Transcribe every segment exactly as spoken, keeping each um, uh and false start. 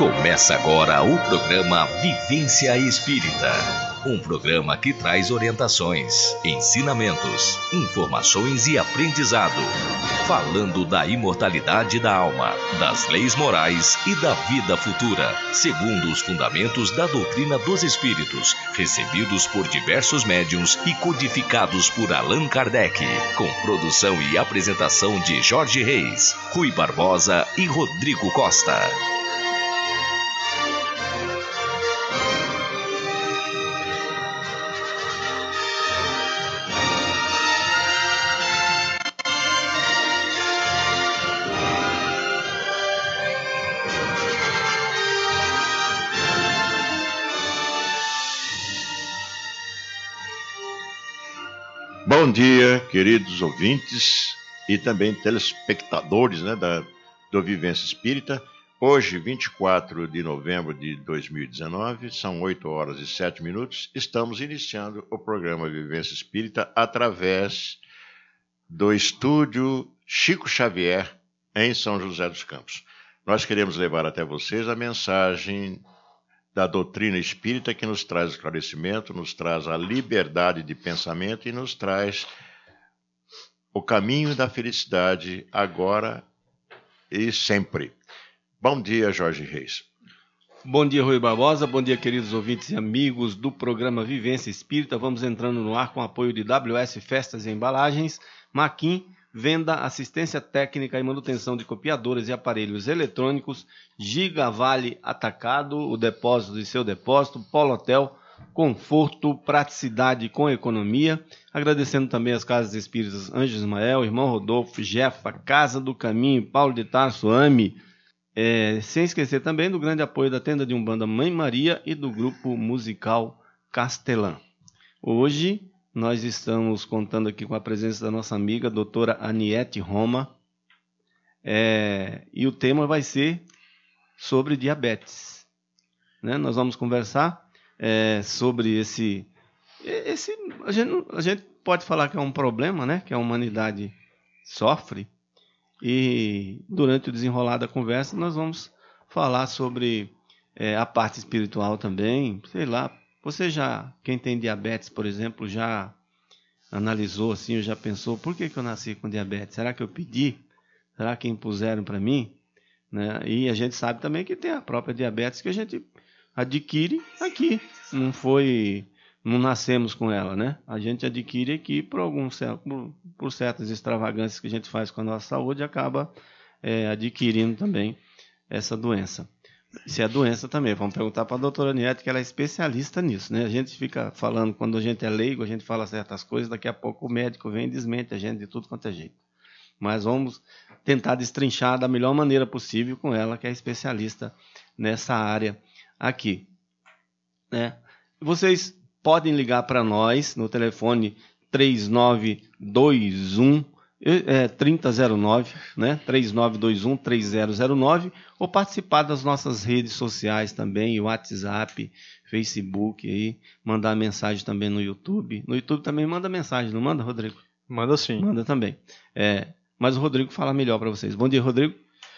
Começa agora o programa Vivência Espírita. Um programa que traz orientações, ensinamentos, informações e aprendizado. Falando da imortalidade da alma, das leis morais e da vida futura, segundo os fundamentos da doutrina dos espíritos, recebidos por diversos médiuns e codificados por Allan Kardec, com produção e apresentação de Jorge Reis, Rui Barbosa e Rodrigo Costa. Bom dia, queridos ouvintes e também telespectadores, né, da, do Vivência Espírita. Hoje, vinte e quatro de novembro de dois mil e dezenove, são oito horas e sete minutos, estamos iniciando o programa Vivência Espírita através do estúdio Chico Xavier, em São José dos Campos. Nós queremos levar até vocês a mensagem da doutrina espírita que nos traz esclarecimento, nos traz a liberdade de pensamento e nos traz o caminho da felicidade agora e sempre. Bom dia, Jorge Reis. Bom dia, Rui Barbosa. Bom dia, queridos ouvintes e amigos do programa Vivência Espírita. Vamos entrando no ar com o apoio de W S Festas e Embalagens, Maquin, venda, assistência técnica e manutenção de copiadoras e aparelhos eletrônicos, Gigavale Atacado, o depósito de seu depósito, Polo Hotel, conforto, praticidade com economia. Agradecendo também as Casas Espíritas Anjo Ismael, Irmão Rodolfo, Jefa, Casa do Caminho, Paulo de Tarso, Ami. É, sem esquecer também do grande apoio da Tenda de Umbanda Mãe Maria e do Grupo Musical Castelã. Hoje nós estamos contando aqui com a presença da nossa amiga, doutora Aniete Roma, é, e o tema vai ser sobre diabetes. Né? Nós vamos conversar é, sobre esse... esse a, gente, a gente pode falar que é um problema, né? Que a humanidade sofre, e durante o desenrolar da conversa nós vamos falar sobre é, a parte espiritual também, sei lá. Você já, quem tem diabetes, por exemplo, já analisou assim, ou já pensou, por que que eu nasci com diabetes? Será que eu pedi? Será que impuseram para mim? Né? E a gente sabe também que tem a própria diabetes que a gente adquire aqui. Não foi, não nascemos com ela, né? A gente adquire aqui por, alguns, por, por certas extravagâncias que a gente faz com a nossa saúde, acaba é, adquirindo também essa doença. Se é doença também, vamos perguntar para a doutora Aniete, que ela é especialista nisso, né? A gente fica falando, quando a gente é leigo, a gente fala certas coisas, daqui a pouco o médico vem e desmente a gente de tudo quanto é jeito. Mas vamos tentar destrinchar da melhor maneira possível com ela, que é especialista nessa área aqui. Né? Vocês podem ligar para nós no telefone três nove dois um É, trinta zero nove, né? três nove dois um três zero zero nove, ou participar das nossas redes sociais também, WhatsApp, Facebook, aí, mandar mensagem também no YouTube. No YouTube também manda mensagem, não manda, Rodrigo? Manda sim. Manda também. É, mas o Rodrigo fala melhor para vocês. Bom dia, Rodrigo.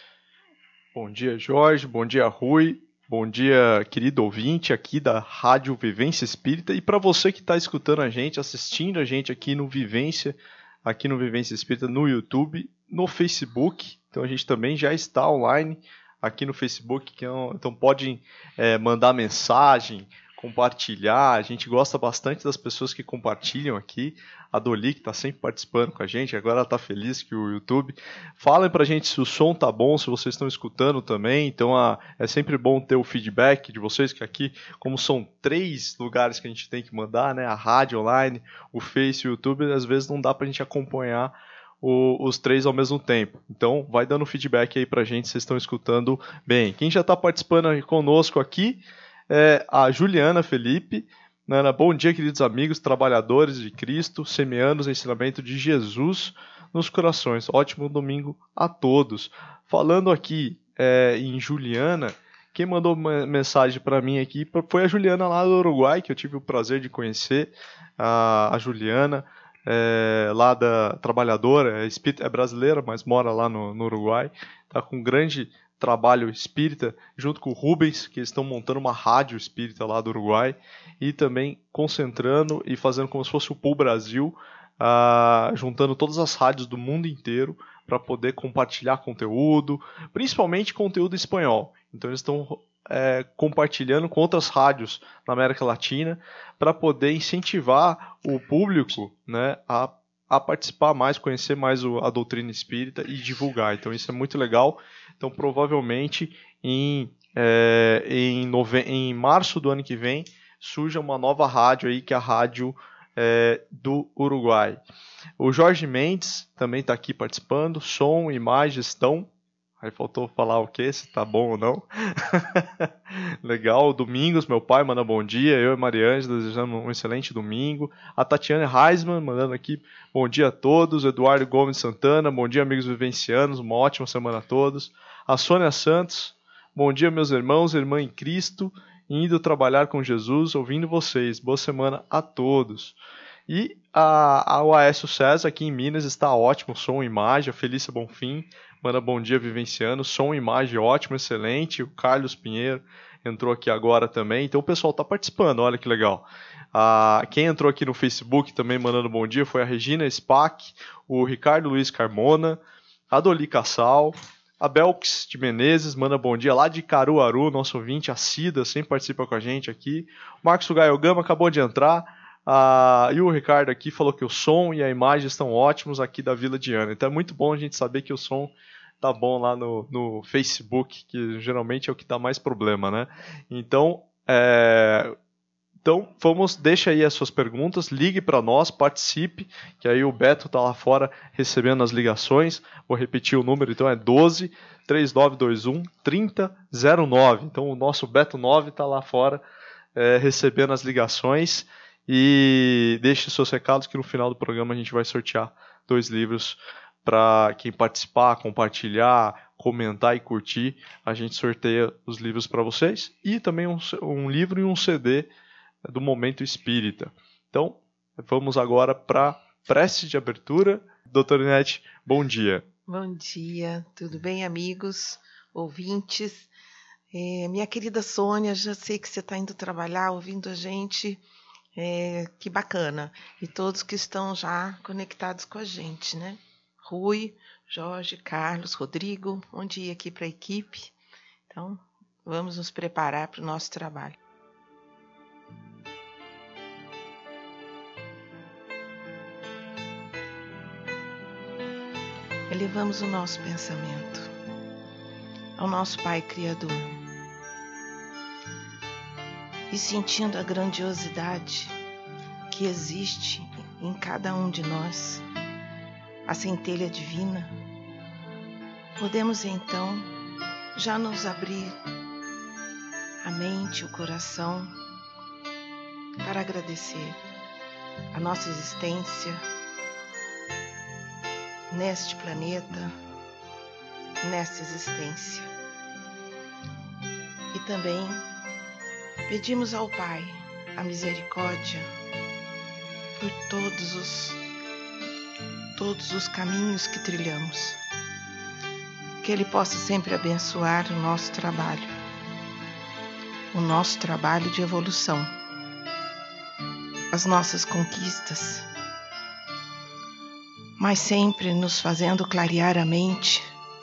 Bom dia, Jorge. Bom dia, Rui. Bom dia, querido ouvinte aqui da Rádio Vivência Espírita. E para você que está escutando a gente, assistindo a gente aqui no Vivência aqui no Vivência Espírita, no YouTube, no Facebook. Então a gente também já está online aqui no Facebook, então podem é, mandar mensagem, compartilhar. A gente gosta bastante das pessoas que compartilham aqui. A Doli, que está sempre participando com a gente, agora ela está feliz que o YouTube. Falem para a gente se o som tá bom, se vocês estão escutando também. Então a, é sempre bom ter o feedback de vocês, que aqui, como são três lugares que a gente tem que mandar, né, a rádio online, o Face e o YouTube, às vezes não dá para a gente acompanhar o, os três ao mesmo tempo. Então vai dando feedback aí para a gente se vocês estão escutando bem. Quem já está participando conosco aqui é a Juliana Felipe. Nana, bom dia, queridos amigos, trabalhadores de Cristo, semeando o ensinamento de Jesus nos corações. Ótimo domingo a todos. Falando aqui é, em Juliana, quem mandou uma mensagem para mim aqui foi a Juliana lá do Uruguai, que eu tive o prazer de conhecer. A, a Juliana, é, lá da trabalhadora, é, é brasileira, mas mora lá no, no Uruguai. Está com grande trabalho espírita, junto com o Rubens, que eles estão montando uma rádio espírita lá do Uruguai, e também concentrando e fazendo como se fosse o Pool Brasil, uh, juntando todas as rádios do mundo inteiro para poder compartilhar conteúdo, principalmente conteúdo espanhol. Então eles estão é, compartilhando com outras rádios na América Latina para poder incentivar o público, né, a, a participar mais, conhecer mais o, a doutrina espírita e divulgar. Então isso é muito legal. Então provavelmente em, é, em, nove... em março do ano que vem surja uma nova rádio aí, que é a rádio é, do Uruguai. O Jorge Mendes também está aqui participando. Som, imagem, gestão. Aí faltou falar o que, se tá bom ou não. Legal. Domingos, meu pai manda bom dia. Eu e Mariângela desejando um excelente domingo. A Tatiana Reisman mandando aqui bom dia a todos. Eduardo Gomes Santana, bom dia, amigos vivencianos. Uma ótima semana a todos. A Sônia Santos, bom dia, meus irmãos e irmã em Cristo. Indo trabalhar com Jesus, ouvindo vocês. Boa semana a todos. E a, a o Aécio César aqui em Minas está ótimo. Som e imagem. A Felícia Bonfim manda bom dia, vivenciando. Som e imagem ótimo, excelente. O Carlos Pinheiro entrou aqui agora também. Então o pessoal está participando, olha que legal. Ah, quem entrou aqui no Facebook também mandando bom dia foi a Regina Spack, o Ricardo Luiz Carmona, a Doli Cassal, a Belks de Menezes manda bom dia lá de Caruaru, nosso ouvinte, a Cida sempre participa com a gente aqui. O Marcos Gaio Gama acabou de entrar. Ah, e o Ricardo aqui falou que o som e a imagem estão ótimos aqui da Vila Diana. Então é muito bom a gente saber que o som tá bom lá no, no Facebook, que geralmente é o que dá mais problema, né? Então, é... então vamos, deixa aí as suas perguntas, ligue para nós, participe, que aí o Beto tá lá fora recebendo as ligações. Vou repetir o número, então é doze, três nove dois um, trinta zero nove. Então o nosso Beto nove tá lá fora é, recebendo as ligações. E deixe seus recados que no final do programa a gente vai sortear dois livros para quem participar, compartilhar, comentar e curtir. A gente sorteia os livros para vocês e também um, um livro e um C D do Momento Espírita. Então, vamos agora para a prece de abertura. Doutora Inete, bom dia. Bom dia, tudo bem, amigos, ouvintes? É, minha querida Sônia, já sei que você está indo trabalhar, ouvindo a gente. É, que bacana. E todos que estão já conectados com a gente, né? Rui, Jorge, Carlos, Rodrigo, bom dia aqui para a equipe. Então, vamos nos preparar para o nosso trabalho. Elevamos o nosso pensamento ao nosso Pai Criador. E sentindo a grandiosidade que existe em cada um de nós, a centelha divina, podemos então já nos abrir a mente, o coração, para agradecer a nossa existência neste planeta, nesta existência. E também pedimos ao Pai a misericórdia por todos os, todos os caminhos que trilhamos. Que Ele possa sempre abençoar o nosso trabalho, o nosso trabalho de evolução, as nossas conquistas, mas sempre nos fazendo clarear a mente,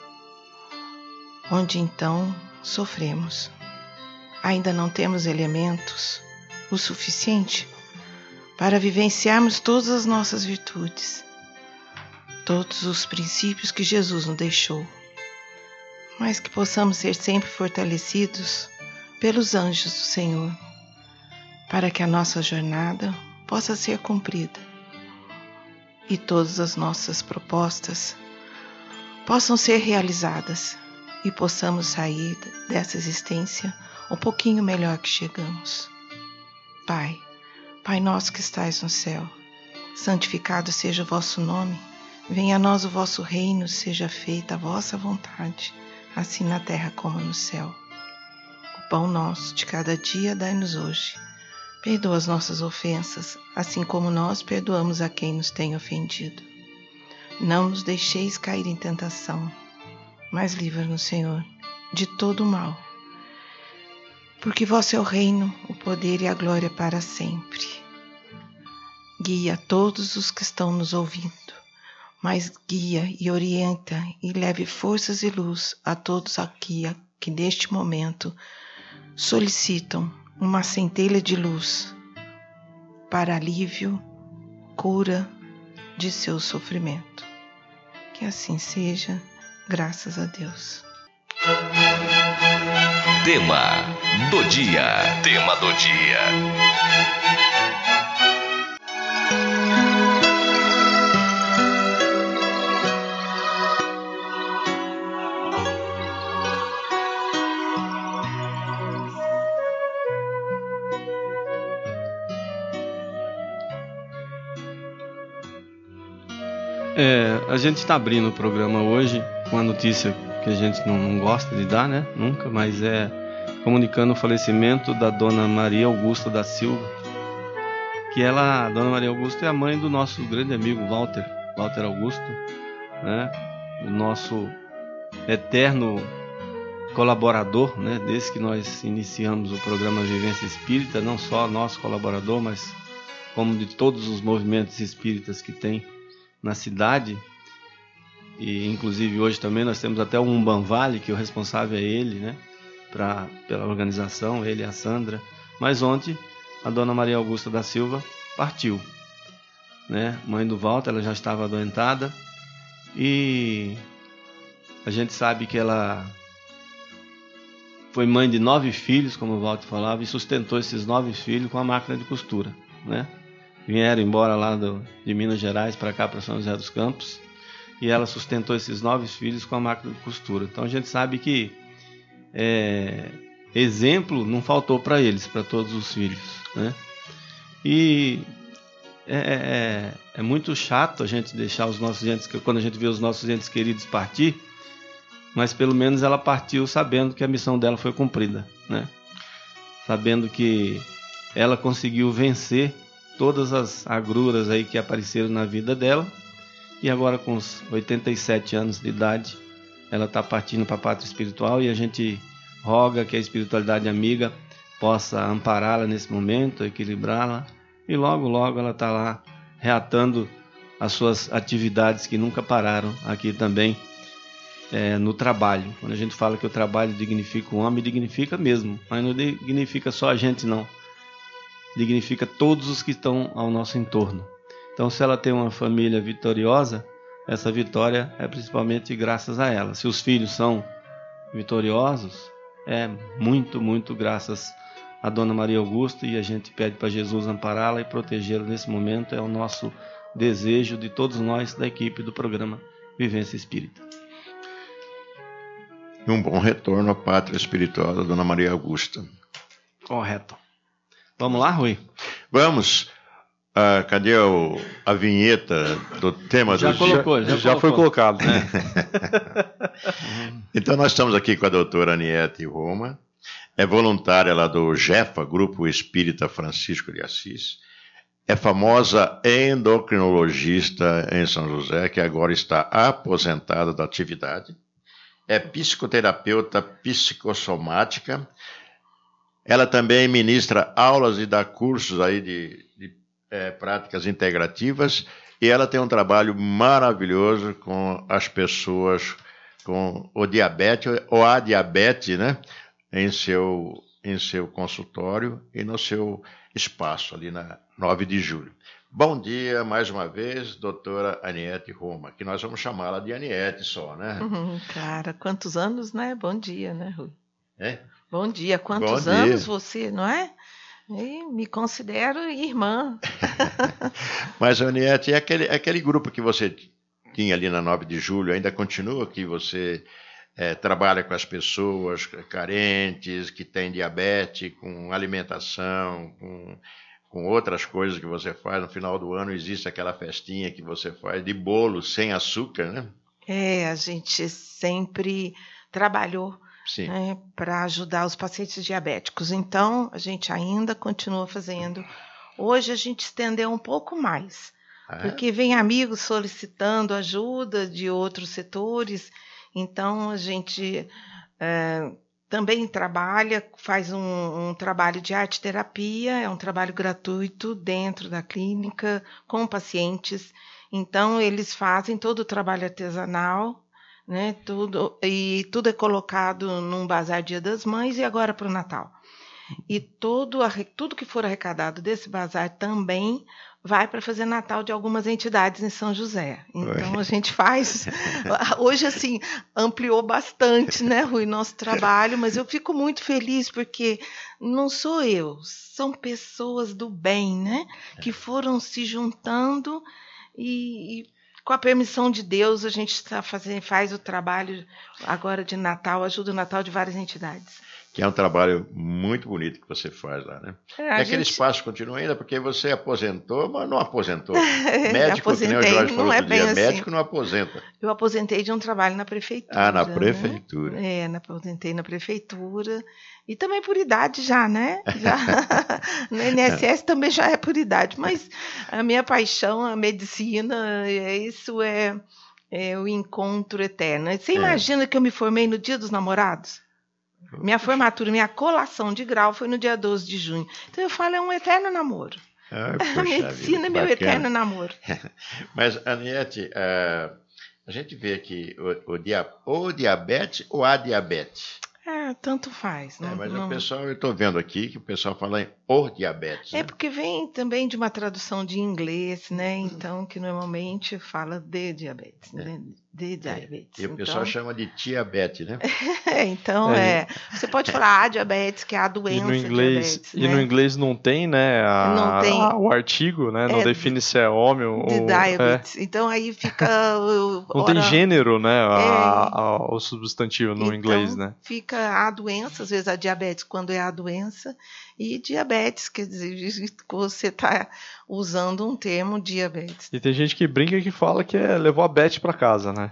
onde então sofremos. Ainda não temos elementos o suficiente para vivenciarmos todas as nossas virtudes, todos os princípios que Jesus nos deixou, mas que possamos ser sempre fortalecidos pelos anjos do Senhor, para que a nossa jornada possa ser cumprida e todas as nossas propostas possam ser realizadas e possamos sair dessa existência um pouquinho melhor que chegamos. Pai, Pai nosso que estais no céu, santificado seja o vosso nome, venha a nós o vosso reino, seja feita a vossa vontade, assim na terra como no céu. O pão nosso de cada dia dai-nos hoje. Perdoa as nossas ofensas, assim como nós perdoamos a quem nos tem ofendido. Não nos deixeis cair em tentação, mas livra-nos, Senhor, de todo o mal. Porque vosso é o reino, o poder e a glória para sempre. Guia todos os que estão nos ouvindo, mas guia e orienta e leve forças e luz a todos aqui que neste momento solicitam uma centelha de luz para alívio, cura de seu sofrimento. Que assim seja, graças a Deus. Tema do dia. Tema do dia. É, a gente está abrindo o programa hoje com a notícia que a gente não, não gosta de dar, né? Nunca, mas é comunicando o falecimento da Dona Maria Augusta da Silva, que ela, a Dona Maria Augusta é a mãe do nosso grande amigo Walter, Walter Augusto, né? O nosso eterno colaborador, né? Desde que nós iniciamos o programa Vivência Espírita, não só nosso colaborador, mas como de todos os movimentos espíritas que tem na cidade. E inclusive hoje também nós temos até o Umbanvale, que o responsável é ele, né, pra, pela organização, ele e a Sandra. Mas ontem a Dona Maria Augusta da Silva partiu, né, mãe do Walter. Ela já estava adoentada e a gente sabe que ela foi mãe de nove filhos, como o Walter falava, e sustentou esses nove filhos com a máquina de costura, né. Vieram embora lá do, de Minas Gerais para cá, para São José dos Campos, e ela sustentou esses nove filhos com a máquina de costura. Então a gente sabe que é, exemplo não faltou para eles, para todos os filhos, né? E é, é, é muito chato a gente deixar os nossos entes, quando a gente vê os nossos entes queridos partir, mas pelo menos ela partiu sabendo que a missão dela foi cumprida, né? Sabendo que ela conseguiu vencer todas as agruras aí que apareceram na vida dela, e agora com os oitenta e sete anos de idade ela está partindo para a pátria espiritual, e a gente roga que a espiritualidade amiga possa ampará-la nesse momento, equilibrá-la, e logo logo ela está lá reatando as suas atividades que nunca pararam aqui também, é, no trabalho. Quando a gente fala que o trabalho dignifica o homem, dignifica mesmo, mas não dignifica só a gente não, dignifica todos os que estão ao nosso entorno. Então, se ela tem uma família vitoriosa, essa vitória é principalmente graças a ela. Se os filhos são vitoriosos, é muito, muito graças a Dona Maria Augusta, e a gente pede para Jesus ampará-la e protegê-la nesse momento. É o nosso desejo de todos nós da equipe do programa Vivência Espírita. E um bom retorno à pátria espiritual da Dona Maria Augusta. Correto. Vamos lá, Rui? Vamos. Ah, cadê o, a vinheta do tema já do colocou, dia? Já, já colocou. foi colocado. É. Então nós estamos aqui com a doutora Aniete Roma, é voluntária lá do GEFA, Grupo Espírita Francisco de Assis, é famosa endocrinologista em São José, que agora está aposentada da atividade, é psicoterapeuta psicossomática. Ela também ministra aulas e dá cursos aí de, de é, práticas integrativas, e ela tem um trabalho maravilhoso com as pessoas com o diabetes ou a diabetes, né, em seu, em seu consultório e no seu espaço ali na nove de julho. Bom dia mais uma vez, doutora Aniete Roma, que nós vamos chamá-la de Aniete só, né? Uhum, cara, quantos anos, né? Bom dia, né, Rui? É? Bom dia, quantos Bom anos dia. você, não é? E me considero irmã. Mas, Aniete, é aquele, é aquele grupo que você tinha ali na nove de julho, ainda continua, que você é, trabalha com as pessoas carentes, que têm diabetes, com alimentação, com, com outras coisas que você faz. No final do ano existe aquela festinha que você faz de bolo sem açúcar, né? É, a gente sempre trabalhou, Sim. né, para ajudar os pacientes diabéticos. Então, a gente ainda continua fazendo. Hoje a gente estendeu um pouco mais, Ah, é? porque vem amigos solicitando ajuda de outros setores. Então, a gente é, também trabalha, faz um, um trabalho de arte-terapia, é um trabalho gratuito dentro da clínica, com pacientes. Então, eles fazem todo o trabalho artesanal, né, tudo, e tudo é colocado num bazar Dia das Mães e agora para o Natal. E todo, tudo que for arrecadado desse bazar também vai para fazer Natal de algumas entidades em São José. Então, a gente faz... Hoje, assim, ampliou bastante, né, Rui, nosso trabalho, mas eu fico muito feliz porque não sou eu, são pessoas do bem, né, que foram se juntando e... e com a permissão de Deus, a gente tá fazendo, faz o trabalho agora de Natal, ajuda o Natal de várias entidades. Que é um trabalho muito bonito que você faz lá, né? É, e aquele gente... espaço continua ainda, porque você aposentou, mas não aposentou. Médico, que nem o Jorge falou não é outro dia, assim. médico não aposenta. Eu aposentei de um trabalho na prefeitura. Ah, na prefeitura. Né? É, aposentei na prefeitura. E também por idade já, né? Já, no I N S S também já é por idade. Mas a minha paixão, a medicina, isso é, é o encontro eterno. Você é. imagina que eu me formei no Dia dos Namorados? Minha formatura, minha colação de grau foi no dia doze de junho. Então eu falo, é um eterno namoro. Ah, a medicina vida, é meu bacana. Eterno namoro. Mas, Aniette, uh, a gente vê que o, o, dia, o diabetes ou a diabetes? É, tanto faz. Não, é, mas não... o pessoal, eu estou vendo aqui que o pessoal fala em o diabetes. É né? porque vem também de uma tradução de inglês, né? Então, que normalmente fala de diabetes, é. né? De diabetes. É. E o então... pessoal chama de diabetes, né? então, é. é. Você pode falar a diabetes, que é a doença e no inglês, diabetes. E né? no inglês não tem, né? A, não tem. A, o artigo, né? Não é, define se é homem ou. De diabetes. É. Então aí fica. não ora... tem gênero, né? A, é. a, o substantivo no então, inglês, né? Fica a doença, às vezes a diabetes, quando é a doença, e diabetes, quer dizer, você está usando um termo diabetes. E tem gente que brinca que fala que é, levou a Beth para casa, né?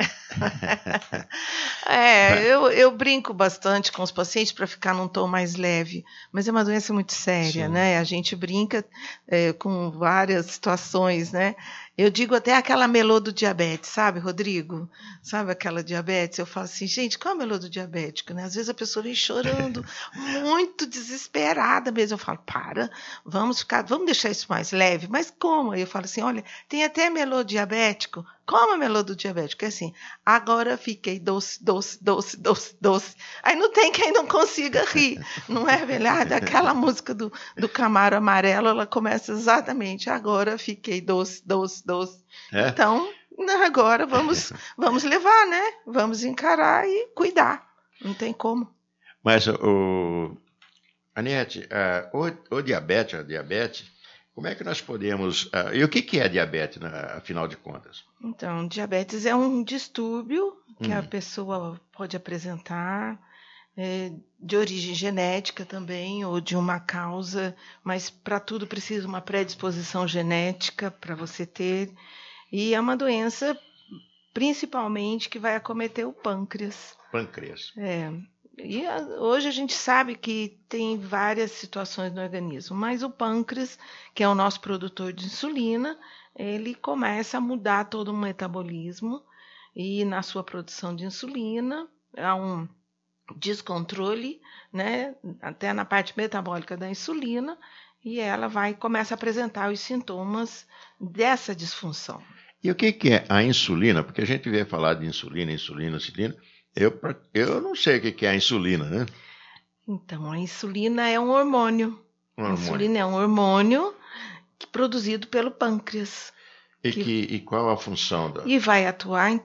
é, eu, eu brinco bastante com os pacientes para ficar num tom mais leve, mas é uma doença muito séria, Sim. né? A gente brinca é, com várias situações, né? Eu digo até aquela melô do diabetes, sabe, Rodrigo? Sabe aquela diabetes? Eu falo assim, gente, qual é a melô do diabético? Né? Às vezes a pessoa vem chorando, muito desesperada mesmo. Eu falo, para, vamos ficar, vamos deixar isso mais leve. Mas como? Aí eu falo assim, olha, tem até melô diabético. Como a melô do diabético? É assim, agora fiquei doce, doce, doce, doce, doce. Aí não tem quem não consiga rir, não é verdade? Aquela música do, do Camaro Amarelo, ela começa exatamente, agora fiquei doce, doce, doce. É? Então, agora vamos, vamos levar, né? Vamos encarar e cuidar. Não tem como. Mas, o, Aniette, uh, o, o diabetes, a diabetes, como é que nós podemos... Uh, e o que, que é diabetes, né, afinal de contas? Então, diabetes é um distúrbio que hum. a pessoa pode apresentar, é, de origem genética também, ou de uma causa, mas para tudo precisa uma predisposição genética para você ter. E é uma doença, principalmente, que vai acometer o pâncreas. Pâncreas. É. E a, hoje a gente sabe que tem várias situações no organismo, mas o pâncreas, que é o nosso produtor de insulina, ele começa a mudar todo o metabolismo e na sua produção de insulina há um descontrole, né, até na parte metabólica da insulina, e ela vai começa a apresentar os sintomas dessa disfunção. E o que, que é a insulina? Porque a gente vê falar de insulina, insulina, insulina. Eu, eu não sei o que é a insulina, né? Então, a insulina é um hormônio. Um hormônio. A insulina é um hormônio produzido pelo pâncreas. E, que, que, e qual a função da... E vai atuar em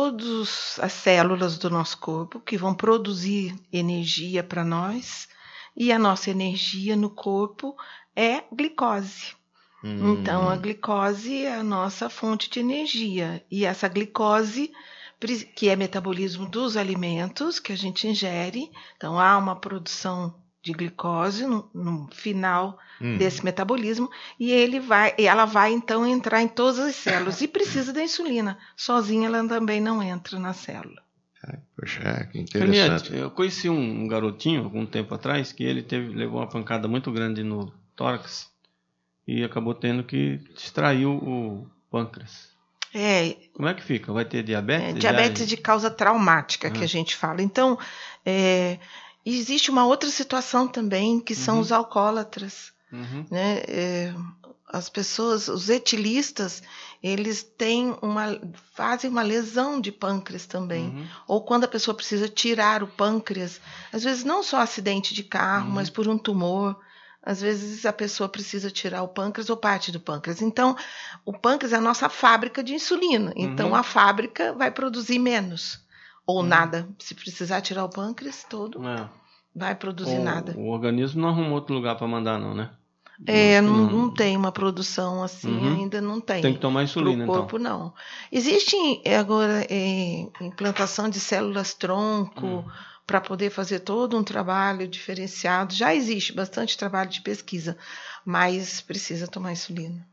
todas as células do nosso corpo, que vão produzir energia para nós. E a nossa energia no corpo é glicose. Hum. Então, a glicose é a nossa fonte de energia. E essa glicose... que é metabolismo dos alimentos que a gente ingere. Então, há uma produção de glicose no, no final hum. desse metabolismo e ele vai, ela vai, então, entrar em todas as células e precisa da insulina. Sozinha, ela também não entra na célula. Ah, poxa, que interessante. Aniette, eu conheci um garotinho, algum tempo atrás, que ele teve, levou uma pancada muito grande no tórax e acabou tendo que extrair o pâncreas. É, Como é que fica? Vai ter diabetes? é, diabetes Já... de causa traumática, que Uhum. a gente fala. Então, é, existe uma outra situação também, que são Uhum. os alcoólatras. Uhum. Né? É, as pessoas, os etilistas, eles têm uma, fazem uma lesão de pâncreas também. Uhum. Ou quando a pessoa precisa tirar o pâncreas, às vezes não só acidente de carro, Uhum. mas por um tumor. Às vezes a pessoa precisa tirar o pâncreas ou parte do pâncreas. Então, o pâncreas é a nossa fábrica de insulina. Então, Uhum. a fábrica vai produzir menos. Ou Uhum. nada. Se precisar tirar o pâncreas todo, É. vai produzir o, nada. O organismo não arrumou outro lugar para mandar, não, né? É, Acho que não, não tem uma produção assim, Uhum. ainda não tem. Tem que tomar insulina, Pro corpo, então. não. Existe é, agora é, implantação de células tronco Hum. para poder fazer todo um trabalho diferenciado. Já existe bastante trabalho de pesquisa, mas precisa tomar insulina.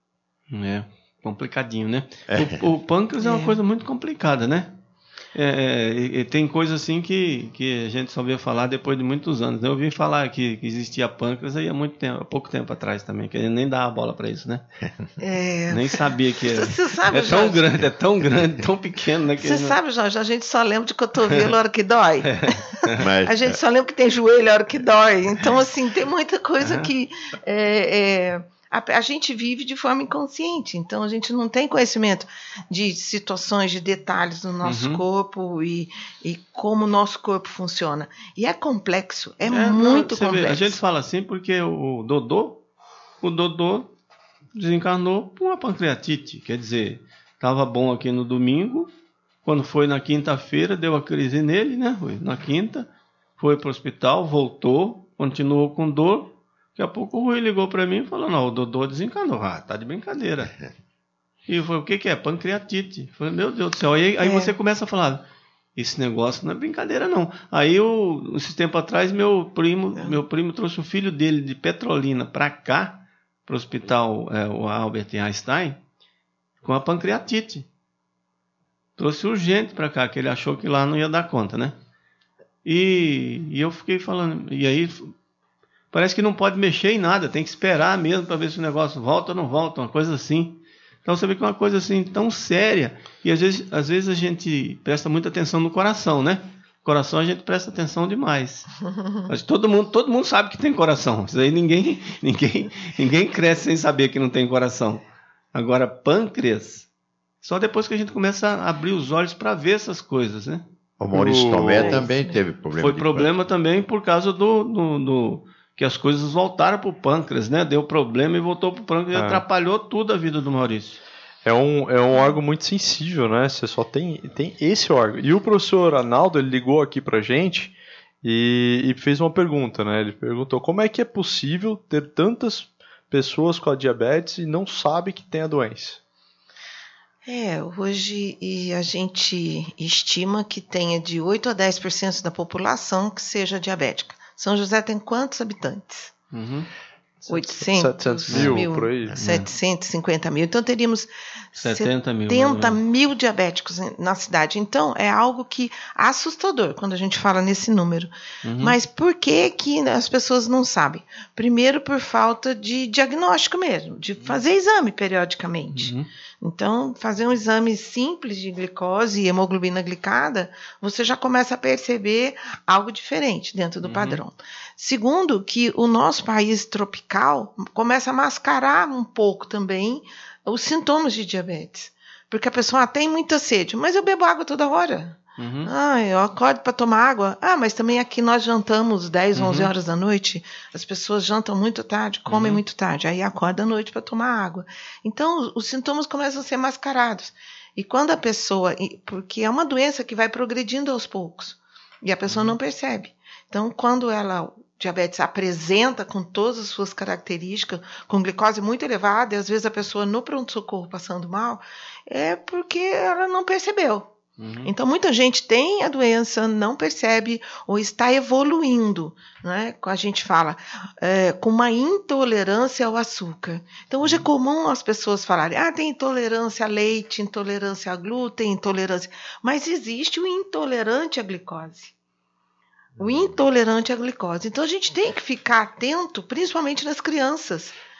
É, complicadinho, né? O, o pâncreas é. é uma É. coisa muito complicada, né? É, e, e tem coisa assim que, que a gente só veio falar depois de muitos anos. Eu ouvi falar que, que existia pâncreas aí há muito tempo, há pouco tempo atrás também, que a gente nem dava bola para isso, né? É. Nem sabia que era. Você sabe, é tão Jorge? grande, é tão grande, tão pequeno, né? Que Você não... sabe, Jorge, a gente só lembra de cotovelo a hora que dói. Mas, A gente só lembra que tem joelho a hora que dói. Então, assim, tem muita coisa Uhum. que é, é, a, a gente vive de forma inconsciente. Então, a gente não tem conhecimento de situações, de detalhes do nosso Uhum. corpo e, e como o nosso corpo funciona. E é complexo, é, É, muito não, você complexo. vê, a gente fala assim porque o Dodô, o Dodô desencarnou por uma pancreatite. Quer dizer, estava bom aqui no domingo, quando foi na quinta-feira, deu a crise nele, né? Foi na quinta, foi para o hospital, voltou, continuou com dor. Daqui a pouco o Rui ligou para mim e falou, não, o Dodô desencarnou. Ah, tá de brincadeira. E eu falei, o que que é? Pancreatite. Eu falei, meu Deus do céu. Aí, aí É. você começa a falar, esse negócio não é brincadeira, não. Aí, eu, esse tempo atrás, meu primo, É. meu primo trouxe o filho dele de Petrolina para cá, para o hospital é, o Albert Einstein, com a pancreatite. Trouxe urgente para cá, que ele achou que lá não ia dar conta, né? E, e eu fiquei falando, e aí parece que não pode mexer em nada, tem que esperar mesmo para ver se o negócio volta ou não volta, uma coisa assim. Então você vê que é uma coisa assim tão séria, e às vezes, às vezes a gente presta muita atenção no coração, né? Coração a gente presta atenção demais. Mas todo mundo, todo mundo sabe que tem coração. Isso aí ninguém, ninguém, ninguém cresce sem saber que não tem coração. Agora, pâncreas, só depois que a gente começa a abrir os olhos para ver essas coisas, né? o Maurício O- Tomé também teve problema. Foi de problema também por causa do, do, do que as coisas voltaram para o pâncreas, né? Deu problema e voltou para o pâncreas e É. atrapalhou tudo a vida do Maurício. É um, é um órgão muito sensível, né? Você só tem, tem esse órgão. E o professor Arnaldo, ele ligou aqui pra gente e, e fez uma pergunta, né? Ele perguntou como é que é possível ter tantas pessoas com a diabetes e não sabe que tem a doença. É, hoje e a gente estima que tenha de oito a dez por cento da população que seja diabética. São José tem quantos habitantes? Uhum. oitocentos setecentos mil, por aí. setecentos e cinquenta mil. Então teríamos setenta mil. mais ou setenta menos. mil diabéticos na cidade. Então é algo que é assustador quando a gente fala nesse número. Uhum. Mas por que que as pessoas não sabem? Primeiro por falta de diagnóstico mesmo, de fazer exame periodicamente. Uhum. Então, fazer um exame simples de glicose e hemoglobina glicada, você já começa a perceber algo diferente dentro do Uhum. padrão. Segundo, que o nosso país tropical começa a mascarar um pouco também os sintomas de diabetes. Porque a pessoa ah, tem muita sede, mas eu bebo água toda hora. Uhum. Ah, eu acordo para tomar água. Ah, mas também aqui nós jantamos dez, Uhum. onze horas da noite. As pessoas jantam muito tarde, comem Uhum. muito tarde. Aí acorda à noite para tomar água. Então, os, os sintomas começam a ser mascarados. E quando a pessoa... Porque é uma doença que vai progredindo aos poucos. E a pessoa Uhum. não percebe. Então, quando ela... o diabetes apresenta com todas as suas características, com glicose muito elevada, e às vezes a pessoa no pronto-socorro passando mal, é porque ela não percebeu. Uhum. Então, muita gente tem a doença, não percebe ou está evoluindo, né? A gente fala, é, com uma intolerância ao açúcar. Então, hoje é comum as pessoas falarem, ah, tem intolerância a leite, intolerância a glúten, intolerância... Mas existe o intolerante à glicose. O intolerante à glicose. Então, a gente tem que ficar atento, principalmente nas crianças.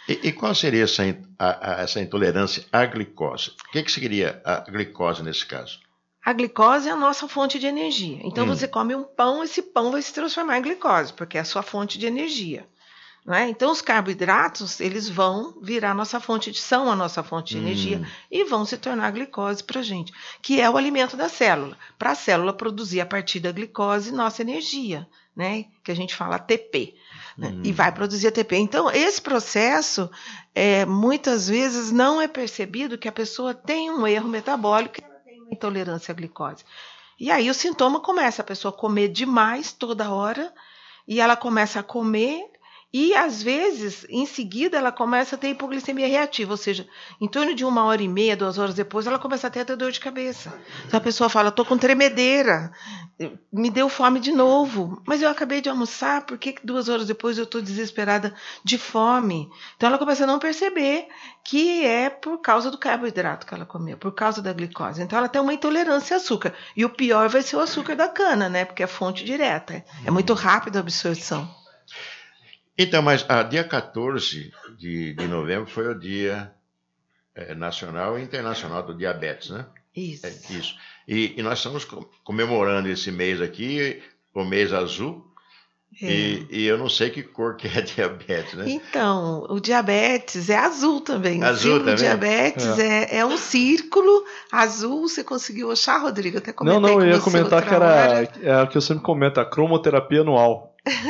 E, e qual seria essa, a, a, essa intolerância à glicose? O que, que seria a glicose nesse caso? A glicose é a nossa fonte de energia. Então, hum. você come um pão, esse pão vai se transformar em glicose, porque é a sua fonte de energia. Não é? Então, os carboidratos, eles vão virar a nossa fonte de, são a nossa fonte de hum. energia e vão se tornar glicose para a gente, que é o alimento da célula. Para a célula produzir a partir da glicose nossa energia, né? Que a gente fala A T P. Né? Hum. E vai produzir A T P. Então, esse processo, é, muitas vezes, não é percebido que a pessoa tem um erro metabólico, intolerância à glicose. E aí o sintoma começa, a pessoa comer demais toda hora, e ela começa a comer, e às vezes, em seguida, ela começa a ter hipoglicemia reativa, ou seja, em torno de uma hora e meia, duas horas depois, ela começa a ter até dor de cabeça. Então a pessoa fala, estou com tremedeira, me deu fome de novo, mas eu acabei de almoçar, por que duas horas depois eu estou desesperada de fome? Então ela começa a não perceber que é por causa do carboidrato que ela comeu, por causa da glicose. Então ela tem uma intolerância ao açúcar. E o pior vai ser o açúcar da cana, né? Porque é fonte direta. É muito rápida a absorção. Então, mas a dia quatorze de, de novembro foi o dia é, nacional e internacional do diabetes, né? Isso. É, isso. E, e nós estamos comemorando esse mês aqui, o mês azul. É. E, e eu não sei que cor que é diabetes, né? Então, o diabetes é azul também. Azul também? O diabetes é. É, é um círculo azul. Você conseguiu achar, Rodrigo? Até comentei não, não, eu ia com você comentar que era é o que eu sempre comento, a cromoterapia anual.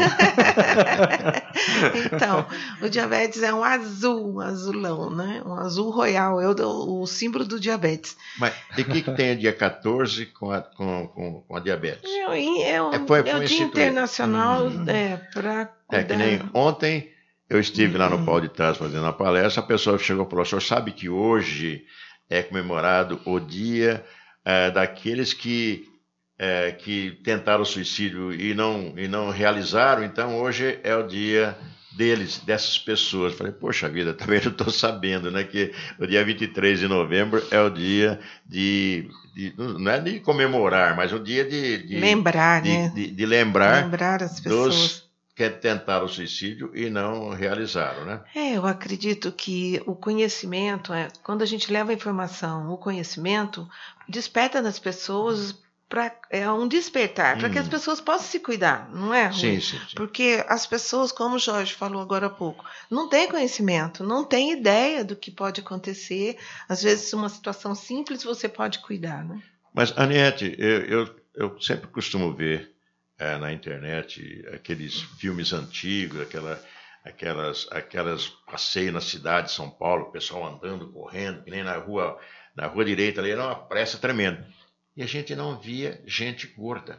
Então, o diabetes é um azul, um azulão, né? Um azul royal, é o, o símbolo do diabetes. Mas e o que, que tem dia quatorze com a, com, com, com a diabetes? É, é, um, é, foi, é o Dia Internacional hum. é, para É que nem ontem eu estive hum. lá no Pau de Trás fazendo a palestra, a pessoa chegou e falou, o senhor sabe que hoje é comemorado o dia é, daqueles que É, que tentaram suicídio e não, e não realizaram, então hoje é o dia deles, dessas pessoas. Falei, poxa vida, também não estou sabendo, né, que o dia vinte e três de novembro é o dia de, de não é de comemorar, mas o dia de... de lembrar, de, né? De, de, de lembrar, lembrar as pessoas. Dos que tentaram suicídio e não realizaram, né? É, eu acredito que o conhecimento, é, quando a gente leva a informação, o conhecimento, desperta nas pessoas... Pra, é um despertar, para hum. que as pessoas possam se cuidar, não é, Rui? Sim, sim, sim. Porque as pessoas, como o Jorge falou agora há pouco, não têm conhecimento, não têm ideia do que pode acontecer. Às vezes, uma situação simples você pode cuidar, né? Mas, Aniette, eu, eu, eu sempre costumo ver é, na internet aqueles filmes antigos, aquela, aquelas, aquelas passeios na cidade de São Paulo, o pessoal andando, correndo, que nem na rua, na rua direita ali, era uma pressa tremenda. E a gente não via gente gorda.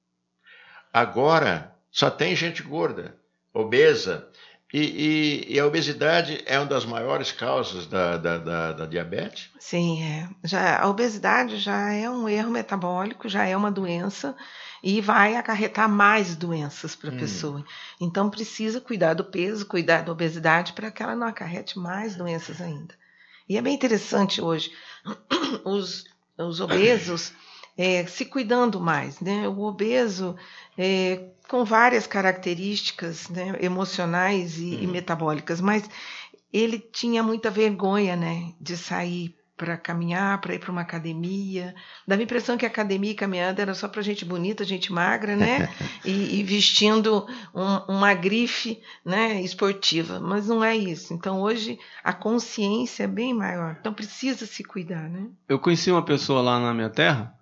Agora, só tem gente gorda, obesa. E, e, e a obesidade é uma das maiores causas da, da, da, da diabetes? Sim, é. Já, a obesidade já é um erro metabólico, já é uma doença e vai acarretar mais doenças para a hum. pessoa. Então, precisa cuidar do peso, cuidar da obesidade para que ela não acarrete mais doenças ainda. E é bem interessante hoje. Os... os obesos é, se cuidando mais, né? O obeso é, com várias características, né, emocionais e, uhum. e metabólicas, mas ele tinha muita vergonha, né, de sair para caminhar, para ir para uma academia. Dava a impressão que a academia e caminhada era só para gente bonita, gente magra, né? E, e vestindo um, uma grife, né, esportiva. Mas não é isso. Então, hoje, a consciência é bem maior. Então, precisa se cuidar, né? Eu conheci uma pessoa lá na minha terra,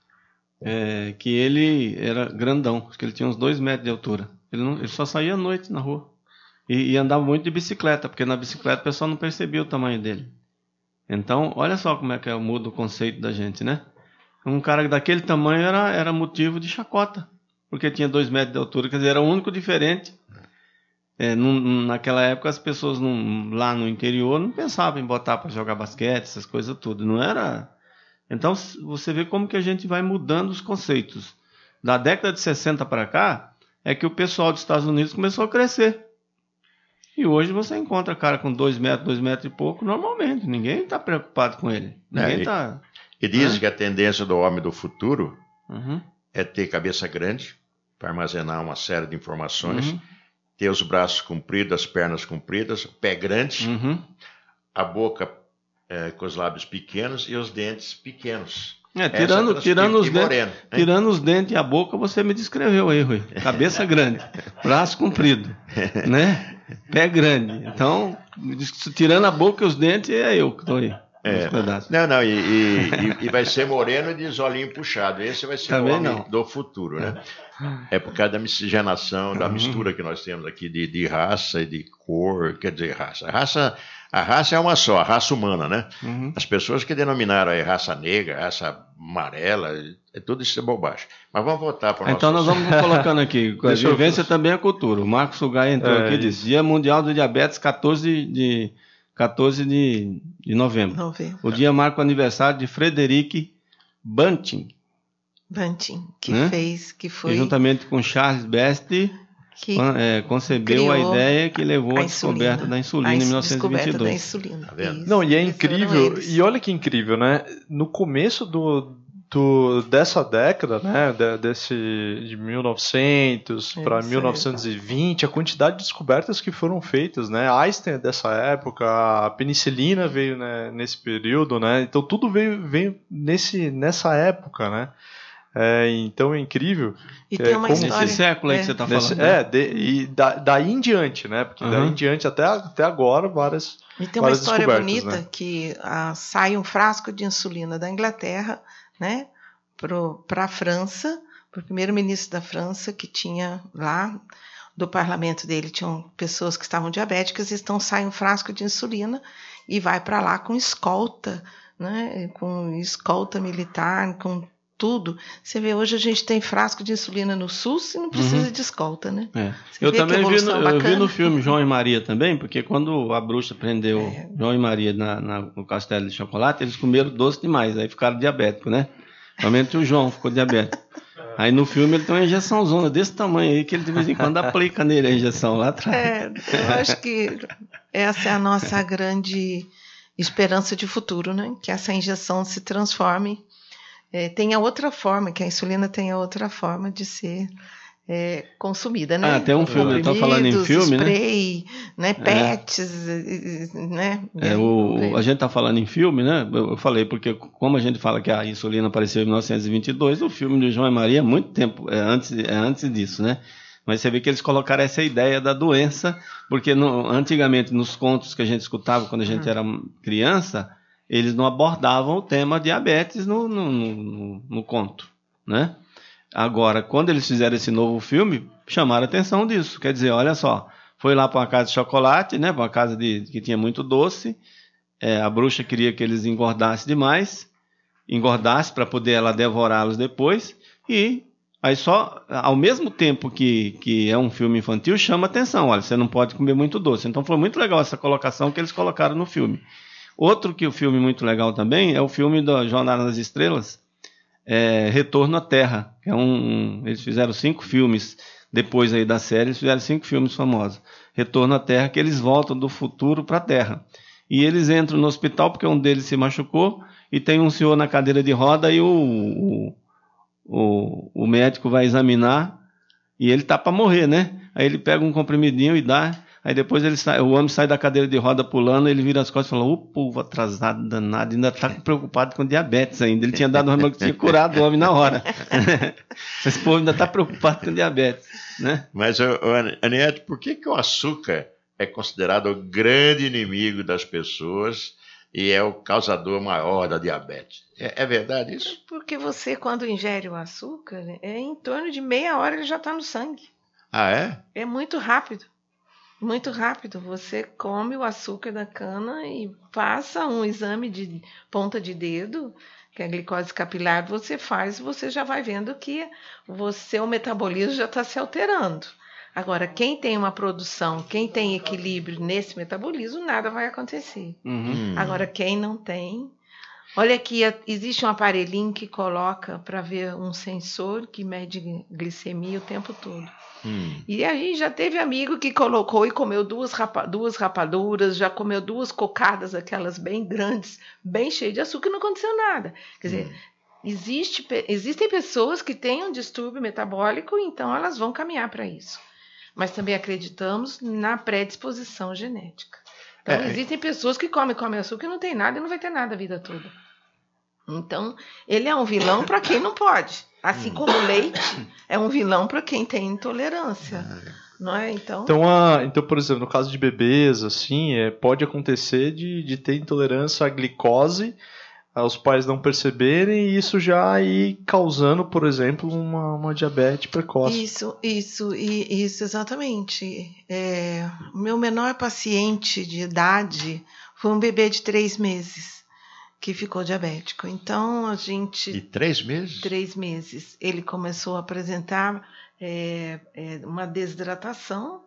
é, que ele era grandão. Acho que ele tinha uns dois metros de altura. Ele, não, ele só saía à noite na rua. E, e andava muito de bicicleta, porque na bicicleta o pessoal não percebia o tamanho dele. Então, olha só como é que muda o conceito da gente, né? Um cara daquele tamanho era, era motivo de chacota, porque tinha dois metros de altura, quer dizer, era o único diferente. É, num, naquela época, as pessoas num, lá no interior não pensavam em botar para jogar basquete, essas coisas tudo, não era... Então, você vê como que a gente vai mudando os conceitos. Da década de sessenta para cá, é que o pessoal dos Estados Unidos começou a crescer. E hoje você encontra cara com dois metros, dois metros e pouco, normalmente. Ninguém está preocupado com ele. Ninguém é, tá, e dizem né? que a tendência do homem do futuro uhum. é ter cabeça grande para armazenar uma série de informações, uhum. ter os braços compridos, as pernas compridas, o pé grande, Uhum. a boca é, com os lábios pequenos e os dentes pequenos. É, tirando, Essa tirando, os e dentes, moreno, hein? tirando os dentes e a boca, você me descreveu aí, Rui. Cabeça grande, braço comprido, né? Pé grande. Então, tirando a boca e os dentes, é eu que estou aí. É, não, não, e, e, e vai ser moreno e de olhinho puxado. Esse vai ser Também o homem não. do futuro, né? É por causa da miscigenação, da mistura que nós temos aqui de, de raça e de cor, quer dizer, raça. A raça, a raça é uma só, a raça humana, né? Uhum. As pessoas que denominaram aí raça negra, raça amarela, é tudo isso é bobagem. Mas vamos voltar para o Então nosso... nós vamos colocando aqui, a Deixa eu- vivência também é cultura. O Marcos Sugai entrou É, aqui e disse, Dia Mundial do Diabetes, quatorze de, quatorze de, de novembro. Novembro. O dia marca o aniversário de Frederic Banting, Banting, que Né? fez, que que foi, juntamente com Charles Best que é, concebeu a criou ideia que levou a à descoberta insulina. da insulina a em ins- mil novecentos e vinte e descoberta da dois. insulina. Tá vendo? Isso, Não, e é eles foram incrível, eles. e olha que incrível, né? No começo do, do, dessa década, né? de- Desse, de mil e novecentos para Isso, mil novecentos e vinte, a quantidade de descobertas que foram feitas, né? Einstein é dessa época, a penicilina veio, né, nesse período, né? Então tudo veio, veio nesse, nessa época, né? É, então é incrível. E É, tem uma como- história. Nesse século aí que é, você está Nesse- falando. né? é, de- e da, daí em diante, né? Porque daí Uhum. em diante até, até agora várias. E tem uma várias história descobertas, bonita né? que ah, sai um frasco de insulina da Inglaterra, né, para a França, para o primeiro-ministro da França, que tinha lá, do parlamento dele, tinham pessoas que estavam diabéticas, então sai um frasco de insulina e vai para lá com escolta, né, com escolta militar, com tudo. Você vê, hoje a gente tem frasco de insulina no SUS e não precisa Uhum. de escolta, né? É. Você Eu vê que também vi no, evolução eu vi bacana. no filme João e Maria também, porque quando a bruxa prendeu É. João e Maria na, na- no castelo de chocolate, eles comeram doce demais, aí ficaram diabéticos, né? Somente o João ficou diabético. Aí no filme ele tem uma injeçãozona desse tamanho aí, que ele de vez em quando aplica nele a injeção lá atrás. É, eu acho que essa é a nossa grande esperança de futuro, né? Que essa injeção se transforme, é, tenha outra forma, que a insulina tenha outra forma de ser é, consumida, né? Ah, tem um filme, eu tô falando em Comprimidos, filme, né? spray, né? Pets, né? É, o, o- a gente está falando em filme, né? Eu, eu falei, porque como a gente fala que a insulina apareceu em mil novecentos e vinte e dois, o filme de João e Maria é muito tempo, é antes, é antes disso, né? Mas você vê que eles colocaram essa ideia da doença, porque no- antigamente, nos contos que a gente escutava quando a gente era criança, eles não abordavam o tema diabetes no, no, no, no conto, né? Agora, quando eles fizeram esse novo filme, chamaram a atenção disso. Quer dizer, olha só, foi lá para uma casa de chocolate, né? Para uma casa de, que tinha muito doce. É, a bruxa queria que eles engordassem demais, engordassem para poder ela devorá-los depois. E aí só, ao mesmo tempo que, que é um filme infantil, chama atenção. Olha, você não pode comer muito doce. Então foi muito legal essa colocação que eles colocaram no filme. Outro que o filme muito legal também é o filme da Jornada nas Estrelas, é, Retorno à Terra. Que é um, eles fizeram cinco filmes depois aí da série, eles fizeram cinco filmes famosos. Retorno à Terra, que eles voltam do futuro para a Terra. E eles entram no hospital porque um deles se machucou e tem um senhor na cadeira de roda e o, o, o, o médico vai examinar e ele tá para morrer, né? Aí ele pega um comprimidinho e dá. Aí depois ele sai, o homem sai da cadeira de roda pulando, ele vira as costas e fala: ô povo atrasado, danado, ainda está preocupado com diabetes ainda. Ele tinha dado um remédio que tinha curado o homem na hora. Esse povo ainda está preocupado com diabetes, né? Mas, ô, ô, Aniette, por que, que o açúcar é considerado o grande inimigo das pessoas e é o causador maior da diabetes? É, é verdade isso? Porque você, quando ingere o açúcar, é em torno de meia hora ele já está no sangue. Ah, é? É muito rápido. Muito rápido. Você come o açúcar da cana e passa um exame de ponta de dedo, que é a glicose capilar, você faz, você já vai vendo que o seu metabolismo já está se alterando. Agora, quem tem uma produção, quem tem equilíbrio nesse metabolismo, nada vai acontecer. Uhum. Hum. Agora, quem não tem... Olha aqui, existe um aparelhinho que coloca para ver um sensor que mede glicemia o tempo todo. Hum. E a gente já teve amigo que colocou e comeu duas, rapa, duas rapaduras, já comeu duas cocadas, aquelas bem grandes, bem cheias de açúcar, e não aconteceu nada. Quer dizer, Hum. existe, existem pessoas que têm um distúrbio metabólico, então elas vão caminhar para isso. mas também acreditamos na predisposição genética. Então, É. existem pessoas que comem, comem açúcar e não tem nada e não vai ter nada a vida toda. Então, ele é um vilão para quem não pode. Assim como o leite é um vilão para quem tem intolerância. Não é? Então, Então, a, então, por exemplo, no caso de bebês, assim, é, pode acontecer de, de ter intolerância à glicose, os pais não perceberem e isso já ir causando, por exemplo, uma, uma diabetes precoce. isso, isso, e- isso, exatamente. É, o meu menor paciente de idade foi um bebê de três meses que ficou diabético. Então, a gente... E três meses? Três meses. Ele começou a apresentar é, é, uma desidratação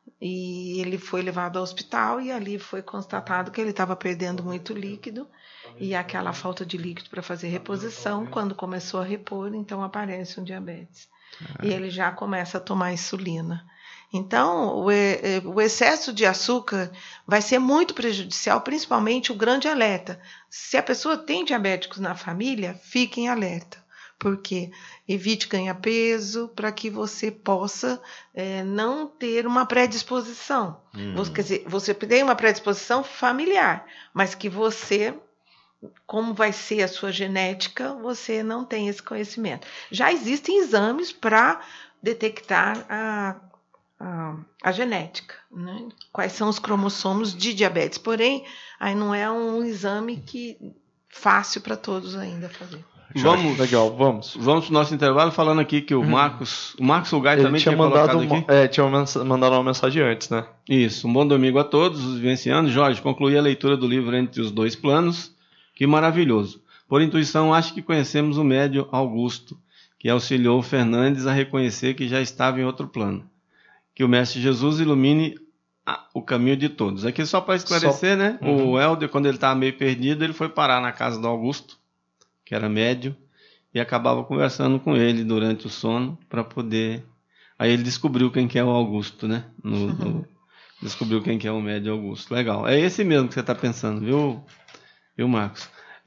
e ele foi levado ao hospital e ali foi constatado que ele estava perdendo muito líquido e aquela falta de líquido para fazer reposição, quando começou a repor, então aparece um diabetes. E ele já começa a tomar insulina. Então, o, e- o excesso de açúcar vai ser muito prejudicial, principalmente o grande alerta. Se a pessoa tem diabéticos na família, fique em alerta. Porque evite ganhar peso para que você possa eh, não ter uma predisposição. Hum. Você, quer dizer, você tem uma predisposição familiar, mas que você, como vai ser a sua genética, você não tem esse conhecimento. Já existem exames para detectar a, a, a genética, né? Quais são os cromossomos de diabetes. Porém, aí não é um exame que fácil para todos ainda fazer. Vamos, Legal, vamos. vamos pro nosso intervalo falando aqui que o Marcos, o Marcos Sulgai Ele também tinha tinha mandado colocado uma, aqui. é, tinha uma mensa- mandado uma mensagem antes, né? Isso, um bom domingo a todos os vivencianos. Jorge, concluí a leitura do livro Entre os Dois Planos. Que maravilhoso. Por intuição, acho que conhecemos o médio Augusto, que auxiliou o Fernandes a reconhecer que já estava em outro plano. Que o Mestre Jesus ilumine a- o caminho de todos. Aqui só para esclarecer, né? Uhum. O Helder, quando ele estava meio perdido, ele foi parar na casa do Augusto, que era médio, e acabava conversando com ele durante o sono para poder... Aí ele descobriu quem que é o Augusto, né? No, no- Descobriu quem que é o médio Augusto. Legal. É esse mesmo que você está pensando, viu, viu Marcos?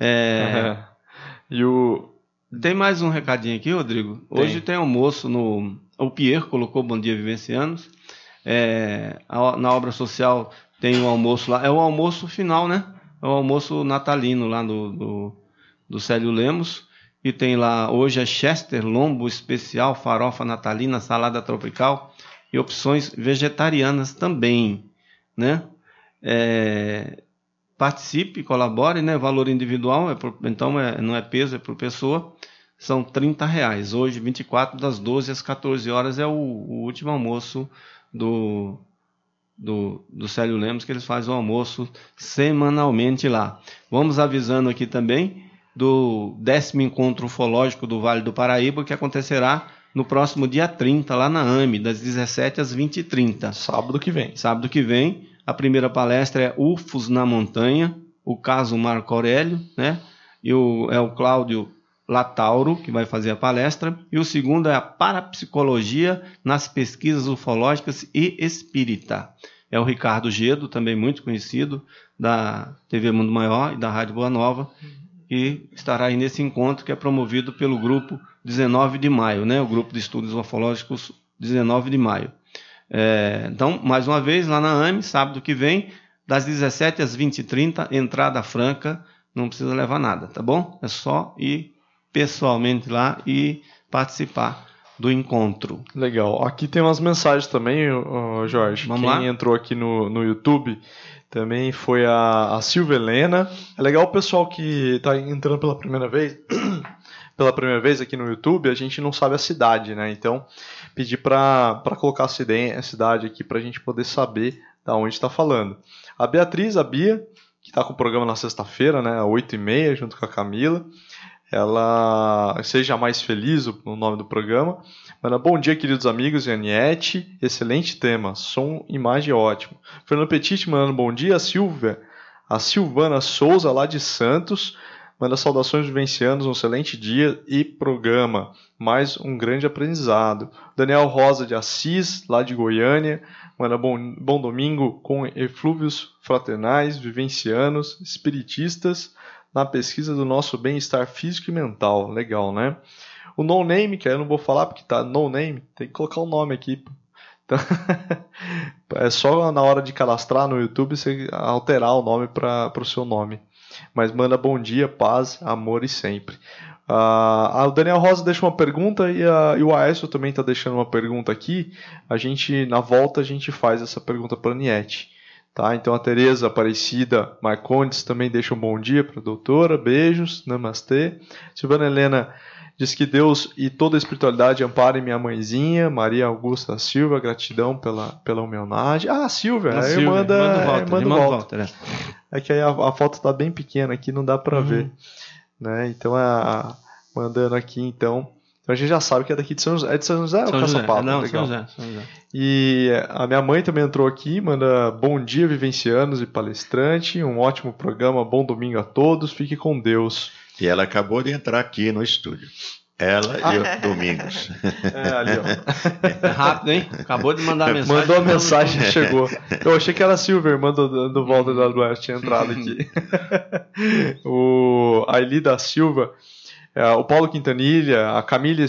É, E o. Tem mais um recadinho aqui, Rodrigo. Hoje Tem. tem almoço no... O Pierre colocou Bom Dia Vivencianos. É, a- na obra social tem um almoço lá. É o almoço final, né? É o almoço natalino lá do, do, do Célio Lemos. E tem lá, hoje é Chester, lombo especial, farofa natalina, salada tropical e opções vegetarianas também, né? É, participe, colabore, né? Valor individual, é por, então é, não é peso, é por pessoa. São trinta reais. Hoje, vinte e quatro, das doze às quatorze horas, é o, o último almoço do, do, do Célio Lemos, que eles fazem o almoço semanalmente lá. Vamos avisando aqui também do décimo encontro ufológico do Vale do Paraíba, que acontecerá no próximo dia trinta, lá na A M E, das dezessete às vinte e trinta. Sábado que vem. Sábado que vem, a primeira palestra é U F Os na Montanha, o caso Marco Aurélio, né? E o, é o Cláudio Latauro, que vai fazer a palestra. E o segundo é a Parapsicologia nas Pesquisas Ufológicas e Espírita. É o Ricardo Gedo, também muito conhecido, da T V Mundo Maior e da Rádio Boa Nova, e estará aí nesse encontro que é promovido pelo grupo dezenove de maio, né? O grupo de estudos ufológicos dezenove de maio. É, então, mais uma vez, lá na A M E, sábado que vem, das dezessete às vinte e trinta, entrada franca, não precisa levar nada, tá bom? É só ir pessoalmente lá e participar do encontro. Legal. Aqui tem umas mensagens também, ô, Jorge. Vamos Quem lá? entrou aqui no, no YouTube também foi a, a Silvia Helena. É legal o pessoal que está entrando pela primeira vez. Pela primeira vez aqui no YouTube, a gente não sabe a cidade, né? Então, pedir para colocar a cide- a cidade aqui para a gente poder saber da onde está falando. A Beatriz, a Bia, que está com o programa na sexta-feira, né? Às oito e meia, junto com a Camila. Ela seja mais feliz, o nome do programa. Manda, bom dia, queridos amigos e Aniette. Excelente tema, som e imagem ótimo. Fernando Petit mandando bom dia. A Silvia, a Silvana Souza, lá de Santos, manda saudações vivencianos, um excelente dia e programa. Mais um grande aprendizado. Daniel Rosa de Assis, lá de Goiânia, manda bom, bom domingo com eflúvios fraternais, vivencianos, espiritistas, na pesquisa do nosso bem-estar físico e mental. Legal, né? O No Name, que aí eu não vou falar porque tá No Name, tem que colocar o um nome aqui. Então, é só na hora de cadastrar no YouTube você alterar o nome para o seu nome. Mas manda bom dia, paz, amor e sempre. Uh, o Daniel Rosa deixa uma pergunta e, a, e o Aécio também está deixando uma pergunta aqui. A gente, na volta, a gente faz essa pergunta para a Niete. Tá? Então a Tereza Aparecida Marcondes também deixa um bom dia para a doutora. Beijos, namastê. Silvana Helena diz que Deus e toda a espiritualidade amparem minha mãezinha, Maria Augusta Silva, gratidão pela, pela homenagem. Ah, Silvia, a, a Silvia, irmã da irmã do Walter. Walter é. é que aí a, a foto está bem pequena aqui, não dá para uhum. ver. Né? Então, a, a, mandando aqui, então, então, a gente já sabe que é daqui de São José. É de São José São ou Caçapava? Não, legal. São José, São José. E a minha mãe também entrou aqui, manda bom dia, vivencianos e palestrante, um ótimo programa, bom domingo a todos, fique com Deus. E ela acabou de entrar aqui no estúdio. Ela e o Domingos. É, ali, ó. É rápido, hein? Acabou de mandar a mensagem. Mandou a mensagem e chegou. Eu achei que era a Silver, irmã do, do Walter da West, tinha entrado aqui. o, a Eli da Silva, é, o Paulo Quintanilha, a Camille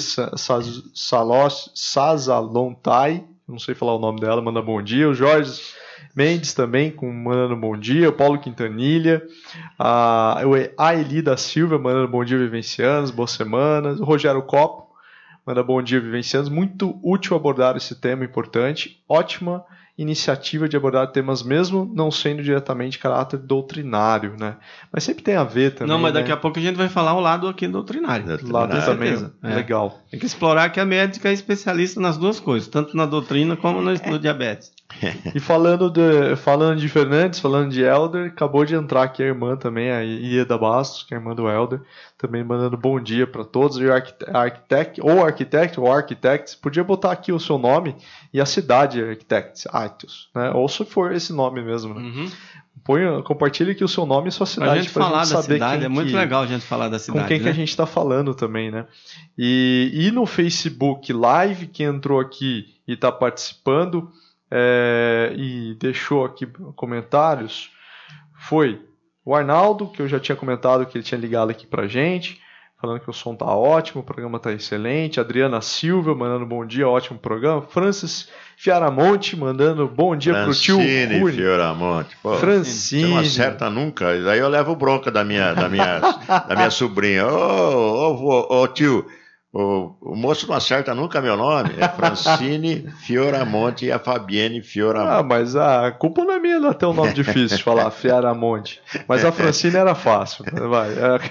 Sazalontai, não sei falar o nome dela, manda bom dia. O Jorge Mendes também, com, mandando bom dia. O Paulo Quintanilha. A, a Eli da Silva, mandando bom dia, vivencianos. Boas semanas. O Rogério Copo, manda bom dia, vivencianos. Muito útil abordar esse tema importante. Ótima iniciativa de abordar temas mesmo não sendo diretamente de caráter doutrinário, né? Mas sempre tem a ver também. Não, mas daqui né? a pouco a gente vai falar o lado aqui doutrinário. doutrinário. Lado também, é. Legal. Tem que explorar que a médica é especialista nas duas coisas, tanto na doutrina como no, no diabetes. E falando de, falando de Fernandes, falando de Helder, acabou de entrar aqui a irmã também, a Ieda Bastos, que é a irmã do Helder, também mandando bom dia para todos. E o arquitect, ou arquitect, ou architects, podia botar aqui o seu nome e a cidade Architects, Aitos, né? Ou se for esse nome mesmo, né? Uhum. Põe, compartilhe aqui o seu nome e sua cidade. Pra gente pra falar gente da saber cidade, quem é muito que, legal a gente falar da cidade. Com quem né? que a gente está falando também, né? E, e no Facebook Live, quem entrou aqui e está participando é, e deixou aqui comentários, foi o Arnaldo, que eu já tinha comentado que ele tinha ligado aqui pra gente, falando que o som tá ótimo, o programa tá excelente. Adriana Silva, mandando bom dia, ótimo programa. Francis Fiaramonte, mandando bom dia Francine, pro tio Rui. Fiaramonte. Pô, Francine. Você não acerta nunca. Daí eu levo bronca da minha, da minha, da minha sobrinha. Ô, ô, ô, tio, o, o moço não acerta nunca meu nome. É Francine Fioramonte e a Fabienne Fioramonte. Ah, mas a culpa não é minha, não ter um nome difícil de falar, Fiaramonte. Mas a Francine era fácil. Vai.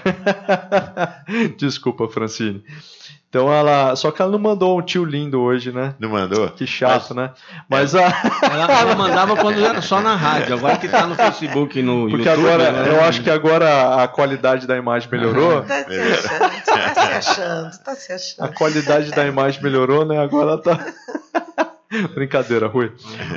Desculpa, Francine. Então ela. Só que ela não mandou um tio lindo hoje, né? Não mandou? Que chato, mas, né? Mas a. Ela, ela mandava quando era só na rádio, agora que tá no Facebook e no Porque YouTube. Porque agora, né? eu acho que agora a qualidade da imagem melhorou. Tá se achando, tá se achando, tá se achando. A qualidade da imagem melhorou, né? Agora tá. Brincadeira, Rui.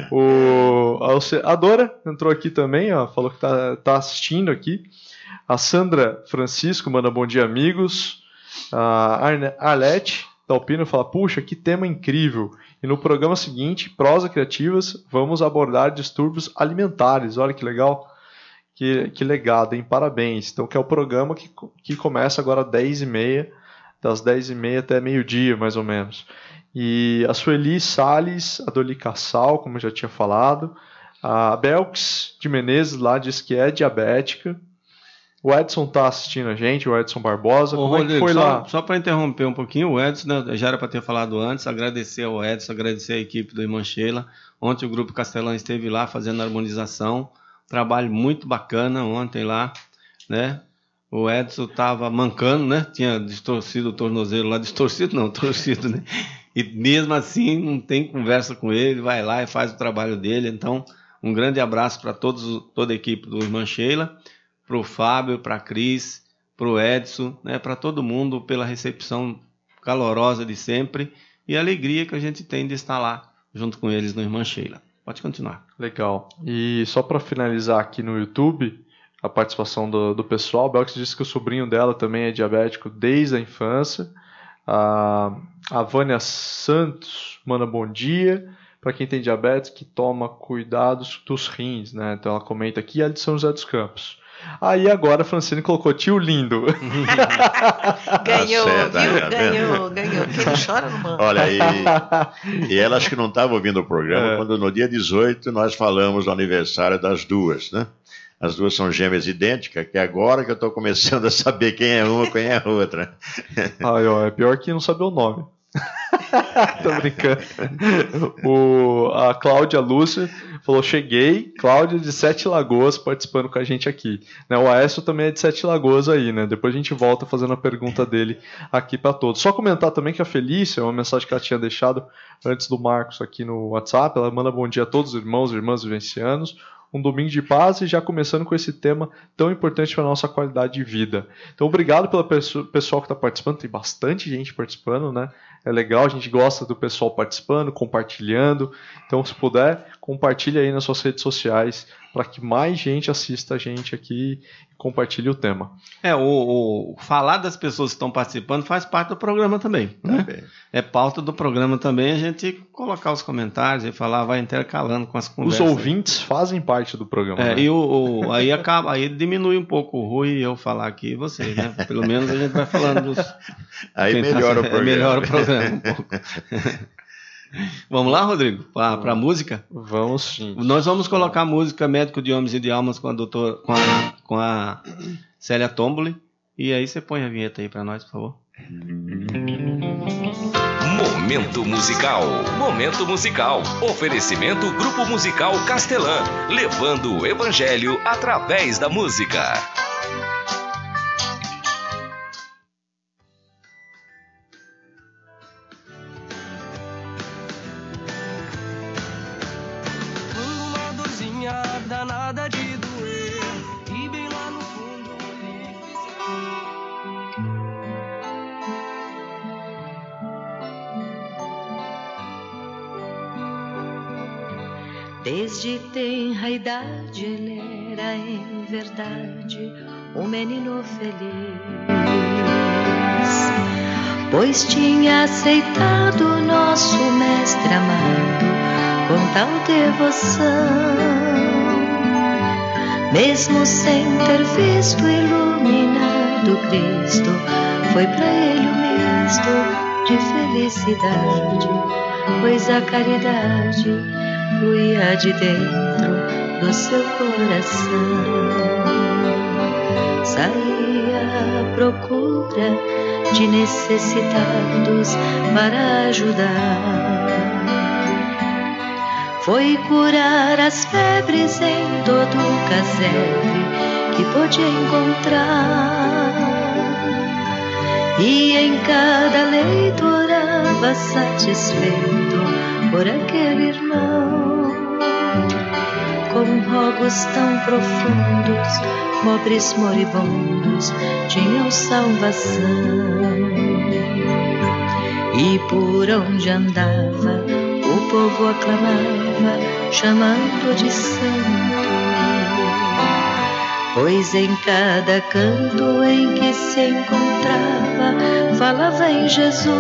O, a Dora entrou aqui também, ó, falou que tá, tá assistindo aqui. A Sandra Francisco manda bom dia, amigos. A Arlete Dalpino fala, puxa, que tema incrível. E no programa seguinte, Prosa Criativas, vamos abordar distúrbios alimentares. Olha que legal. Que, que legado, hein? Parabéns. Então, que é o programa que, que começa agora às dez e meia, das dez e meia até meio-dia, mais ou menos. E a Sueli Salles, a Doli Cassal, como eu já tinha falado. A Belks de Menezes lá diz que é diabética. O Edson está assistindo a gente, o Edson Barbosa. Ô, como Rodrigo, é que foi só, lá? Só para interromper um pouquinho, o Edson, né, já era para ter falado antes, agradecer ao Edson, agradecer a equipe do Irmã Sheila. Ontem o Grupo Castelão esteve lá fazendo harmonização. Trabalho muito bacana ontem lá, né? O Edson estava mancando, né? Tinha distorcido o tornozelo lá, distorcido não, torcido, né? E mesmo assim não tem conversa com ele, vai lá e faz o trabalho dele. Então, um grande abraço para todos, toda a equipe do Irmã Sheila, para o Fábio, para a Cris, para o Edson, né? Para todo mundo pela recepção calorosa de sempre e a alegria que a gente tem de estar lá junto com eles no Irmã Sheila. Pode continuar. Legal. E só para finalizar aqui no YouTube, a participação do, do pessoal, a Belks disse que o sobrinho dela também é diabético desde a infância. A, a Vânia Santos manda bom dia. Para quem tem diabetes, que toma cuidados dos rins, né? Então ela comenta aqui, a de São José dos Campos. Aí agora a Francine colocou tio lindo. Ganhou, Tá certo, viu? tá Ganhou, ganhou. Quem não chora não manda. Olha, e, e ela acho que não estava ouvindo o programa É. quando no dia dezoito nós falamos do aniversário das duas, né? As duas são gêmeas idênticas, que é agora que eu estou começando a saber quem é uma e quem é a outra. Ai, ó, é pior que não saber o nome. Tô brincando. O, a Cláudia Lúcia falou: cheguei, Cláudia de Sete Lagoas participando com a gente aqui. Né, o Aécio também é de Sete Lagoas aí, né? Depois a gente volta fazendo a pergunta dele aqui para todos. Só comentar também que a Felícia, uma mensagem que ela tinha deixado antes do Marcos aqui no WhatsApp, ela manda bom dia a todos os irmãos e irmãs vivencianos. Um domingo de paz e já começando com esse tema tão importante para a nossa qualidade de vida. Então, obrigado pelo pessoal que está participando. Tem bastante gente participando, né? É legal, a gente gosta do pessoal participando, compartilhando. Então, se puder, compartilhe aí nas suas redes sociais para que mais gente assista a gente aqui e compartilhe o tema. É, o, o falar das pessoas que estão participando faz parte do programa também, né? Também. É pauta do programa também a gente colocar os comentários e falar, vai intercalando com as Os conversas. ouvintes fazem parte do programa. É, né? e o, o- aí acaba, aí diminui um pouco o Rui e eu falar aqui e vocês, né? Pelo menos a gente vai falando dos. Aí quem tá- melhora o programa. Melhora o programa um pouco. Vamos lá, Rodrigo, para a música? Vamos sim. Nós vamos colocar a música Médico de Homens e de Almas com a doutora, com a, com a Célia Tomboli. E aí você põe a vinheta aí para nós, por favor. Momento musical. Momento musical. Oferecimento Grupo Musical Castelã, levando o evangelho através da música. Uma dorzinha danada de doer, e bem lá no fundo me Desde tenra idade ele era em verdade um menino feliz, pois tinha aceitado nosso mestre amado com tal devoção, mesmo sem ter visto iluminado Cristo, foi pra ele um misto de felicidade, pois a caridade fluía de dentro do seu coração. Saía à procura de necessitados para ajudar. Foi curar as febres em todo o casebre que podia encontrar. E em cada leito orava satisfeito por aquele irmão. Com rogos tão profundos, pobres moribundos tinham salvação. E por onde andava, o povo aclamava, chamando de santo. Pois em cada canto em que se encontrava, falava em Jesus,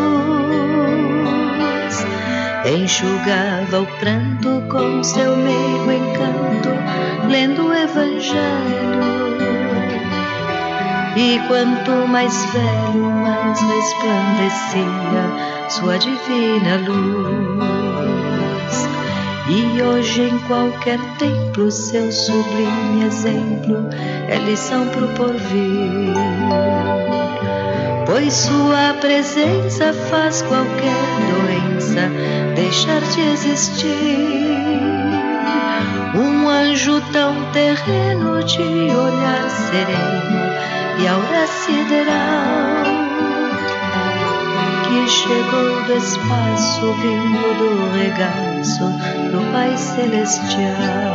enxugava o pranto com seu meigo encanto, lendo o Evangelho. E quanto mais velho, mais resplandecia sua divina luz. E hoje em qualquer templo seu sublime exemplo é lição pro porvir, pois sua presença faz qualquer doença deixar de existir. Um anjo tão terreno de olhar sereno e aura sideral, que chegou do espaço vindo do regaço do Pai Celestial.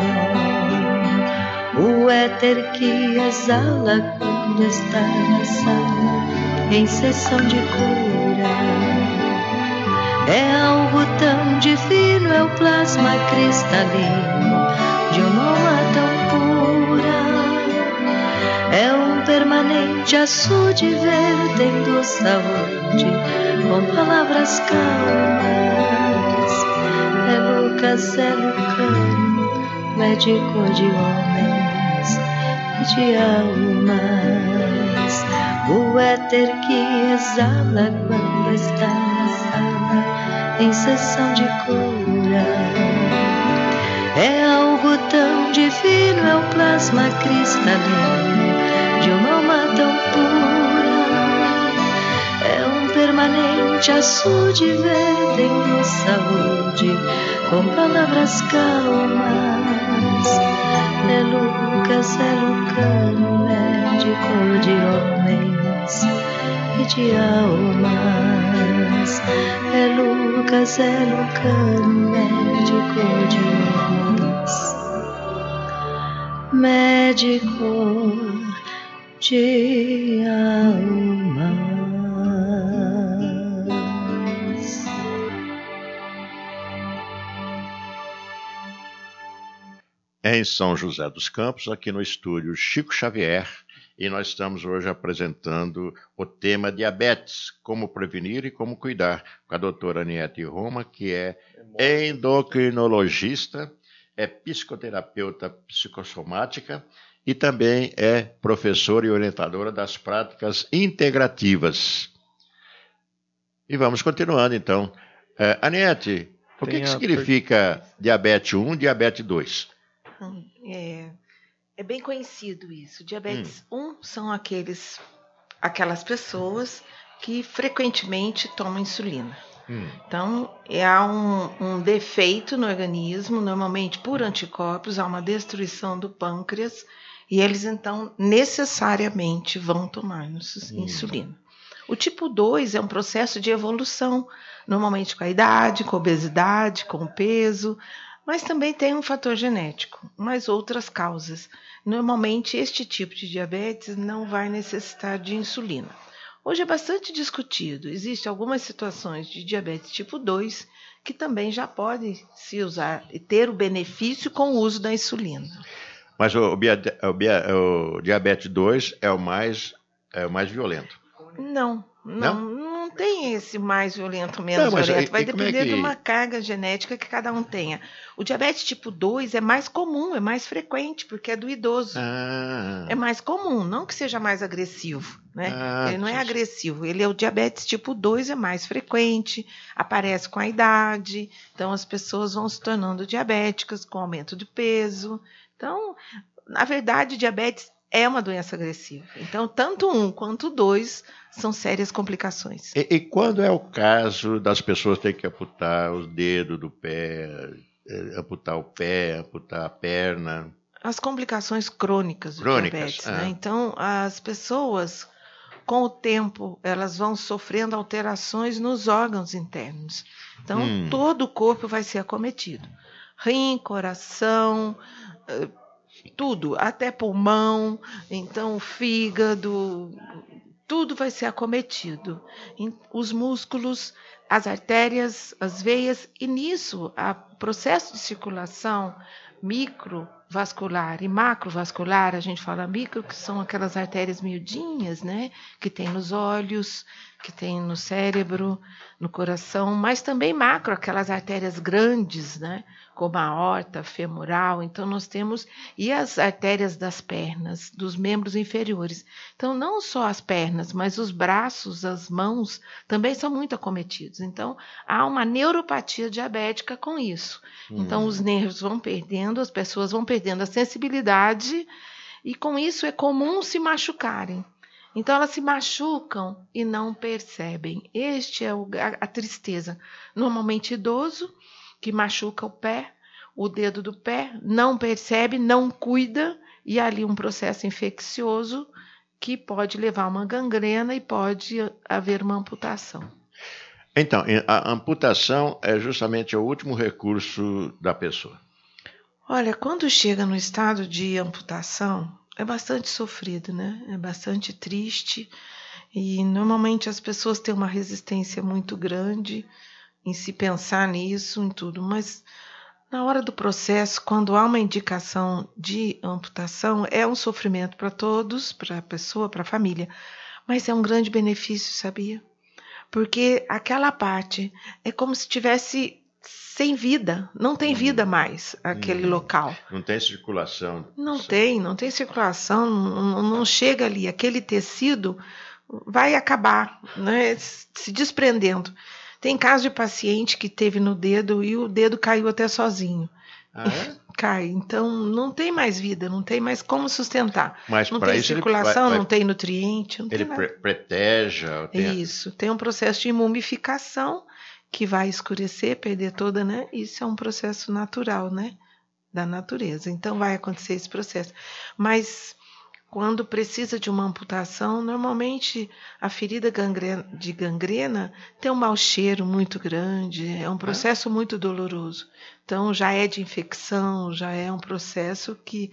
O éter que exala quando está na sala em sessão de cura é algo tão divino, é o plasma cristalino de uma alma tão pura. É um permanente açude vertendo saúde com palavras calmas. É Lucas, é Lucano, médico de homens e de almas, o éter que exala quando está na sala em sessão de cura. É algo tão divino, é o plasma cristalino de uma alma tão pura. É um permanente açude vertendo saúde com palavras calmas. É Lucas, é Lucano, médico de homens e de almas. É Lucas, é Lucano, médico de homens, médico de almas. Em São José dos Campos, aqui no estúdio Chico Xavier, e nós estamos hoje apresentando o tema diabetes, como prevenir e como cuidar, com a doutora Aniete Roma, que é endocrinologista, é psicoterapeuta psicossomática e também é professora e orientadora das práticas integrativas. E vamos continuando, então. Uh, Aniete, o que, que significa per... diabetes um, diabetes dois? É, é bem conhecido isso. Diabetes hum. um são aqueles, aquelas pessoas que frequentemente tomam insulina. Hum. Então, há um, um defeito no organismo, normalmente por anticorpos, há uma destruição do pâncreas, e eles, então, necessariamente vão tomar hum. insulina. O tipo dois é um processo de evolução, normalmente com a idade, com a obesidade, com o peso, mas também tem um fator genético, mas outras causas. Normalmente, este tipo de diabetes não vai necessitar de insulina. Hoje é bastante discutido. Existem algumas situações de diabetes tipo dois que também já podem se usar e ter o benefício com o uso da insulina. Mas o, o, o, o diabetes dois é o mais, é o mais violento? Não, não, não, não tem esse mais violento, menos não, violento. Vai depender é que... de uma carga genética que cada um tenha. O diabetes tipo dois é mais comum, é mais frequente, porque é do idoso. Ah. É mais comum, não que seja mais agressivo, né? Ah, ele não é agressivo, ele é o diabetes tipo dois, é mais frequente, aparece com a idade, então as pessoas vão se tornando diabéticas com aumento de peso. Então, na verdade, diabetes é uma doença agressiva. Então, tanto um quanto dois são sérias complicações. E, e quando é o caso das pessoas terem que amputar os dedos do pé, amputar o pé, amputar a perna? As complicações crônicas do crônicas, diabetes. Ah. Né? Então, as pessoas, com o tempo, elas vão sofrendo alterações nos órgãos internos. Então, hum. todo o corpo vai ser acometido. Rim, coração... tudo, até pulmão, então fígado, tudo vai ser acometido. Os músculos, as artérias, as veias, e nisso, o processo de circulação microvascular e macrovascular, a gente fala micro, que são aquelas artérias miudinhas, né, que tem nos olhos, que tem no cérebro, no coração, mas também macro, aquelas artérias grandes, né, como a aorta femoral. Então, nós temos, e as artérias das pernas, dos membros inferiores. Então, não só as pernas, mas os braços, as mãos, também são muito acometidos. Então, há uma neuropatia diabética com isso. Hum. Então, os nervos vão perdendo, as pessoas vão perdendo a sensibilidade, e com isso é comum se machucarem. Então, elas se machucam e não percebem. Este é o, a, a tristeza. Normalmente idoso, que machuca o pé, o dedo do pé, não percebe, não cuida, e ali um processo infeccioso que pode levar a uma gangrena e pode haver uma amputação. Então, a amputação é justamente o último recurso da pessoa. Olha, quando chega no estado de amputação, é bastante sofrido, né? É bastante triste, e normalmente as pessoas têm uma resistência muito grande em se pensar nisso, em tudo, mas na hora do processo, quando há uma indicação de amputação, é um sofrimento para todos, para a pessoa, para a família, mas é um grande benefício, sabia? Porque aquela parte é como se tivesse sem vida, não tem vida mais aquele Hum. local. Não tem circulação. Não tem, não tem circulação, não, não chega ali. Aquele tecido vai acabar, né, se desprendendo. Tem caso de paciente que teve no dedo e o dedo caiu até sozinho. Ah, é? Cai. Então não tem mais vida, não tem mais como sustentar. Mas Não para tem isso ele circulação, vai- vai- não tem nutriente, não Ele tem nada. pre- preteja. Tem... Isso, tem um processo de mumificação que vai escurecer, perder toda, né? Isso é um processo natural, né? Da natureza. Então vai acontecer esse processo. Mas quando precisa de uma amputação, normalmente a ferida gangrena- de gangrena tem um mau cheiro muito grande, é um processo muito doloroso. Então já é de infecção, já é um processo que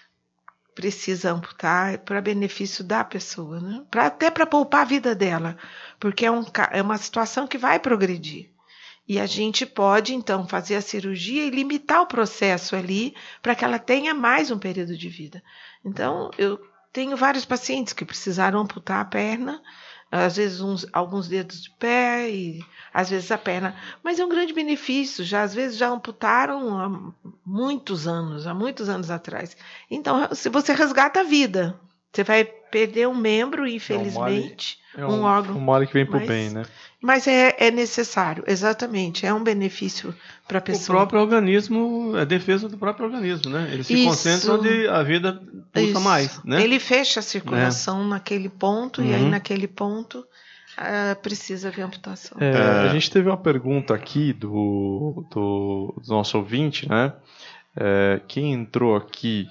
precisa amputar para benefício da pessoa, né? Pra, até para poupar a vida dela, porque é, um, ca- é uma situação que vai progredir. E a gente pode, então, fazer a cirurgia e limitar o processo ali para que ela tenha mais um período de vida. Então, eu tenho vários pacientes que precisaram amputar a perna, às vezes uns, alguns dedos de pé e às vezes a perna. Mas é um grande benefício, já às vezes já amputaram há muitos anos, há muitos anos atrás. Então, se você resgata a vida, você vai perder um membro, infelizmente, É um, um, órgão. um mal que vem pro mas- bem, né? Mas é, é necessário, exatamente, é um benefício para a O pessoa. próprio organismo, é defesa do próprio organismo, né? Ele se Isso. concentra onde a vida pulsa Isso. mais, né? Ele fecha a circulação naquele ponto, e aí Uhum. naquele ponto ah, precisa haver amputação. É, Ah. A gente teve uma pergunta aqui do, do, do nosso ouvinte, né? É, quem entrou aqui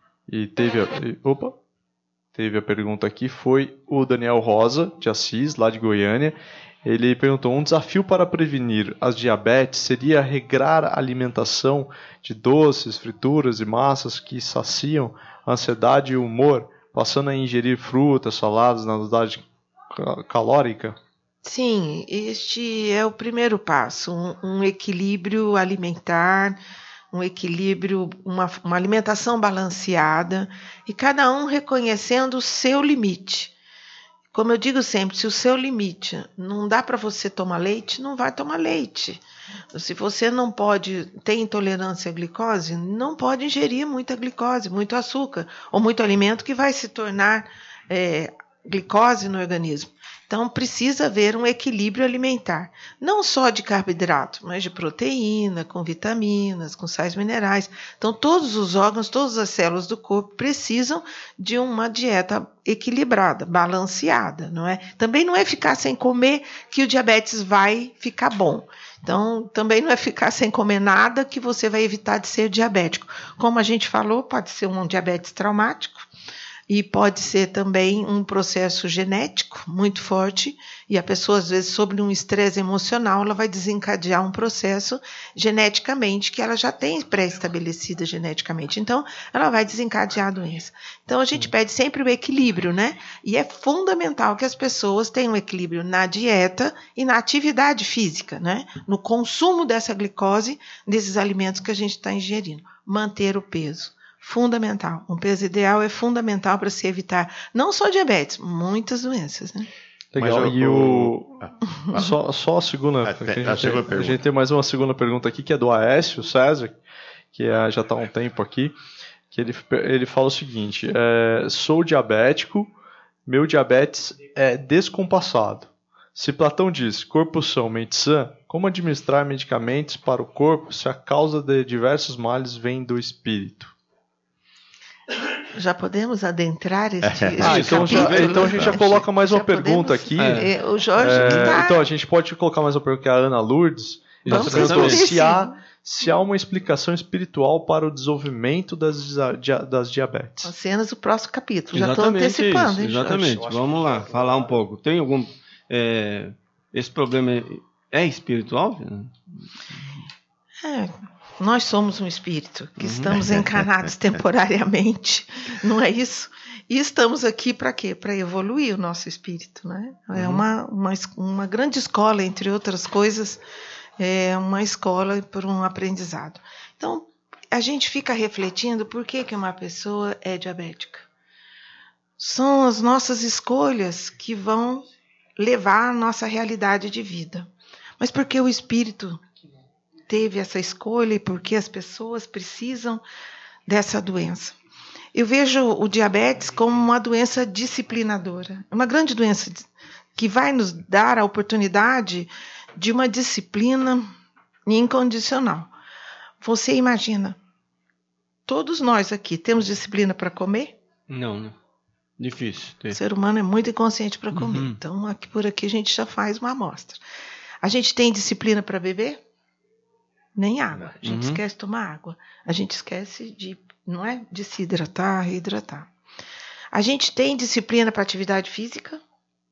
e teve a, e- opa, teve a pergunta aqui foi o Daniel Rosa, de Assis, lá de Goiânia. Ele perguntou: um desafio para prevenir as diabetes seria regrar a alimentação de doces, frituras e massas que saciam a ansiedade e o humor, passando a ingerir frutas, saladas na dosagem ca- calórica? Sim, este é o primeiro passo, um, um equilíbrio alimentar, um equilíbrio, uma, uma alimentação balanceada e cada um reconhecendo o seu limite. Como eu digo sempre, se o seu limite não dá para você tomar leite, não vai tomar leite. Se você não pode, tem intolerância à glicose, não pode ingerir muita glicose, muito açúcar, ou muito alimento que vai se tornar é, glicose no organismo. Então, precisa haver um equilíbrio alimentar, não só de carboidrato, mas de proteína, com vitaminas, com sais minerais. Então, todos os órgãos, todas as células do corpo precisam de uma dieta equilibrada, balanceada, não é? Também não é ficar sem comer que o diabetes vai ficar bom. Então, também não é ficar sem comer nada que você vai evitar de ser diabético. Como a gente falou, pode ser um diabetes traumático, e pode ser também um processo genético muito forte, e a pessoa, às vezes, sob um estresse emocional, ela vai desencadear um processo geneticamente que ela já tem pré-estabelecida geneticamente. Então, ela vai desencadear a doença. Então, a gente pede sempre o equilíbrio, né? E é fundamental que as pessoas tenham equilíbrio na dieta e na atividade física, né? No consumo dessa glicose, desses alimentos que a gente está ingerindo. Manter o peso. Fundamental. Um peso ideal é fundamental para se evitar não só diabetes, muitas doenças, né? Legal. Mas E o... Ah, só, só a segunda. Ah, tem- que a a, gente segunda tem, a pergunta. gente tem mais uma segunda pergunta aqui, que é do Aécio César, que é- já está há um tempo aqui, que ele, ele fala o seguinte: é, sou diabético, meu diabetes é descompassado. Se Platão diz corpo são, mente sã, como administrar medicamentos para o corpo se a causa de diversos males vem do espírito? Já podemos adentrar este, este Ah, então, já, capítulo? então a gente já coloca mais uma Já pergunta podemos? aqui. É, o Jorge É, está... Então, a gente pode colocar mais uma pergunta, que é a Ana Lourdes. Vamos Ela perguntou responder, se sim. há, se há uma explicação espiritual para o desenvolvimento das, dia- das diabetes. As cenas do próximo capítulo. Já estou Exatamente antecipando, isso, hein, Jorge? exatamente. Vamos lá, falar um pouco. Tem algum... é, esse problema é, é espiritual? É, nós somos um espírito que Uhum. estamos encarnados temporariamente, não é isso? E estamos aqui para quê? Para evoluir o nosso espírito, né? É Uhum. uma, uma, es- uma grande escola, entre outras coisas, é uma escola para um aprendizado. Então, a gente fica refletindo por que, que uma pessoa é diabética. São as nossas escolhas que vão levar a nossa realidade de vida. Mas porque o espírito teve essa escolha e por que as pessoas precisam dessa doença. Eu vejo o diabetes como uma doença disciplinadora, uma grande doença que vai nos dar a oportunidade de uma disciplina incondicional. Você imagina, todos nós aqui temos disciplina para comer? Não, né? Difícil ter. O ser humano é muito inconsciente para comer. Uhum. Então, aqui, por aqui a gente já faz uma amostra. A gente tem disciplina para beber? Nem água. A gente Uhum. esquece de tomar água. A gente esquece de, não é, de se hidratar, reidratar. A gente tem disciplina para atividade física?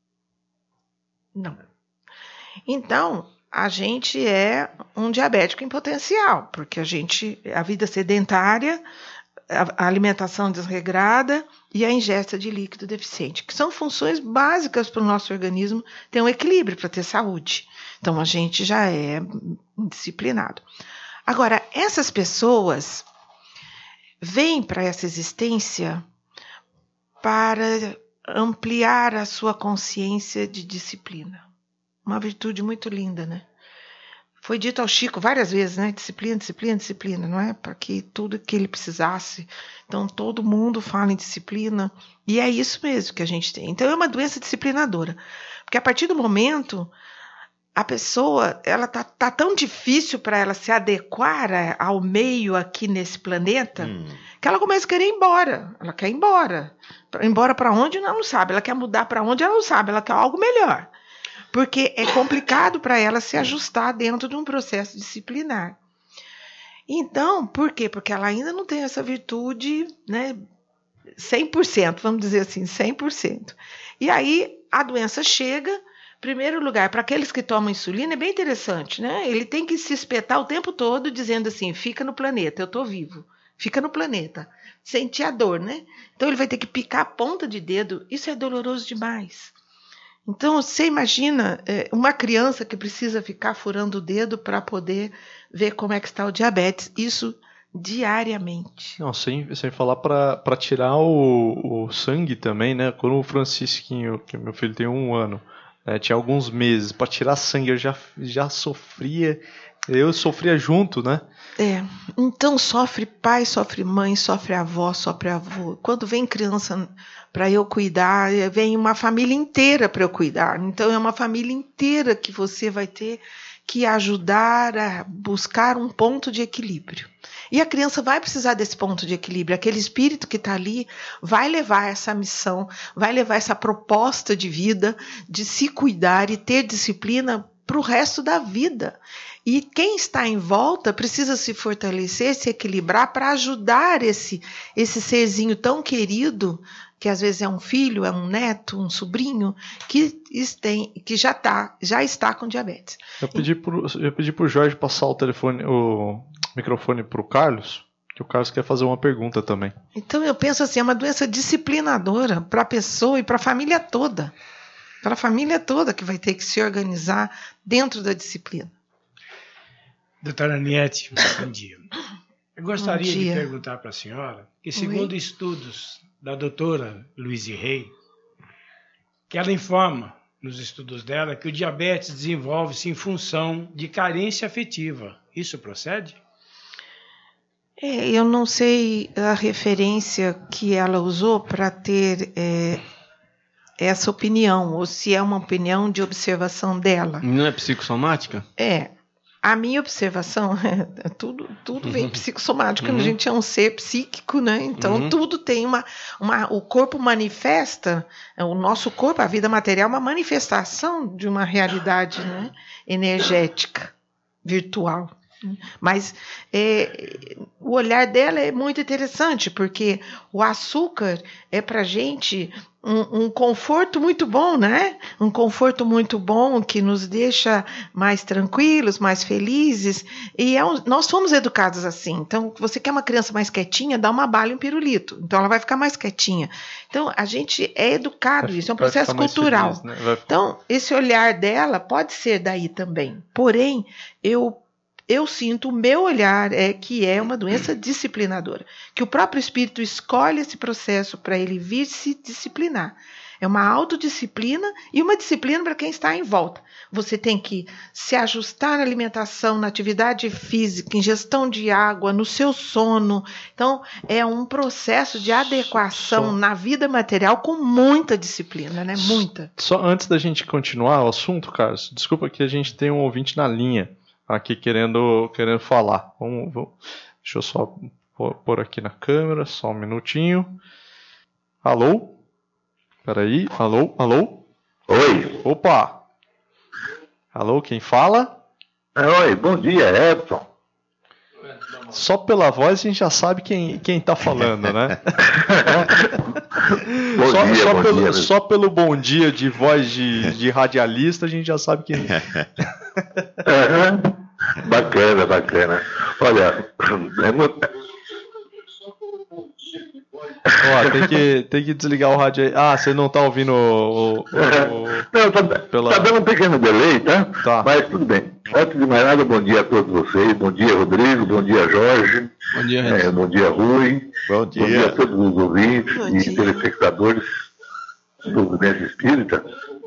Não. Então, a gente é um diabético em potencial, porque a gente, a vida sedentária, a alimentação desregrada e a ingesta de líquido deficiente, que são funções básicas para o nosso organismo ter um equilíbrio para ter saúde. Então, a gente já é indisciplinado. Agora, essas pessoas vêm para essa existência para ampliar a sua consciência de disciplina. Uma virtude muito linda, né? Foi dito ao Chico várias vezes, né? Disciplina, disciplina, disciplina, não é? Para que tudo que ele precisasse. Então, todo mundo fala em disciplina. E é isso mesmo que a gente tem. Então, é uma doença disciplinadora. Porque a partir do momento, a pessoa, ela tá, tá tão difícil para ela se adequar ao meio aqui nesse planeta, hum. que ela começa a querer ir embora. Ela quer ir embora. Ir embora para onde? Ela não sabe. Ela quer mudar para onde? Ela não sabe. Ela quer algo melhor. Porque é complicado para ela se ajustar dentro de um processo disciplinar. Então, por quê? Porque ela ainda não tem essa virtude, né, cem por cento, vamos dizer assim, cem por cento. E aí a doença chega, em primeiro lugar, para aqueles que tomam insulina, é bem interessante, né? Ele tem que se espetar o tempo todo dizendo assim, fica no planeta, eu estou vivo, fica no planeta. Sentir a dor, né? Então ele vai ter que picar a ponta de dedo, isso é doloroso demais. Então, você imagina é, uma criança que precisa ficar furando o dedo para poder ver como é que está o diabetes. Isso diariamente. Não, sem, sem falar para tirar o, o sangue também, né? Quando o Francisquinho, que meu filho tem um ano, né, tinha alguns meses, para tirar sangue eu já, já sofria, eu sofria junto, né? É, então sofre pai, sofre mãe, sofre avó, sofre avô. Quando vem criança para eu cuidar, vem uma família inteira para eu cuidar. Então é uma família inteira que você vai ter que ajudar a buscar um ponto de equilíbrio. E a criança vai precisar desse ponto de equilíbrio. Aquele espírito que está ali vai levar essa missão, vai levar essa proposta de vida, de se cuidar e ter disciplina para o resto da vida. E quem está em volta precisa se fortalecer, se equilibrar para ajudar esse, esse serzinho tão querido, que às vezes é um filho, é um neto, um sobrinho, que, tem, que já, tá, já está com diabetes. Eu pedi para o Jorge passar o, telefone, o microfone para o Carlos, que o Carlos quer fazer uma pergunta também. Então eu penso assim, é uma doença disciplinadora para a pessoa e para a família toda. Para a família toda que vai ter que se organizar dentro da disciplina. Doutora Aniette, bom dia. Eu gostaria de perguntar para a senhora que, segundo Oi? estudos da doutora Luizy Rey, que ela informa nos estudos dela que o diabetes desenvolve-se em função de carência afetiva. Isso procede? É, eu não sei a referência que ela usou para ter é, essa opinião, ou se é uma opinião de observação dela. Não é psicossomática? É. A minha observação é tudo, tudo vem psicossomático, uhum. A gente é um ser psíquico, né? Então uhum. tudo tem uma, uma. O corpo manifesta, o nosso corpo, a vida material, é uma manifestação de uma realidade, né, energética, virtual. Mas é, o olhar dela é muito interessante, porque o açúcar é pra gente um, um conforto muito bom, né? Um conforto muito bom que nos deixa mais tranquilos, mais felizes. E é um, nós fomos educados assim. Então, você quer uma criança mais quietinha, dá uma bala e um pirulito. Então, ela vai ficar mais quietinha. Então, a gente é educado, isso é um processo cultural. Feliz, né? Então, esse olhar dela pode ser daí também. Porém, eu Eu sinto, o meu olhar é que é uma doença disciplinadora, que o próprio espírito escolhe esse processo para ele vir se disciplinar. É uma autodisciplina e uma disciplina para quem está em volta. Você tem que se ajustar na alimentação, na atividade física, ingestão de água, no seu sono. Então, é um processo de adequação só, na vida material com muita disciplina, né? Muita. Só antes da gente continuar o assunto, Carlos, desculpa que a gente tem um ouvinte na linha aqui querendo, querendo falar. Vamos, vamos, deixa eu só pôr aqui na câmera, só um minutinho. Alô? Peraí, alô, alô? Oi. Opa! Alô, quem fala? Oi, bom dia, Edson. Só pela voz a gente já sabe quem, quem tá falando, né? bom só, dia, só, bom pelo, dia, só pelo bom dia de voz de, de radialista a gente já sabe quem é. uhum. Bacana, bacana. Olha, é muito... Ó, tem, que, tem que desligar o rádio aí. Ah, você não tá ouvindo o... o, o... Não, tá, pela... tá dando um pequeno delay, tá? Tá. Mas tudo bem. Antes de mais nada, bom dia a todos vocês. Bom dia, Rodrigo. Bom dia, Jorge. Bom dia, é, Bom dia, Rui. Bom dia. Bom dia a todos os ouvintes Bom e dia. telespectadores do Vivência Espírita.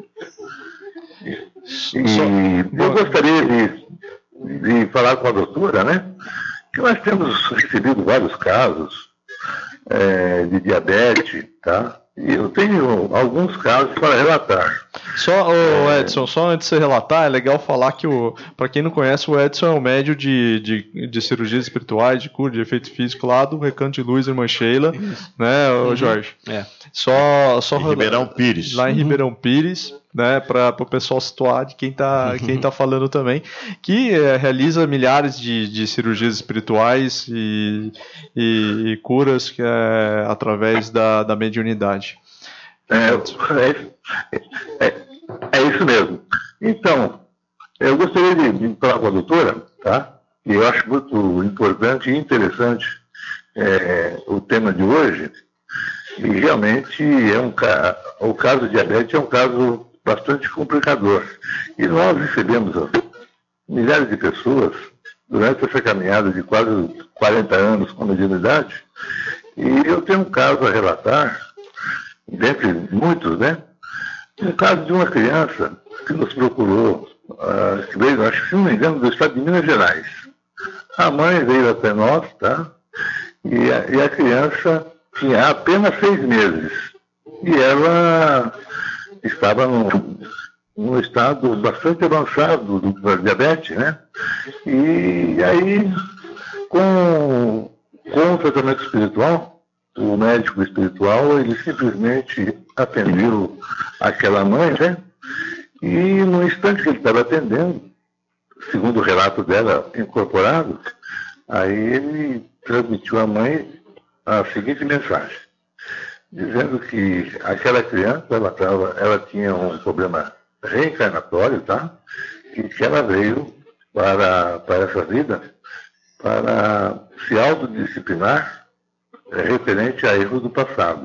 E Só... eu gostaria de, de falar com a doutora, né? Que nós temos recebido vários casos É, de diabetes, tá? E eu tenho alguns casos para relatar. Só, ô Edson, só antes de você relatar, é legal falar que, para quem não conhece, o Edson é o médium de, de, de cirurgias espirituais, de cura, de efeito físico lá do Recanto de Luz, Irmã Sheila, né, ô Jorge? É. Só, só Em Ribeirão Pires. Lá em Ribeirão Pires, né, para o pessoal situar de quem está quem tá falando também, que é, realiza milhares de, de cirurgias espirituais e, e, e curas que é, através da, da mediunidade. É, é, é, é isso mesmo. Então, eu gostaria de, de falar com a doutora, tá? E eu acho muito importante e interessante é, o tema de hoje. E realmente é um o caso de diabetes é um caso bastante complicador. E nós recebemos milhares de pessoas durante essa caminhada de quase quarenta anos com mediunidade. E eu tenho um caso a relatar, dentre muitos, né? Um caso de uma criança que nos procurou, uh, que veio, acho que se não me engano, do estado de Minas Gerais. A mãe veio até nós, tá? E a, e a criança tinha apenas seis meses. E ela estava num, num estado bastante avançado do, do diabetes, né? E aí, com, com o tratamento espiritual, o médico espiritual, ele simplesmente atendeu aquela mãe, né? E no instante que ele estava atendendo, segundo o relato dela incorporado, aí ele transmitiu à mãe a seguinte mensagem, dizendo que aquela criança, ela, tava, ela tinha um problema reencarnatório, tá? E que ela veio para, para essa vida para se autodisciplinar é referente a erros do passado.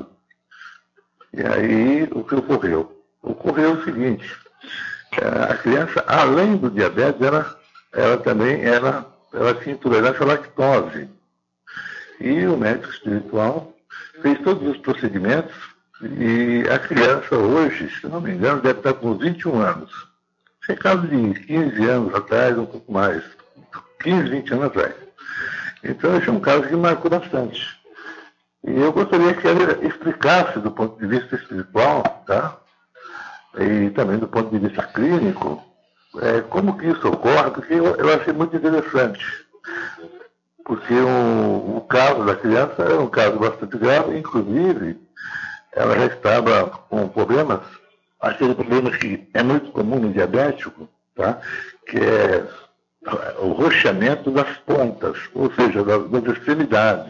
E aí, o que ocorreu? Ocorreu o seguinte, a criança, além do diabetes, ela, ela também ela, ela tinha intolerância à lactose. E o médico espiritual fez todos os procedimentos e a criança hoje, se não me engano, deve estar com vinte e um anos. Isso é caso de quinze anos atrás, um pouco mais. quinze, vinte anos atrás. Então, esse é um caso que marcou bastante. E eu gostaria que ela explicasse do ponto de vista espiritual, tá? E também do ponto de vista clínico, é, como que isso ocorre, porque eu, eu achei muito interessante. Porque o, o caso da criança é um caso bastante grave, inclusive ela já estava com problemas, aquele problema que é muito comum no diabético, tá? Que é o roxamento das pontas, ou seja, das, das extremidades.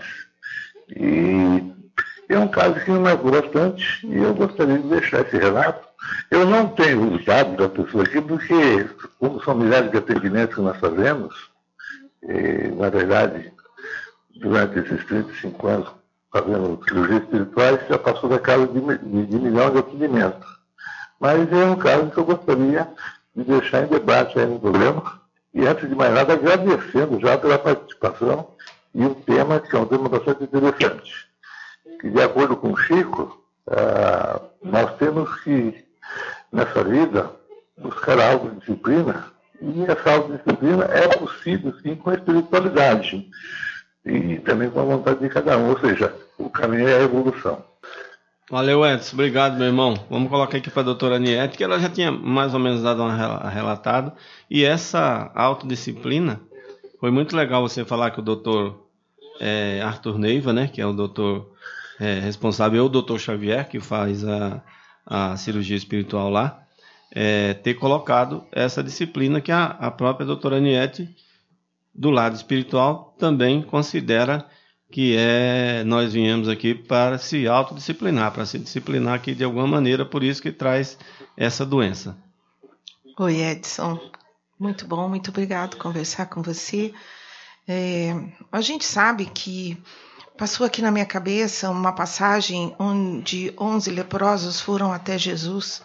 E é um caso que me marcou bastante e eu gostaria de deixar esse relato. Eu não tenho os dados da pessoa aqui, porque, como são milhares de atendimentos que nós fazemos, e, na verdade, durante esses trinta e cinco anos fazendo cirurgias espirituais, já passou da casa de, de, de milhões de atendimentos. Mas é um caso que eu gostaria de deixar em debate aí no programa. E antes de mais nada, agradecendo já pela participação e o tema, que é um tema bastante interessante. Que, de acordo com o Chico, ah, nós temos que, nessa vida, buscar a autodisciplina, e essa autodisciplina é possível, sim, com a espiritualidade e também com a vontade de cada um, ou seja, o caminho é a evolução. Valeu, Edson. Obrigado, meu irmão. Vamos colocar aqui para a doutora Aniette, que ela já tinha mais ou menos dado uma relatada. E essa autodisciplina, foi muito legal você falar que o doutor é, Arthur Neiva, né, que é o doutor é, responsável, ou o doutor Xavier, que faz a, a cirurgia espiritual lá, é, ter colocado essa disciplina que a, a própria doutora Aniette, do lado espiritual, também considera que é, nós viemos aqui para se autodisciplinar, para se disciplinar aqui de alguma maneira, por isso que traz essa doença. Oi, Edson. Muito bom, muito obrigado por conversar com você. É, a gente sabe que passou aqui na minha cabeça uma passagem onde onze leprosos foram até Jesus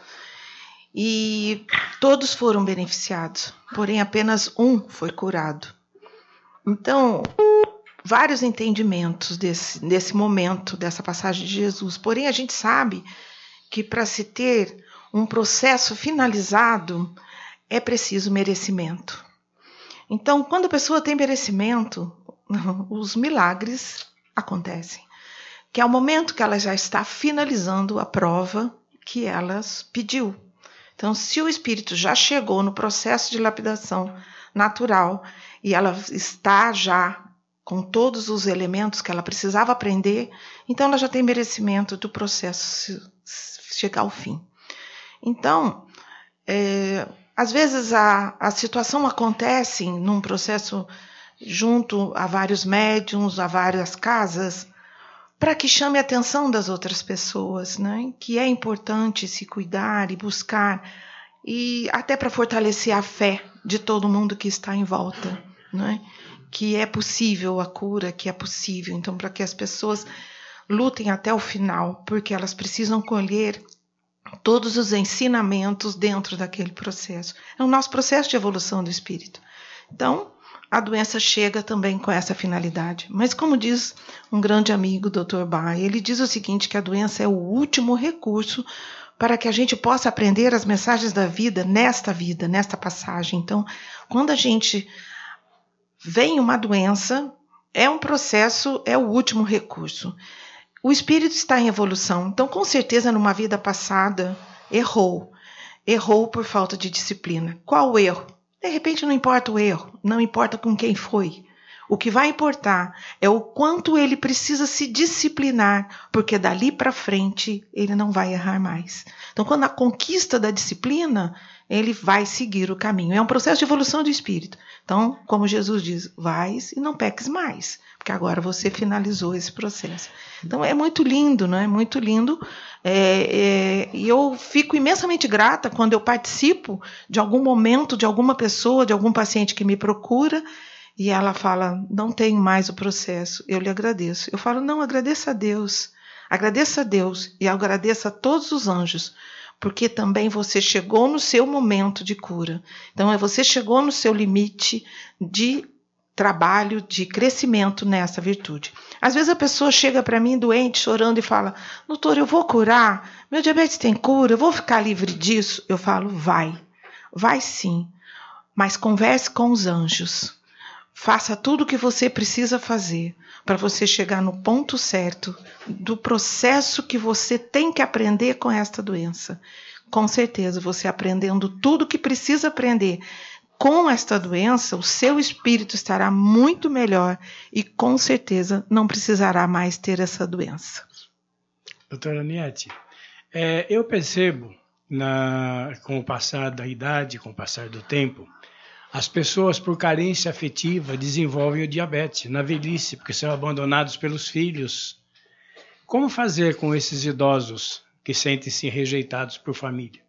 e todos foram beneficiados, porém apenas um foi curado. Então, vários entendimentos desse, desse momento, dessa passagem de Jesus. Porém, a gente sabe que para se ter um processo finalizado, é preciso merecimento. Então, quando a pessoa tem merecimento, os milagres acontecem. Que é o momento que ela já está finalizando a prova que ela pediu. Então, se o espírito já chegou no processo de lapidação natural e ela está já com todos os elementos que ela precisava aprender, então ela já tem merecimento do processo chegar ao fim. Então, é, às vezes a, a situação acontece num processo junto a vários médiums, a várias casas, para que chame a atenção das outras pessoas, né? Que é importante se cuidar e buscar, e até para fortalecer a fé de todo mundo que está em volta, né? Que é possível a cura, que é possível. Então, para que as pessoas lutem até o final, porque elas precisam colher todos os ensinamentos dentro daquele processo. É o nosso processo de evolução do espírito. Então, a doença chega também com essa finalidade. Mas como diz um grande amigo, doutor Bai, ele diz o seguinte, que a doença é o último recurso para que a gente possa aprender as mensagens da vida nesta vida, nesta passagem. Então, quando a gente vem uma doença, é um processo, é o último recurso. O espírito está em evolução, então com certeza numa vida passada errou. Errou por falta de disciplina. Qual o erro? De repente não importa o erro, não importa com quem foi. O que vai importar é o quanto ele precisa se disciplinar, porque dali para frente ele não vai errar mais. Então quando a conquista da disciplina, ele vai seguir o caminho. É um processo de evolução do espírito. Então, como Jesus diz, vais e não peques mais, porque agora você finalizou esse processo. Então, é muito lindo, né? Muito lindo. É, é, e eu fico imensamente grata quando eu participo de algum momento, de alguma pessoa, de algum paciente que me procura, e ela fala, não tenho mais o processo. Eu lhe agradeço. Eu falo, não, agradeça a Deus. Agradeça a Deus e agradeça a todos os anjos, porque também você chegou no seu momento de cura. Então, você chegou no seu limite de trabalho, de crescimento nessa virtude. Às vezes a pessoa chega para mim doente, chorando e fala, doutor, eu vou curar? Meu diabetes tem cura? Eu vou ficar livre disso? Eu falo, vai. Vai sim. Mas converse com os anjos. Faça tudo o que você precisa fazer para você chegar no ponto certo do processo que você tem que aprender com esta doença. Com certeza, você aprendendo tudo o que precisa aprender com esta doença, o seu espírito estará muito melhor e com certeza não precisará mais ter essa doença. Doutora Aniette, é, eu percebo na, com o passar da idade, com o passar do tempo, as pessoas, por carência afetiva, desenvolvem o diabetes na velhice, porque são abandonados pelos filhos. Como fazer com esses idosos que sentem-se rejeitados por família?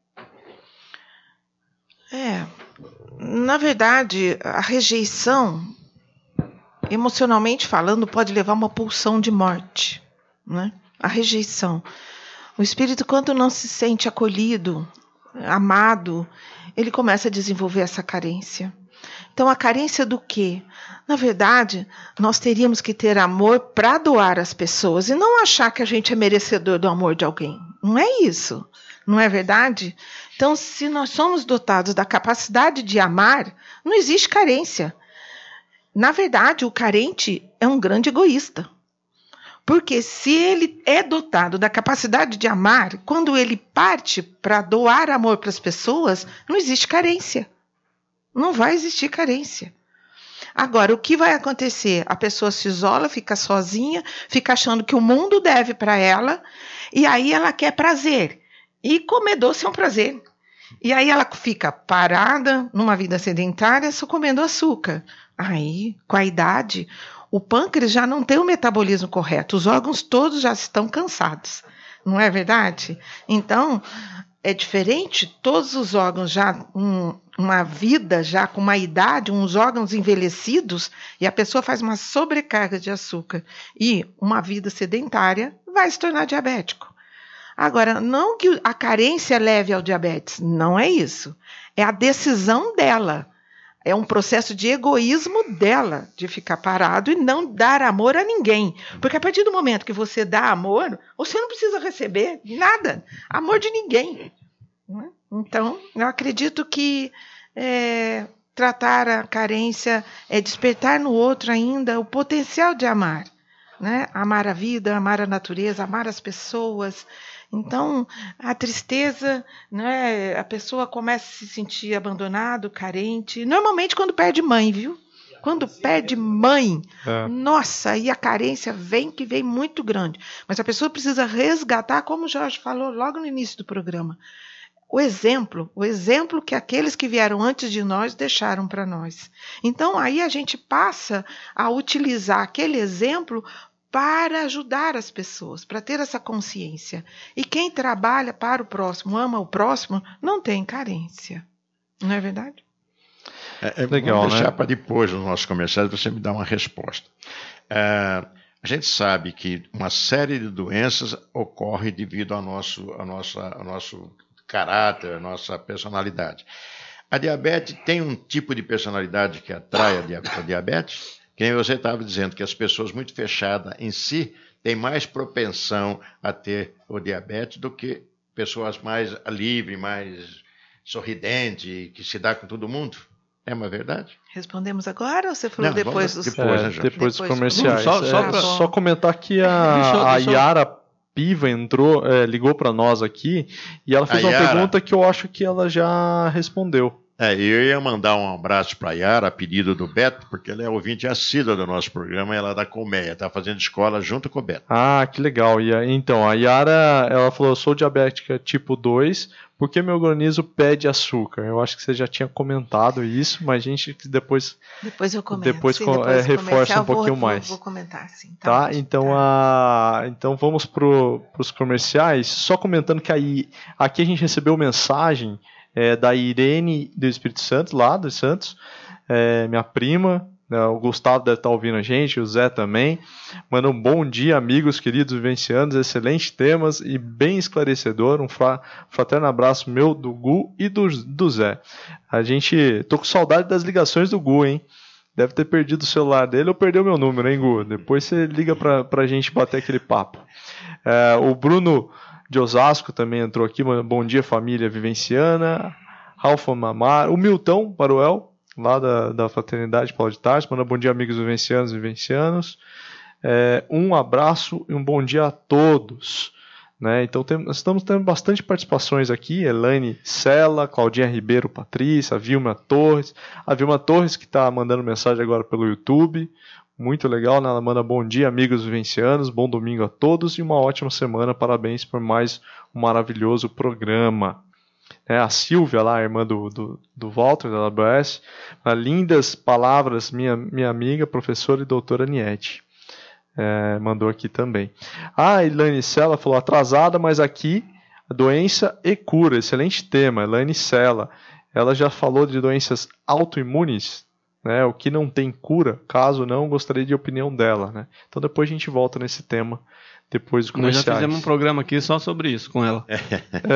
É, na verdade, a rejeição, emocionalmente falando, pode levar a uma pulsão de morte, né? A rejeição. O espírito, quando não se sente acolhido, amado, ele começa a desenvolver essa carência. Então, a carência do quê? Na verdade, nós teríamos que ter amor para doar às pessoas e não achar que a gente é merecedor do amor de alguém. Não é isso. Não é verdade? Então, se nós somos dotados da capacidade de amar, não existe carência. Na verdade, o carente é um grande egoísta. Porque se ele é dotado da capacidade de amar, quando ele parte para doar amor para as pessoas, não existe carência. Não vai existir carência. Agora, o que vai acontecer? A pessoa se isola, fica sozinha, fica achando que o mundo deve para ela, e aí ela quer prazer. E comer doce é um prazer. E aí ela fica parada numa vida sedentária só comendo açúcar. Aí, com a idade, o pâncreas já não tem o metabolismo correto. Os órgãos todos já estão cansados. Não é verdade? Então, é diferente. Todos os órgãos já, um, uma vida já com uma idade, uns órgãos envelhecidos, e a pessoa faz uma sobrecarga de açúcar. E uma vida sedentária vai se tornar diabético. Agora, não que a carência leve ao diabetes, não é isso. É a decisão dela. É um processo de egoísmo dela, de ficar parado e não dar amor a ninguém. Porque a partir do momento que você dá amor, você não precisa receber nada, amor de ninguém. Então, eu acredito que é, tratar a carência é despertar no outro ainda o potencial de amar. Né? Amar a vida, amar a natureza, amar as pessoas. Então, a tristeza, né, a pessoa começa a se sentir abandonado, carente. Normalmente quando perde mãe, viu? Quando perde mãe, é. Nossa, e a carência vem que vem muito grande. Mas a pessoa precisa resgatar, como o Jorge falou logo no início do programa, o exemplo, o exemplo que aqueles que vieram antes de nós deixaram para nós. Então, aí a gente passa a utilizar aquele exemplo para ajudar as pessoas, para ter essa consciência. E quem trabalha para o próximo, ama o próximo, não tem carência. Não é verdade? É, é legal, vamos deixar, né, para depois no nosso comercial você me dar uma resposta. É, a gente sabe que uma série de doenças ocorre devido ao nosso, ao nosso, ao nosso caráter, à nossa personalidade. A diabetes tem um tipo de personalidade que atrai a diabetes? Que nem você estava dizendo, que as pessoas muito fechadas em si têm mais propensão a ter o diabetes do que pessoas mais livres, mais sorridentes, que se dá com todo mundo. É uma verdade? Respondemos agora ou você falou Não, depois dos... Depois, é, depois, depois dos comerciais. Só, só, pra... só comentar que a, deixa, a deixa... Yara Piva entrou, é, ligou para nós aqui e ela fez a uma Yara... pergunta que eu acho que ela já respondeu. É, eu ia mandar um abraço para a Yara, a pedido do Beto, porque ela é ouvinte assídua do nosso programa, ela é da Colmeia, está fazendo escola junto com o Beto. Ah, que legal. E, então, a Yara, ela falou, eu sou diabética tipo dois, porque meu organismo pede açúcar. Eu acho que você já tinha comentado isso, mas a gente depois... Depois eu comento. Depois, sim, depois é, reforça um pouquinho vou, mais. Vou, vou comentar, sim. Tá, tá? Então, tá. A, então vamos para os comerciais. Só comentando que aí, aqui a gente recebeu mensagem... É, da Irene do Espírito Santo, lá dos Santos, é, minha prima, né, o Gustavo deve estar ouvindo a gente, o Zé também. Manda um bom dia, amigos queridos vivencianos, excelentes temas e bem esclarecedor. Um fra fraterno abraço meu, do Gu e do, do Zé. A gente, tô com saudade das ligações do Gu, hein? Deve ter perdido o celular dele ou perdeu meu número, hein, Gu? Depois você liga pra, pra gente bater aquele papo. É, o Bruno de Osasco também entrou aqui, bom dia família vivenciana, Ralfa Mamar, o Milton Baruel, lá da, da Fraternidade Paulo de Tarso, manda bom dia amigos vivencianos e vivencianos, é, um abraço e um bom dia a todos, né? Então tem, estamos tendo bastante participações aqui, Elaine Sela, Claudinha Ribeiro Patrícia, a Vilma Torres, a Vilma Torres que está mandando mensagem agora pelo YouTube, muito legal, né? Ela manda bom dia, amigos vivencianos, bom domingo a todos e uma ótima semana, parabéns por mais um maravilhoso programa. É, a Silvia, lá, a irmã do, do, do Walter, da W S, lindas palavras, minha, minha amiga, professora e doutora Niete, é, mandou aqui também. A Elaine Sela falou, atrasada, mas aqui, doença e cura, excelente tema, Elaine Sela. Ela já falou de doenças autoimunes, né? O que não tem cura, caso não, gostaria de opinião dela, né? Então depois a gente volta nesse tema, depois dos comerciais. Nós já fizemos um programa aqui só sobre isso com ela. É.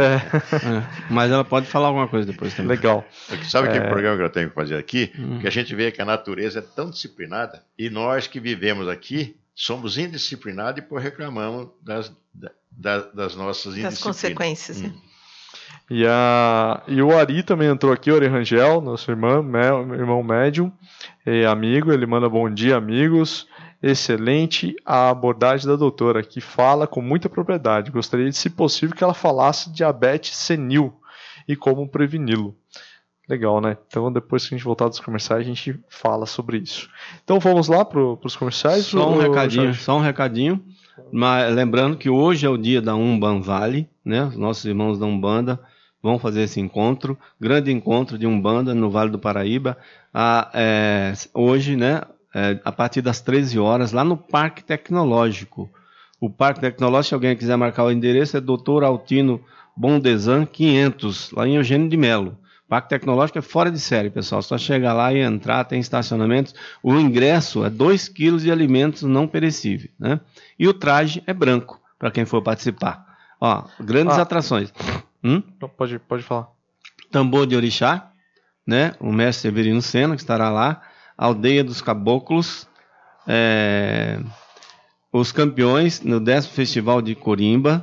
É. Mas ela pode falar alguma coisa depois também. Legal. Sabe que É. programa que eu tenho que fazer aqui? Hum. Que a gente vê que a natureza é tão disciplinada e nós que vivemos aqui somos indisciplinados e por reclamamos das, da, das nossas indisciplinas. Das consequências. Hum. E, a, e o Ari também entrou aqui, o Ari Rangel, nosso irmão, meu irmão médium, e amigo, ele manda bom dia, amigos. Excelente a abordagem da doutora, que fala com muita propriedade. Gostaria de, se possível, que ela falasse de diabetes senil e como preveni-lo. Legal, né? Então, depois que a gente voltar dos comerciais, a gente fala sobre isso. Então, vamos lá para os comerciais? Só um ou, recadinho, Jorge? só um recadinho. Mas, lembrando que hoje é o dia da Umbanvale, né? Os nossos irmãos da Umbanda vão fazer esse encontro, grande encontro de Umbanda no Vale do Paraíba. Ah, é, hoje, né? É, a partir das treze horas, lá no Parque Tecnológico. O Parque Tecnológico, se alguém quiser marcar o endereço, é doutor Altino Bondesan quinhentos, lá em Eugênio de Melo. O Parque Tecnológico é fora de série, pessoal. Só chegar lá e entrar, tem estacionamentos. O ingresso é dois quilos de alimentos não perecíveis, né? E o traje é branco, para quem for participar. Ó, grandes Ah. atrações. Hum? Pode, pode falar. Tambor de Orixá, né? O mestre Severino Sena, que estará lá. Aldeia dos Caboclos. É... Os campeões no décimo Festival de Corimba.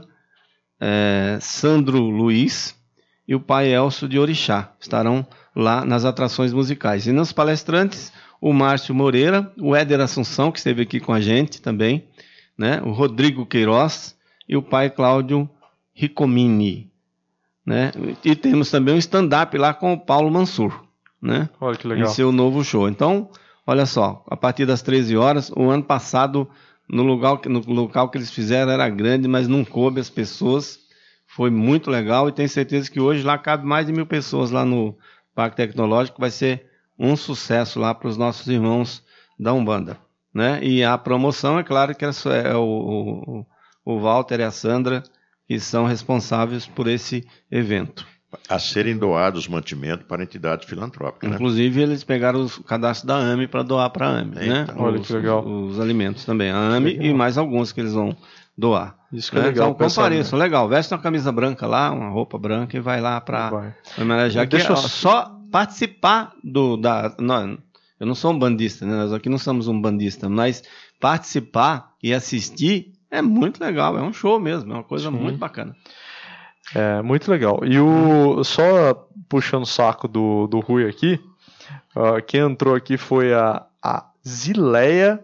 É... Sandro Luiz e o pai Elcio de Orixá estarão lá nas atrações musicais. E nos palestrantes, o Márcio Moreira, o Éder Assunção, que esteve aqui com a gente também, né? O Rodrigo Queiroz e o pai Cláudio Ricomini, né? E temos também um stand-up lá com o Paulo Mansur, né? Olha que legal. Em seu novo show. Então, olha só, a partir das treze horas, o ano passado, no local, no local que eles fizeram era grande, mas não coube as pessoas. Foi muito legal e tenho certeza que hoje lá cabe mais de mil pessoas lá no Parque Tecnológico. Vai ser um sucesso lá para os nossos irmãos da Umbanda, né? E a promoção, é claro que é o, o, o Walter e a Sandra que são responsáveis por esse evento. A serem doados mantimentos para entidades filantrópicas, né? Inclusive, eles pegaram o cadastro da A M E para doar para a A M E, né? Olha os, que legal. Os, os alimentos também. A A M E e mais alguns que eles vão doar. Isso que é né? legal. Então, compareçam, legal. Veste uma camisa branca lá, uma roupa branca e vai lá para homenagear. Deixa eu... Só participar do... Da, não, eu não sou um bandista, né? Nós aqui não somos um bandista, mas participar e assistir é muito legal. É um show mesmo, é uma coisa Sim. muito bacana. É, muito legal. E o só puxando o saco do, do Rui aqui, uh, quem entrou aqui foi a, a Zileia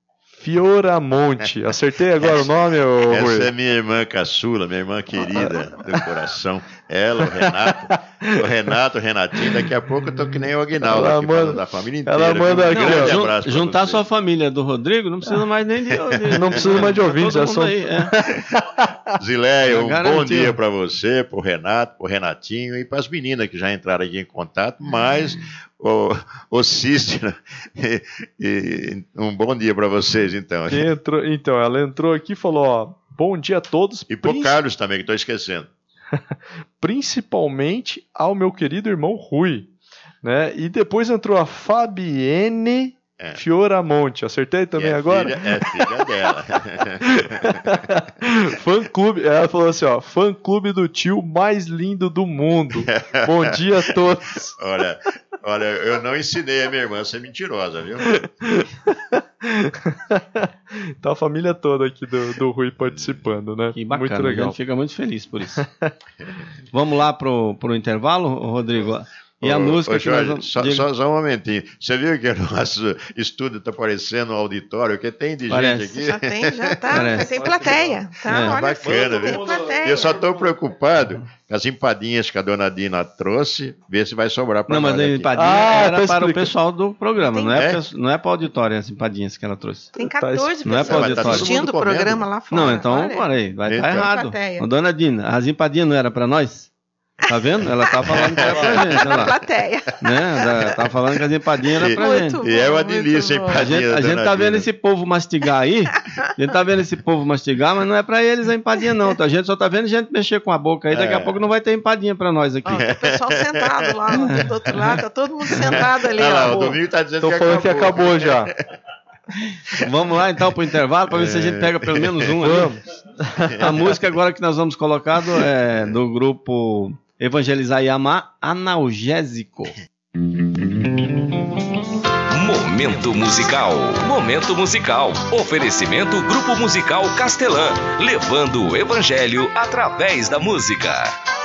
Fioramonte. Acertei agora o nome, ô, Essa Rui? é minha irmã caçula, minha irmã querida do coração. Ela, o Renato, o Renato, o Renatinho, daqui a pouco eu tô que nem o Aguinaldo Ela aqui, manda- falando da família inteira. ela manda viu? Um aqui, grande Jun- abraço pra juntar você. sua família do Rodrigo, não precisa mais nem de... de Não precisa mais de ouvintes, todo é mundo só- aí, é. Zileia, um Garantiu. bom dia para você, pro Renato, pro Renatinho e para as meninas que já entraram aqui em contato, mas o, o Cícero, e, e um bom dia para vocês, então. Quem entrou, então, ela entrou aqui e falou, ó, bom dia a todos, E pro prin- Carlos também, que estou esquecendo. principalmente ao meu querido irmão Rui, né? E depois entrou a Fabienne É. Fioramonte. Acertei também Que é agora? Filha, é filha dela. Fã clube, ela falou assim, ó, fã clube do tio mais lindo do mundo. Bom dia a todos. Olha, olha, eu não ensinei a minha irmã a ser mentirosa, viu? Tá a família toda aqui do, do Rui participando, né? Que bacana, Muito a legal. gente fica muito feliz por isso. Vamos lá pro, pro intervalo, Rodrigo? E a Ô, música ô, que nós Jorge, vamos... só, diga. só, só um momentinho. Você viu que o nosso estúdio está parecendo um auditório? Que tem de Parece. gente aqui? Já tem, já tá. Parece. Já tem plateia. Tá? É. Olha Bacana, só, tem viu? plateia. Eu só estou preocupado com as empadinhas que a dona Dina trouxe, ver se vai sobrar para Não, nós mas a aqui. empadinha Ah, era tá para o explicando. pessoal do programa, não é, É? pra- não é para o auditório as empadinhas que ela trouxe. Tem Tá, quatorze não é pessoas pra auditório. assistindo o Todo mundo programa comendo. lá fora. Não, então, Olha. olha aí, vai estar Então. errado. Plateia. Ô, dona Dina, as empadinhas não era para nós? Tá vendo? Ela tá falando que era pra gente. Na plateia. Né? Ela tá falando que as empadinhas eram pra e, gente. Bom, e é uma delícia a empadinha. A gente, a gente tá vendo esse povo mastigar aí. A gente tá vendo esse povo mastigar, mas não é pra eles a empadinha, não. A gente só tá vendo gente mexer com a boca aí. Daqui a é. pouco não vai ter empadinha pra nós aqui. Ó, o pessoal sentado lá do outro lado, tá todo mundo sentado ali. Ah, lá, ó. O Domingo tá dizendo Tô que falando acabou. que acabou já. Vamos lá então pro intervalo para ver é. se a gente pega pelo menos um. Vamos. A música agora que nós vamos colocar do, é do grupo Evangelizar e Amar, Analgésico. Momento musical. Momento musical. Oferecimento Grupo Musical Castelã, levando o evangelho através da música.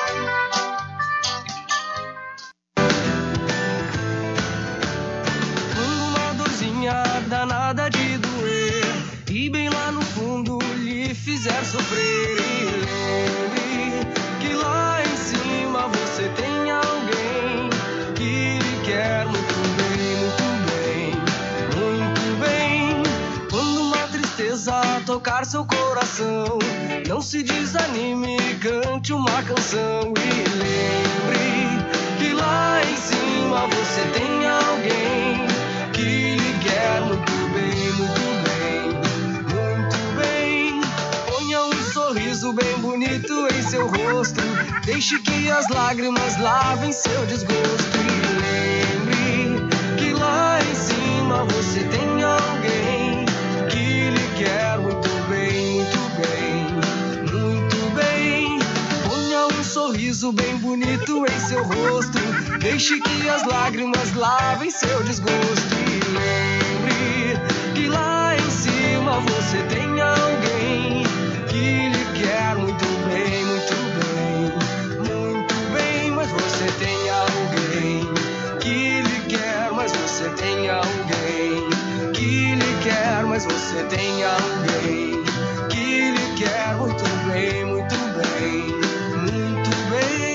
Uma dorzinha danada de doer e bem lá no fundo lhe fizer sofrer. E lembre que lá em cima você tem alguém que lhe quer muito bem, muito bem, muito bem. Quando uma tristeza tocar seu coração, não se desanime, cante uma canção. E lembre que lá em cima você tem alguém que lhe quer muito bem, muito bem, muito bem. Ponha um sorriso bem bonito em seu rosto, deixe que as lágrimas lavem seu desgosto. E lembre que lá em cima você tem alguém que lhe quer muito bem, muito bem, muito bem. Ponha um sorriso bem bonito em seu rosto, deixe que as lágrimas lavem seu desgosto. E lembre que lá em cima você tem alguém que lhe quer muito bem, muito bem, muito bem. Mas você tem alguém que lhe quer, mas você tem alguém que lhe quer, mas você tem alguém que lhe quer muito bem, muito bem, muito bem.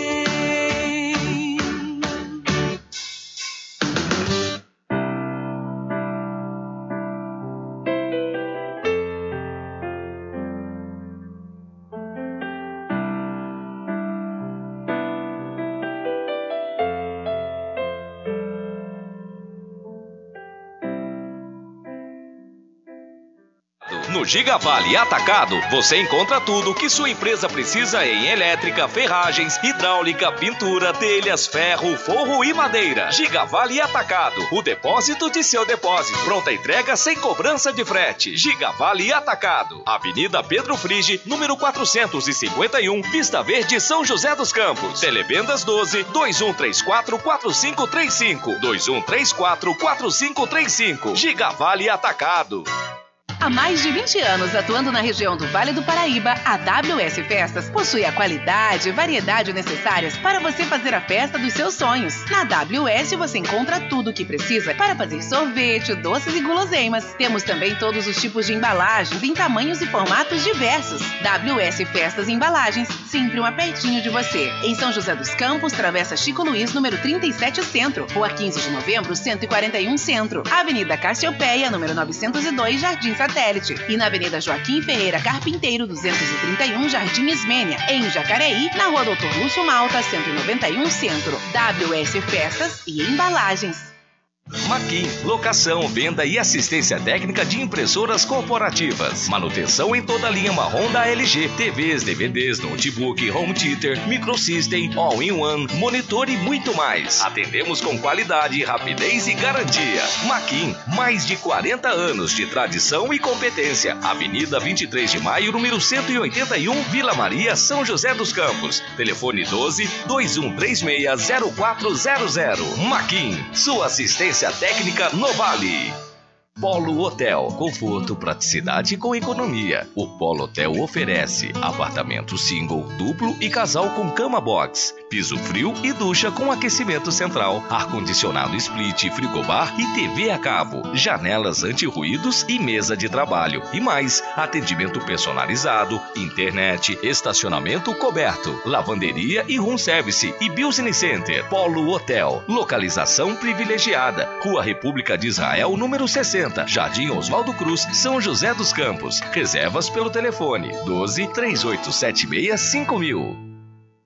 No Gigavale Atacado, você encontra tudo o que sua empresa precisa em elétrica, ferragens, hidráulica, pintura, telhas, ferro, forro e madeira. Gigavale Atacado, o depósito de seu depósito. Pronta entrega sem cobrança de frete. Gigavale Atacado, Avenida Pedro Frige, número quatrocentos e cinquenta e um, Vista Verde, São José dos Campos. Televendas doze, dois um três quatro, quatro cinco três cinco, dois um três quatro, quatro cinco três cinco. Gigavale Atacado. Há mais de vinte anos atuando na região do Vale do Paraíba, a W S Festas possui a qualidade e variedade necessárias para você fazer a festa dos seus sonhos. Na W S você encontra tudo o que precisa para fazer sorvete, doces e guloseimas. Temos também todos os tipos de embalagens em tamanhos e formatos diversos. W S Festas e Embalagens, sempre um apertinho de você. Em São José dos Campos, Travessa Chico Luiz, número trinta e sete Centro. Rua quinze de Novembro, cento e quarenta e um Centro. Avenida Cassiopeia, número novecentos e dois, Jardim Satélite. E na Avenida Joaquim Ferreira Carpinteiro, duzentos e trinta e um, Jardim Ismênia. Em Jacareí, na Rua doutor Lúcio Malta, cento e noventa e um Centro. W S Festas e Embalagens. Maquin, locação, venda e assistência técnica de impressoras corporativas. Manutenção em toda a linha marrom da L G. T Vs, D V Ds, notebook, home theater, microsystem, all-in-one, monitor e muito mais. Atendemos com qualidade, rapidez e garantia. Maquin, mais de quarenta anos de tradição e competência. Avenida vinte e três de maio, número cento e oitenta e um, Vila Maria, São José dos Campos. Telefone doze, dois um três seis, zero quatro zero zero. Maquin, sua assistência técnica no Vale. Polo Hotel, conforto, praticidade com economia. O Polo Hotel oferece apartamento single, duplo e casal com cama box, piso frio e ducha com aquecimento central, ar-condicionado split, frigobar e T V a cabo, janelas anti-ruídos e mesa de trabalho. E mais, atendimento personalizado, internet, estacionamento coberto, lavanderia e room service e business center. Polo Hotel, localização privilegiada, Rua República de Israel, número sessenta. Jardim Oswaldo Cruz, São José dos Campos. Reservas pelo telefone doze, três oito sete seis, cinco mil.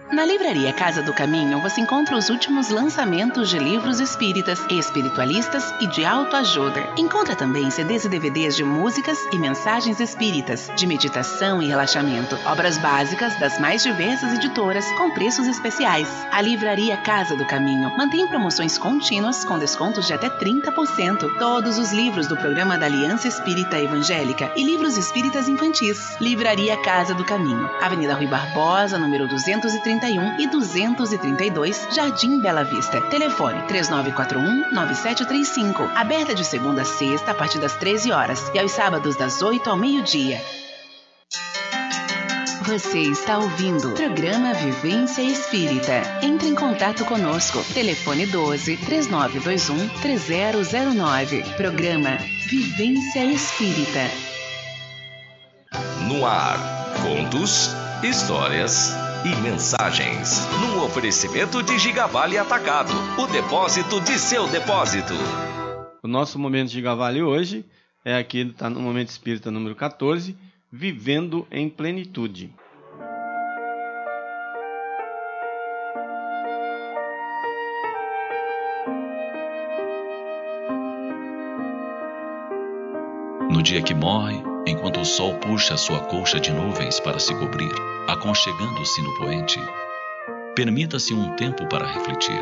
Na Livraria Casa do Caminho você encontra os últimos lançamentos de livros espíritas, espiritualistas e de autoajuda. Encontra também C Ds e D V Ds de músicas e mensagens espíritas, de meditação e relaxamento, obras básicas das mais diversas editoras com preços especiais. A Livraria Casa do Caminho mantém promoções contínuas com descontos de até trinta por cento. Todos os livros do programa da Aliança Espírita Evangélica e livros espíritas infantis. Livraria Casa do Caminho, Avenida Rui Barbosa, número duzentos e trinta e um e duzentos e trinta e dois, Jardim Bela Vista. Telefone três nove quatro um, nove sete três cinco. Aberta de segunda a sexta a partir das treze horas e aos sábados das oito ao meio-dia. Você está ouvindo o programa Vivência Espírita. Entre em contato conosco. Telefone doze, três nove dois um, três zero zero nove. Programa Vivência Espírita. No ar, contos, histórias e mensagens. Num oferecimento de Gigavale Atacado, o depósito de seu depósito. O nosso momento de Gigavale hoje é aqui, está no Momento Espírita número quatorze, Vivendo em Plenitude. No dia que morre, enquanto o sol puxa a sua colcha de nuvens para se cobrir, aconchegando-se no poente, permita-se um tempo para refletir.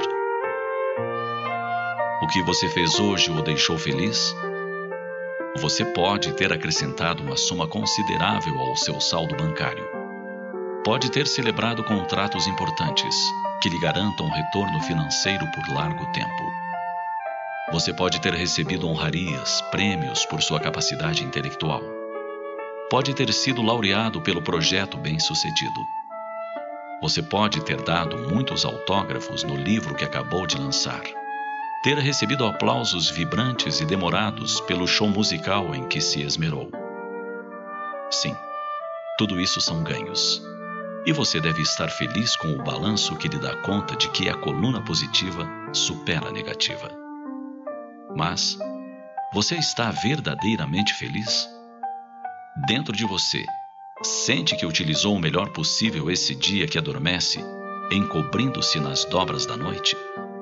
O que você fez hoje o deixou feliz? Você pode ter acrescentado uma soma considerável ao seu saldo bancário. Pode ter celebrado contratos importantes que lhe garantam retorno financeiro por largo tempo. Você pode ter recebido honrarias, prêmios por sua capacidade intelectual. Pode ter sido laureado pelo projeto bem-sucedido. Você pode ter dado muitos autógrafos no livro que acabou de lançar. Ter recebido aplausos vibrantes e demorados pelo show musical em que se esmerou. Sim, tudo isso são ganhos. E você deve estar feliz com o balanço que lhe dá conta de que a coluna positiva supera a negativa. Mas, você está verdadeiramente feliz? Dentro de você, sente que utilizou o melhor possível esse dia que adormece, encobrindo-se nas dobras da noite?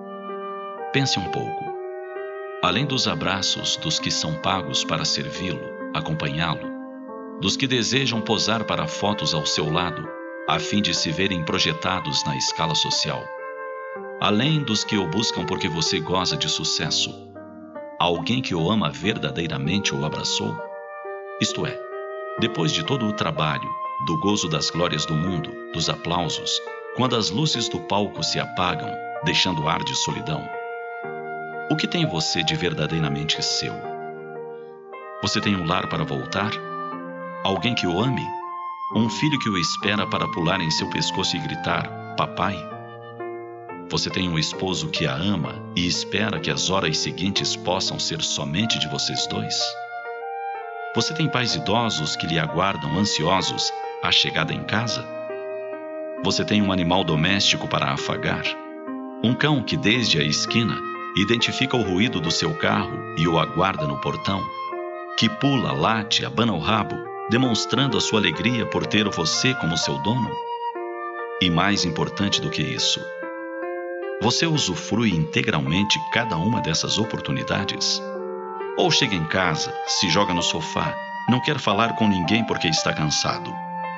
Pense um pouco. Além dos abraços dos que são pagos para servi-lo, acompanhá-lo, dos que desejam posar para fotos ao seu lado, a fim de se verem projetados na escala social, além dos que o buscam porque você goza de sucesso, alguém que o ama verdadeiramente o abraçou? Isto é, depois de todo o trabalho, do gozo das glórias do mundo, dos aplausos, quando as luzes do palco se apagam, deixando ar de solidão, o que tem você de verdadeiramente seu? Você tem um lar para voltar? Alguém que o ame? Um filho que o espera para pular em seu pescoço e gritar, papai? Você tem um esposo que a ama e espera que as horas seguintes possam ser somente de vocês dois? Você tem pais idosos que lhe aguardam ansiosos a chegada em casa? Você tem um animal doméstico para afagar? Um cão que desde a esquina identifica o ruído do seu carro e o aguarda no portão? Que pula, late, abana o rabo, demonstrando a sua alegria por ter você como seu dono? E mais importante do que isso, você usufrui integralmente cada uma dessas oportunidades? Ou chega em casa, se joga no sofá, não quer falar com ninguém porque está cansado?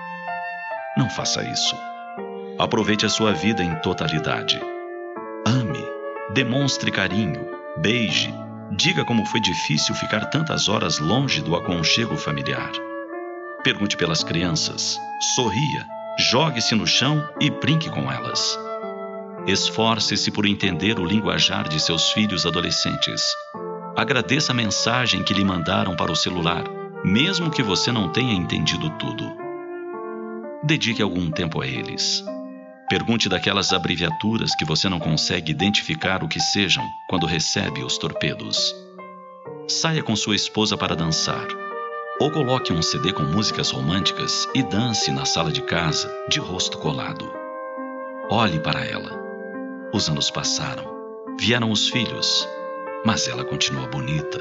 Não faça isso. Aproveite a sua vida em totalidade. Ame, demonstre carinho, beije, diga como foi difícil ficar tantas horas longe do aconchego familiar. Pergunte pelas crianças, sorria, jogue-se no chão e brinque com elas. Esforce-se por entender o linguajar de seus filhos adolescentes. Agradeça a mensagem que lhe mandaram para o celular, mesmo que você não tenha entendido tudo. Dedique algum tempo a eles. Pergunte daquelas abreviaturas que você não consegue identificar o que sejam quando recebe os torpedos. Saia com sua esposa para dançar. Ou coloque um C D com músicas românticas e dance na sala de casa, de rosto colado. Olhe para ela. Os anos passaram, vieram os filhos, mas ela continua bonita.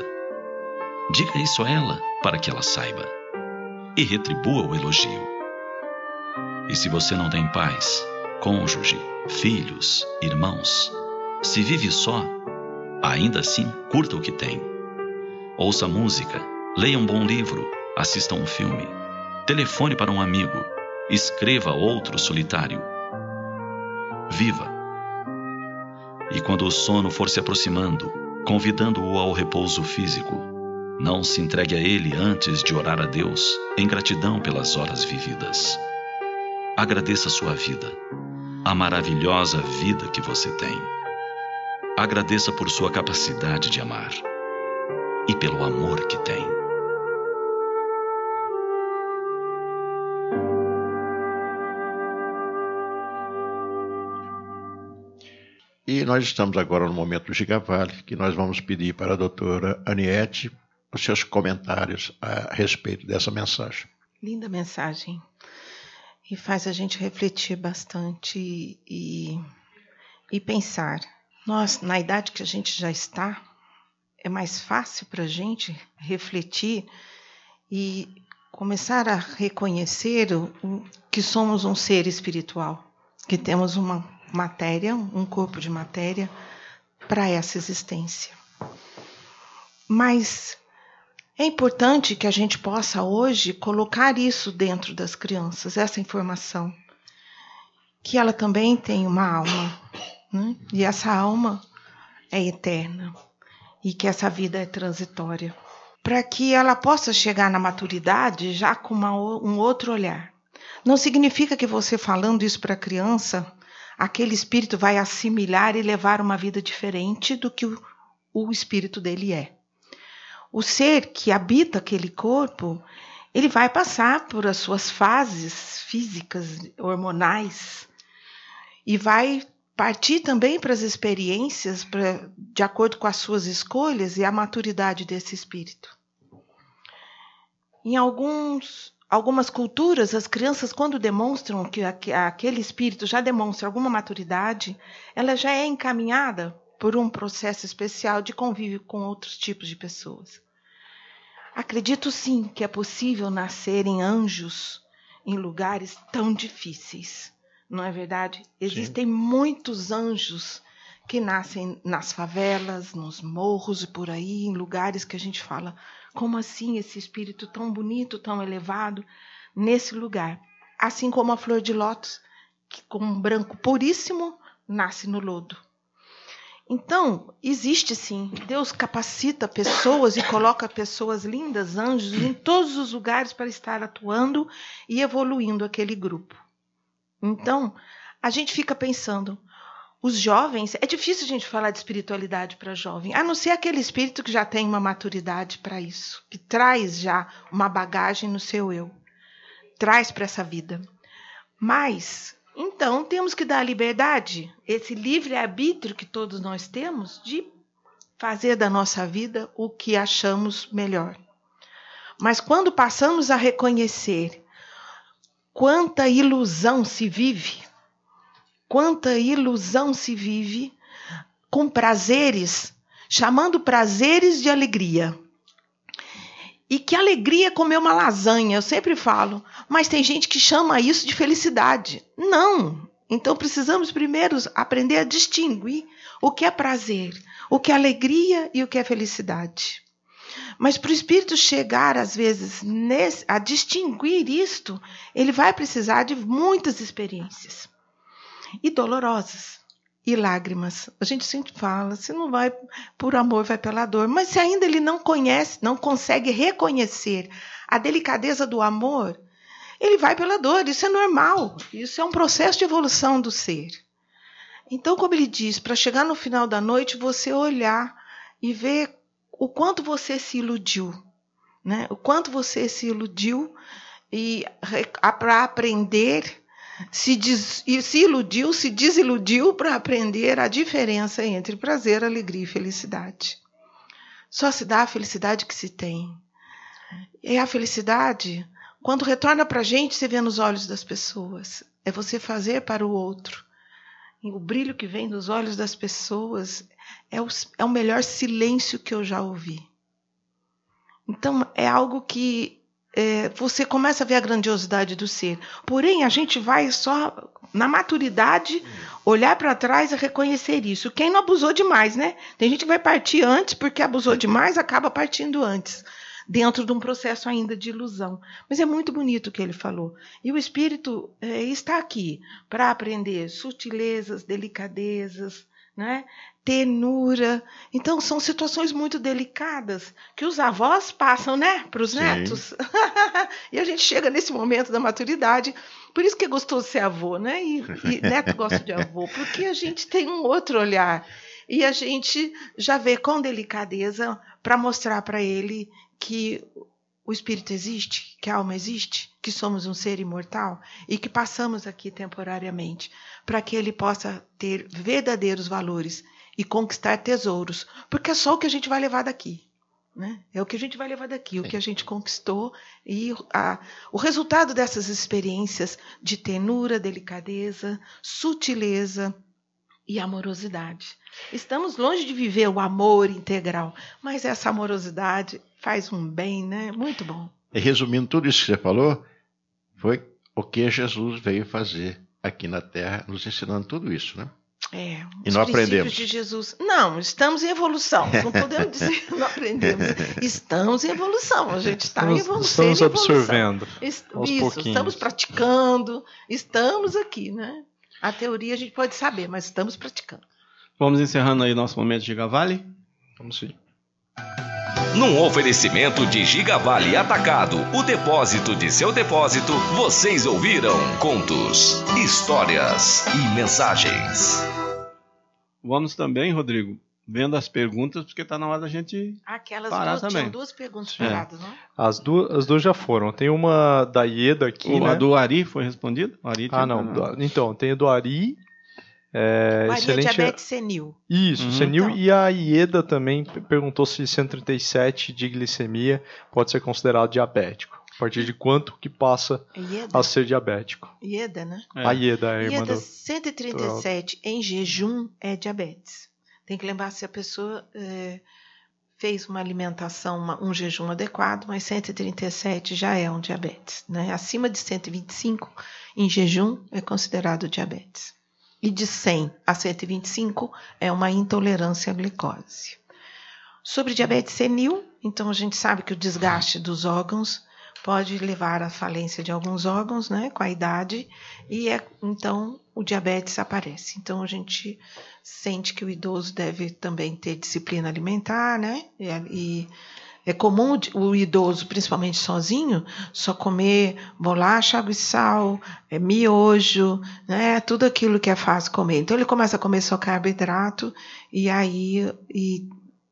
Diga isso a ela para que ela saiba. E retribua o elogio. E se você não tem paz, cônjuge, filhos, irmãos. Se vive só, ainda assim curta o que tem. Ouça música, leia um bom livro, assista um filme, telefone para um amigo, escreva outro solitário. Viva! E quando o sono for se aproximando, convidando-o ao repouso físico, não se entregue a ele antes de orar a Deus em gratidão pelas horas vividas. Agradeça sua vida, a maravilhosa vida que você tem. Agradeça por sua capacidade de amar e pelo amor que tem. E nós estamos agora no momento do Gigavale, que nós vamos pedir para a doutora Aniette os seus comentários a respeito dessa mensagem. Linda mensagem. E faz a gente refletir bastante e, e pensar. Nós, na idade que a gente já está, é mais fácil para a gente refletir e começar a reconhecer o, que somos um ser espiritual, que temos uma matéria, um corpo de matéria para essa existência. Mas é importante que a gente possa hoje colocar isso dentro das crianças, essa informação, que ela também tem uma alma, né? E essa alma é eterna e que essa vida é transitória, para que ela possa chegar na maturidade já com uma, um outro olhar. Não significa que você falando isso para a criança, aquele espírito vai assimilar e levar uma vida diferente do que o, o espírito dele é. O ser que habita aquele corpo, ele vai passar por as suas fases físicas, hormonais, e vai partir também para as experiências pra, de acordo com as suas escolhas e a maturidade desse espírito. Em alguns, algumas culturas, as crianças, quando demonstram que aquele espírito já demonstra alguma maturidade, ela já é encaminhada por um processo especial de convívio com outros tipos de pessoas. Acredito sim que é possível nascerem anjos em lugares tão difíceis, não é verdade? Existem sim. muitos anjos que nascem nas favelas, nos morros e por aí, em lugares que a gente fala, como assim esse espírito tão bonito, tão elevado, nesse lugar? Assim como a flor de lótus, que com um branco puríssimo, nasce no lodo. Então, existe sim, Deus capacita pessoas e coloca pessoas lindas, anjos, em todos os lugares para estar atuando e evoluindo aquele grupo. Então, a gente fica pensando, os jovens, é difícil a gente falar de espiritualidade para jovem, a não ser aquele espírito que já tem uma maturidade para isso, que traz já uma bagagem no seu eu, traz para essa vida. Mas então, temos que dar a liberdade, esse livre-arbítrio que todos nós temos, de fazer da nossa vida o que achamos melhor. Mas quando passamos a reconhecer quanta ilusão se vive, quanta ilusão se vive com prazeres, chamando prazeres de alegria. E que alegria comer uma lasanha, eu sempre falo, mas tem gente que chama isso de felicidade. Não! Então precisamos primeiro aprender a distinguir o que é prazer, o que é alegria e o que é felicidade. Mas para o espírito chegar, às vezes, nesse, a distinguir isto, ele vai precisar de muitas experiências. E dolorosas. E lágrimas. A gente sempre fala, se não vai por amor, vai pela dor. Mas se ainda ele não conhece, não consegue reconhecer a delicadeza do amor, ele vai pela dor. Isso é normal. Isso é um processo de evolução do ser. Então, como ele diz, para chegar no final da noite, você olhar e ver o quanto você se iludiu, né? O quanto você se iludiu e para aprender... Se, des, se iludiu, se desiludiu para aprender a diferença entre prazer, alegria e felicidade. Só se dá a felicidade que se tem. É a felicidade, quando retorna para a gente, você vê nos olhos das pessoas. É você fazer para o outro. E o brilho que vem dos olhos das pessoas é o, é o melhor silêncio que eu já ouvi. Então, é algo que é, você começa a ver a grandiosidade do ser. Porém, a gente vai só, na maturidade, olhar para trás e reconhecer isso. Quem não abusou demais, né? Tem gente que vai partir antes porque abusou demais, acaba partindo antes, dentro de um processo ainda de ilusão. Mas é muito bonito o que ele falou. E o Espírito é, está aqui para aprender sutilezas, delicadezas, né? Tenura. Então, são situações muito delicadas que os avós passam, né, para os netos. E a gente chega nesse momento da maturidade. Por isso que é gostoso ser avô, né? E, e neto gosta de avô, porque a gente tem um outro olhar. E a gente já vê com delicadeza para mostrar para ele que o espírito existe, que a alma existe, que somos um ser imortal e que passamos aqui temporariamente, para que ele possa ter verdadeiros valores e conquistar tesouros, porque é só o que a gente vai levar daqui, né? É o que a gente vai levar daqui, o que a gente conquistou e a, o resultado dessas experiências de tenura, delicadeza, sutileza e amorosidade. Estamos longe de viver o amor integral, mas essa amorosidade faz um bem, né? Muito bom. E resumindo tudo isso que você falou, foi o que Jesus veio fazer aqui na Terra, nos ensinando tudo isso, né? É, e não aprendemos. De Jesus. Não, estamos em evolução. Não podemos dizer que não aprendemos. Estamos em evolução. A gente está em evolução. Estamos absorvendo. Est isso, estamos praticando. Estamos aqui, né? A teoria a gente pode saber, mas estamos praticando. Vamos encerrando aí nosso momento de Gigavale? Vamos sim. Num oferecimento de Gigavale Atacado, o depósito de seu depósito, vocês ouviram contos, histórias e mensagens. Vamos também, Rodrigo, vendo as perguntas, porque está na hora da gente Aquelas parar duas, também. Tinham duas perguntas paradas, é. Não? As duas, as duas já foram. Tem uma da Ieda aqui, o, né? A do Ari foi respondida? Ah, não. Do, então, tem o do Ari. É, Maria excelente... diabetes senil. Isso, uhum. senil. Então. E a Ieda também perguntou se cento e trinta e sete de glicemia pode ser considerado diabético. A partir de quanto que passa Ieda? A ser diabético? Ieda, né? É. A Ieda, a irmã Ieda, do... cento e trinta e sete em jejum é diabetes. Tem que lembrar se a pessoa é, fez uma alimentação, uma, um jejum adequado, mas cento e trinta e sete já é um diabetes, né? Acima de cento e vinte e cinco em jejum é considerado diabetes. E de cem a cento e vinte e cinco é uma intolerância à glicose. Sobre diabetes senil, então a gente sabe que o desgaste dos órgãos pode levar à falência de alguns órgãos, né, com a idade, e é, então o diabetes aparece. Então a gente sente que o idoso deve também ter disciplina alimentar, né, e, e é comum o idoso, principalmente sozinho, só comer bolacha, água e sal, é, miojo, né, tudo aquilo que é fácil comer. Então ele começa a comer só carboidrato e aí e,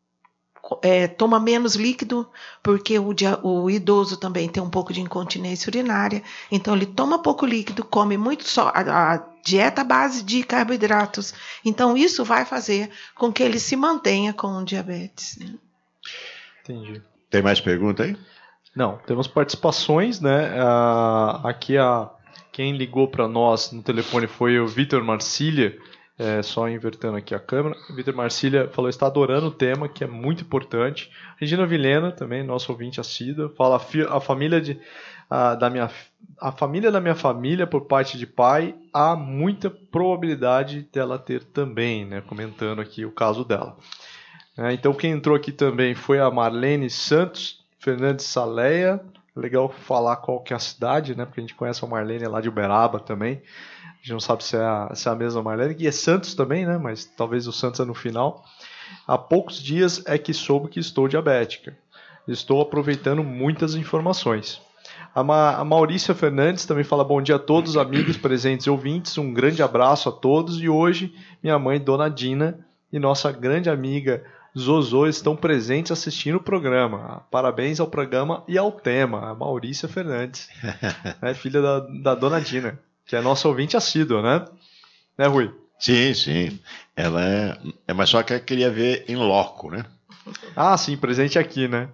é, toma menos líquido, porque o, o idoso também tem um pouco de incontinência urinária. Então ele toma pouco líquido, come muito só a, a dieta base de carboidratos. Então isso vai fazer com que ele se mantenha com diabetes, né? Entendi. Tem mais pergunta aí? Não, temos participações, né? Ah, aqui a, quem ligou para nós no telefone foi o Vitor Marcília, é, só invertendo aqui a câmera. O Vitor Marcília falou que está adorando o tema, que é muito importante. Regina Vilhena, também, nosso ouvinte assíduo, fala a, a família de, a, da minha, a família da minha família, por parte de pai, há muita probabilidade dela ter também, né? Comentando aqui o caso dela. É, então quem entrou aqui também foi a Marlene Santos Fernandes Saleia. Legal falar qual que é a cidade, né? Porque a gente conhece a Marlene lá de Uberaba também. A gente não sabe se é a, se é a mesma Marlene, que é Santos também, né? Mas talvez o Santos é no final. Há poucos dias é que soube que estou diabética. Estou aproveitando muitas informações. A, Ma, a Maurícia Fernandes também fala bom dia a todos os amigos presentes e ouvintes. Um grande abraço a todos. E hoje minha mãe, Dona Dina, e nossa grande amiga Zozô estão presentes assistindo o programa. Parabéns ao programa e ao tema. A Maurícia Fernandes, né, filha da, da Dona Dina, que é nossa ouvinte assídua, né? Né, Rui? Sim, sim. Ela é, é mas só que ela queria ver em loco, né? Ah, sim, presente aqui, né?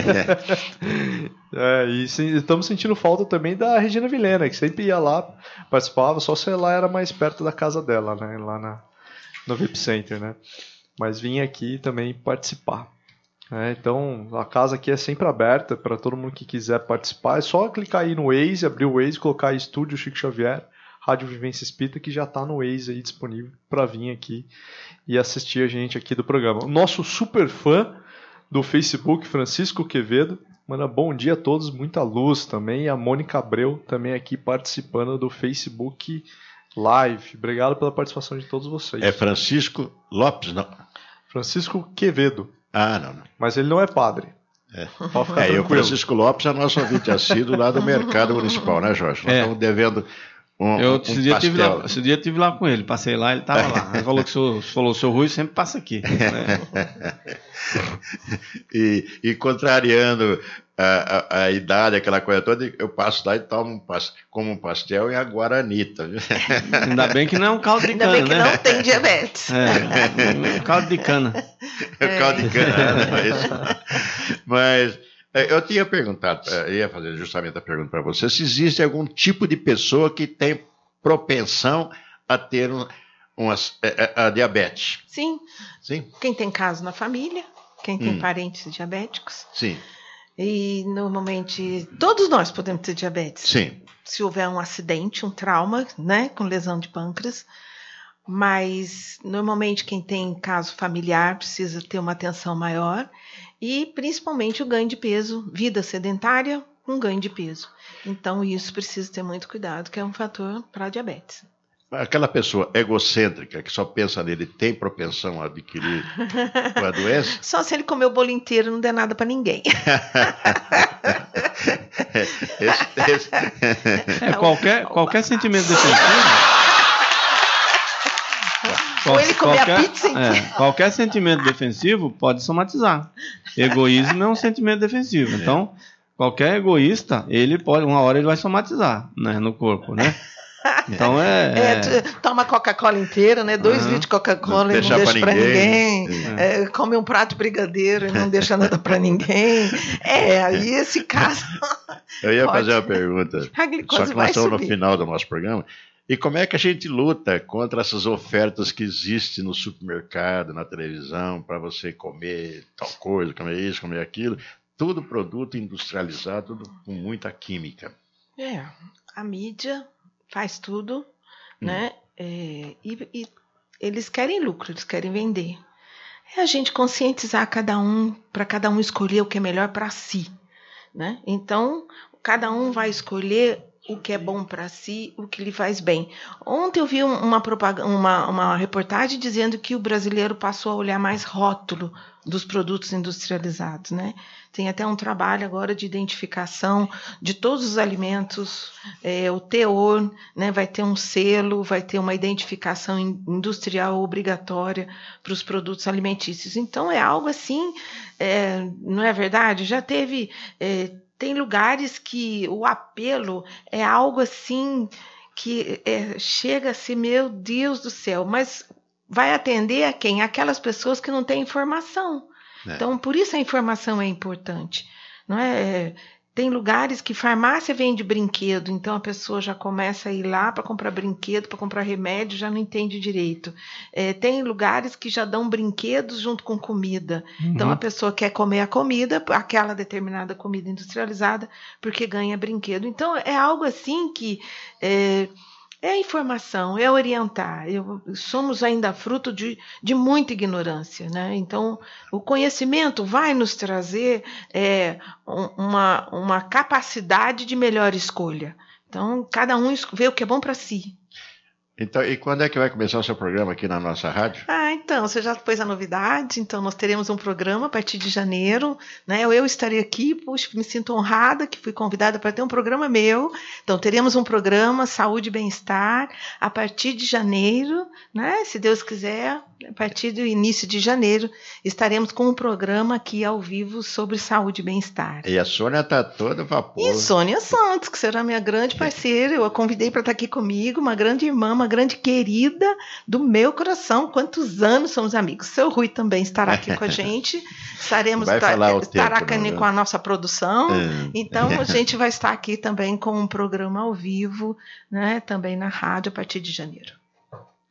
É, e sim, estamos sentindo falta também da Regina Vilhena, que sempre ia lá, participava, só se ela era mais perto da casa dela, né? Lá na, no V I P Center, né? Mas vim aqui também participar. É, então, a casa aqui é sempre aberta para todo mundo que quiser participar. É só clicar aí no Waze, abrir o Waze, colocar aí Estúdio Chico Xavier, Rádio Vivência Espírita, que já está no Waze aí disponível para vir aqui e assistir a gente aqui do programa. O nosso super fã do Facebook, Francisco Quevedo, manda bom dia a todos, muita luz também. E a Mônica Abreu também aqui participando do Facebook Live. Obrigado pela participação de todos vocês. É Francisco Lopes, não? Francisco Quevedo. Ah, não, não. Mas ele não é padre. É, é e o Francisco Lopes é nosso ouvinte assíduo lá do Mercado Municipal, né, Jorge? Nós é. estamos devendo um, eu, um esse, dia tive lá, esse dia eu estive lá com ele, passei lá, ele estava lá. Ele falou que o falou, seu Rui sempre passa aqui. Né? e, e contrariando a, a, a idade, aquela coisa toda, eu passo lá e tomo um, como um pastel e a Guaranita. Ainda bem que não é um caldo de Ainda cana, bem que né? não tem diabetes. É, um caldo de cana. É. Caldo de cana, mas... mas eu tinha perguntado, eu ia fazer justamente a pergunta para você, se existe algum tipo de pessoa que tem propensão a ter um, uma, a, a diabetes. Sim. Sim. Quem tem caso na família, quem tem hum. parentes diabéticos. Sim. E normalmente todos nós podemos ter diabetes. Sim. Se houver um acidente, um trauma, né, com lesão de pâncreas. Mas normalmente quem tem caso familiar precisa ter uma atenção maior. E principalmente o ganho de peso, vida sedentária com ganho de peso. Então isso precisa ter muito cuidado, que é um fator para diabetes. Aquela pessoa egocêntrica que só pensa nele tem propensão a adquirir a doença? Só se ele comer o bolo inteiro e não der nada para ninguém. esse, esse... É, qualquer, qualquer sentimento defensivo... Ou ele comer qualquer, a pizza inteira. É, qualquer sentimento defensivo pode somatizar. Egoísmo é um sentimento defensivo. Então, qualquer egoísta, ele pode, uma hora ele vai somatizar, né, no corpo, né? Então é. é toma Coca-Cola inteira, né? Dois uhum. litros de Coca-Cola e não deixa para ninguém. ninguém. É. É, come um prato de brigadeiro e não deixa nada para ninguém. É, aí esse caso. Eu ia pode... fazer uma pergunta. Só que nós estamos no final do nosso programa. E como é que a gente luta contra essas ofertas que existem no supermercado, na televisão, para você comer tal coisa, comer isso, comer aquilo? Tudo produto industrializado, tudo com muita química. É, a mídia faz tudo, hum. né? É, e, e eles querem lucro, eles querem vender. É a gente conscientizar cada um, para cada um escolher o que é melhor para si, né? Então, cada um vai escolher o que é bom para si, o que lhe faz bem. Ontem eu vi uma, propaganda, uma, uma reportagem dizendo que o brasileiro passou a olhar mais rótulo dos produtos industrializados, né? Tem até um trabalho agora de identificação de todos os alimentos, é, o teor, né? Vai ter um selo, vai ter uma identificação industrial obrigatória para os produtos alimentícios. Então é algo assim, é, não é verdade? Já teve... É, Tem lugares que o apelo é algo assim que é, chega a ser, meu Deus do céu, mas vai atender a quem? Aquelas pessoas que não têm informação. É. Então, por isso a informação é importante. Não é? Tem lugares que farmácia vende brinquedo, então a pessoa já começa a ir lá para comprar brinquedo, para comprar remédio, já não entende direito. É, tem lugares que já dão brinquedos junto com comida. Uhum. Então a pessoa quer comer a comida, aquela determinada comida industrializada, porque ganha brinquedo. Então é algo assim que... É, É informação, é orientar. Eu, somos ainda fruto de, de muita ignorância, né? Então, o conhecimento vai nos trazer é, uma, uma capacidade de melhor escolha. Então, cada um vê o que é bom para si. Então, e quando é que vai começar o seu programa aqui na nossa rádio? Ah, então, você já pôs a novidade, então nós teremos um programa a partir de janeiro, né? Eu, eu estarei aqui, puxa, me sinto honrada que fui convidada para ter um programa meu. Então, teremos um programa Saúde e Bem-Estar a partir de janeiro, né? Se Deus quiser, a partir do início de janeiro, estaremos com um programa aqui ao vivo sobre saúde e bem-estar. E a Sônia está toda vapor. E Sônia Santos, que será minha grande parceira, eu a convidei para estar aqui comigo, uma grande irmã, uma grande querida do meu coração. Quantos anos somos amigos. Seu Rui também estará aqui com a gente. Estaremos vai falar o estará tempo, não, com a nossa produção. É. Então a gente vai estar aqui também com um programa ao vivo, né, também na rádio a partir de janeiro.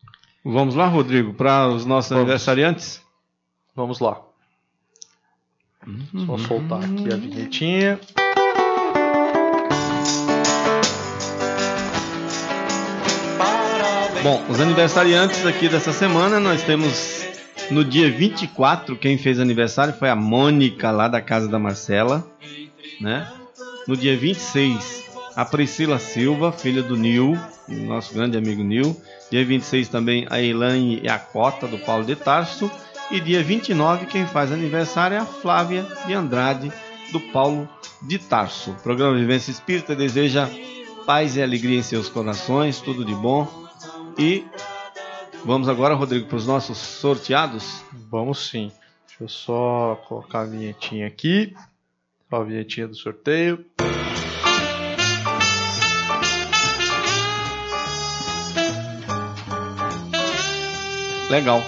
Vamos lá, Rodrigo, para os nossos Vamos. aniversariantes? Vamos lá. Uhum. Só soltar aqui a vinhetinha. Bom, os aniversariantes aqui dessa semana, nós temos no dia vinte e quatro, quem fez aniversário foi a Mônica, lá da casa da Marcela, né? No dia vinte e seis, a Priscila Silva, filha do Nil, nosso grande amigo Nil. Dia vinte e seis também a Elaine Iacota, do Paulo de Tarso. E dia vinte e nove, quem faz aniversário é a Flávia de Andrade, do Paulo de Tarso. O programa Vivência Espírita deseja paz e alegria em seus corações, tudo de bom. E vamos agora, Rodrigo, para os nossos sorteados? Vamos sim. Deixa eu só colocar a vinhetinha aqui. Ó, a vinhetinha do sorteio. Legal.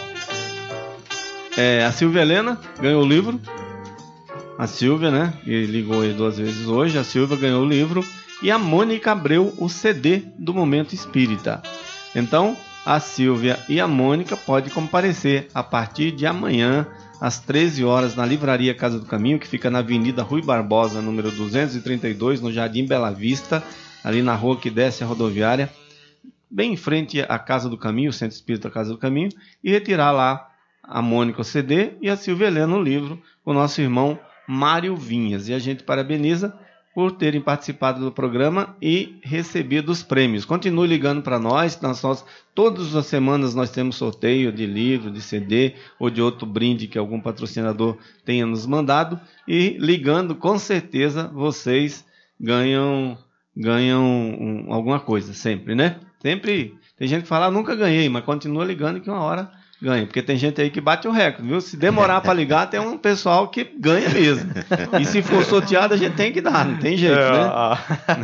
É, a Silvia Helena ganhou o livro. A Silvia, né? E ligou aí duas vezes hoje. A Silvia ganhou o livro. E a Mônica Abreu o C D do Momento Espírita. Então, a Silvia e a Mônica podem comparecer a partir de amanhã, às treze horas, na Livraria Casa do Caminho, que fica na Avenida Rui Barbosa, número duzentos e trinta e dois, no Jardim Bela Vista, ali na rua que desce a rodoviária, bem em frente à Casa do Caminho, o Centro Espírita Casa do Caminho, e retirar lá a Mônica o C D e a Silvia Helena o livro, com o nosso irmão Mário Vinhas. E a gente parabeniza por terem participado do programa e recebido os prêmios. Continue ligando para nós, nós, nós. Todas as semanas nós temos sorteio de livro, de C D ou de outro brinde que algum patrocinador tenha nos mandado. E ligando, com certeza, vocês ganham, ganham um, alguma coisa, sempre, né? Sempre tem gente que fala, ah, nunca ganhei, mas continua ligando que uma hora ganha, porque tem gente aí que bate o recorde, viu? Se demorar para ligar, tem um pessoal que ganha mesmo. E se for sorteado, a gente tem que dar, não tem jeito, é, né? A...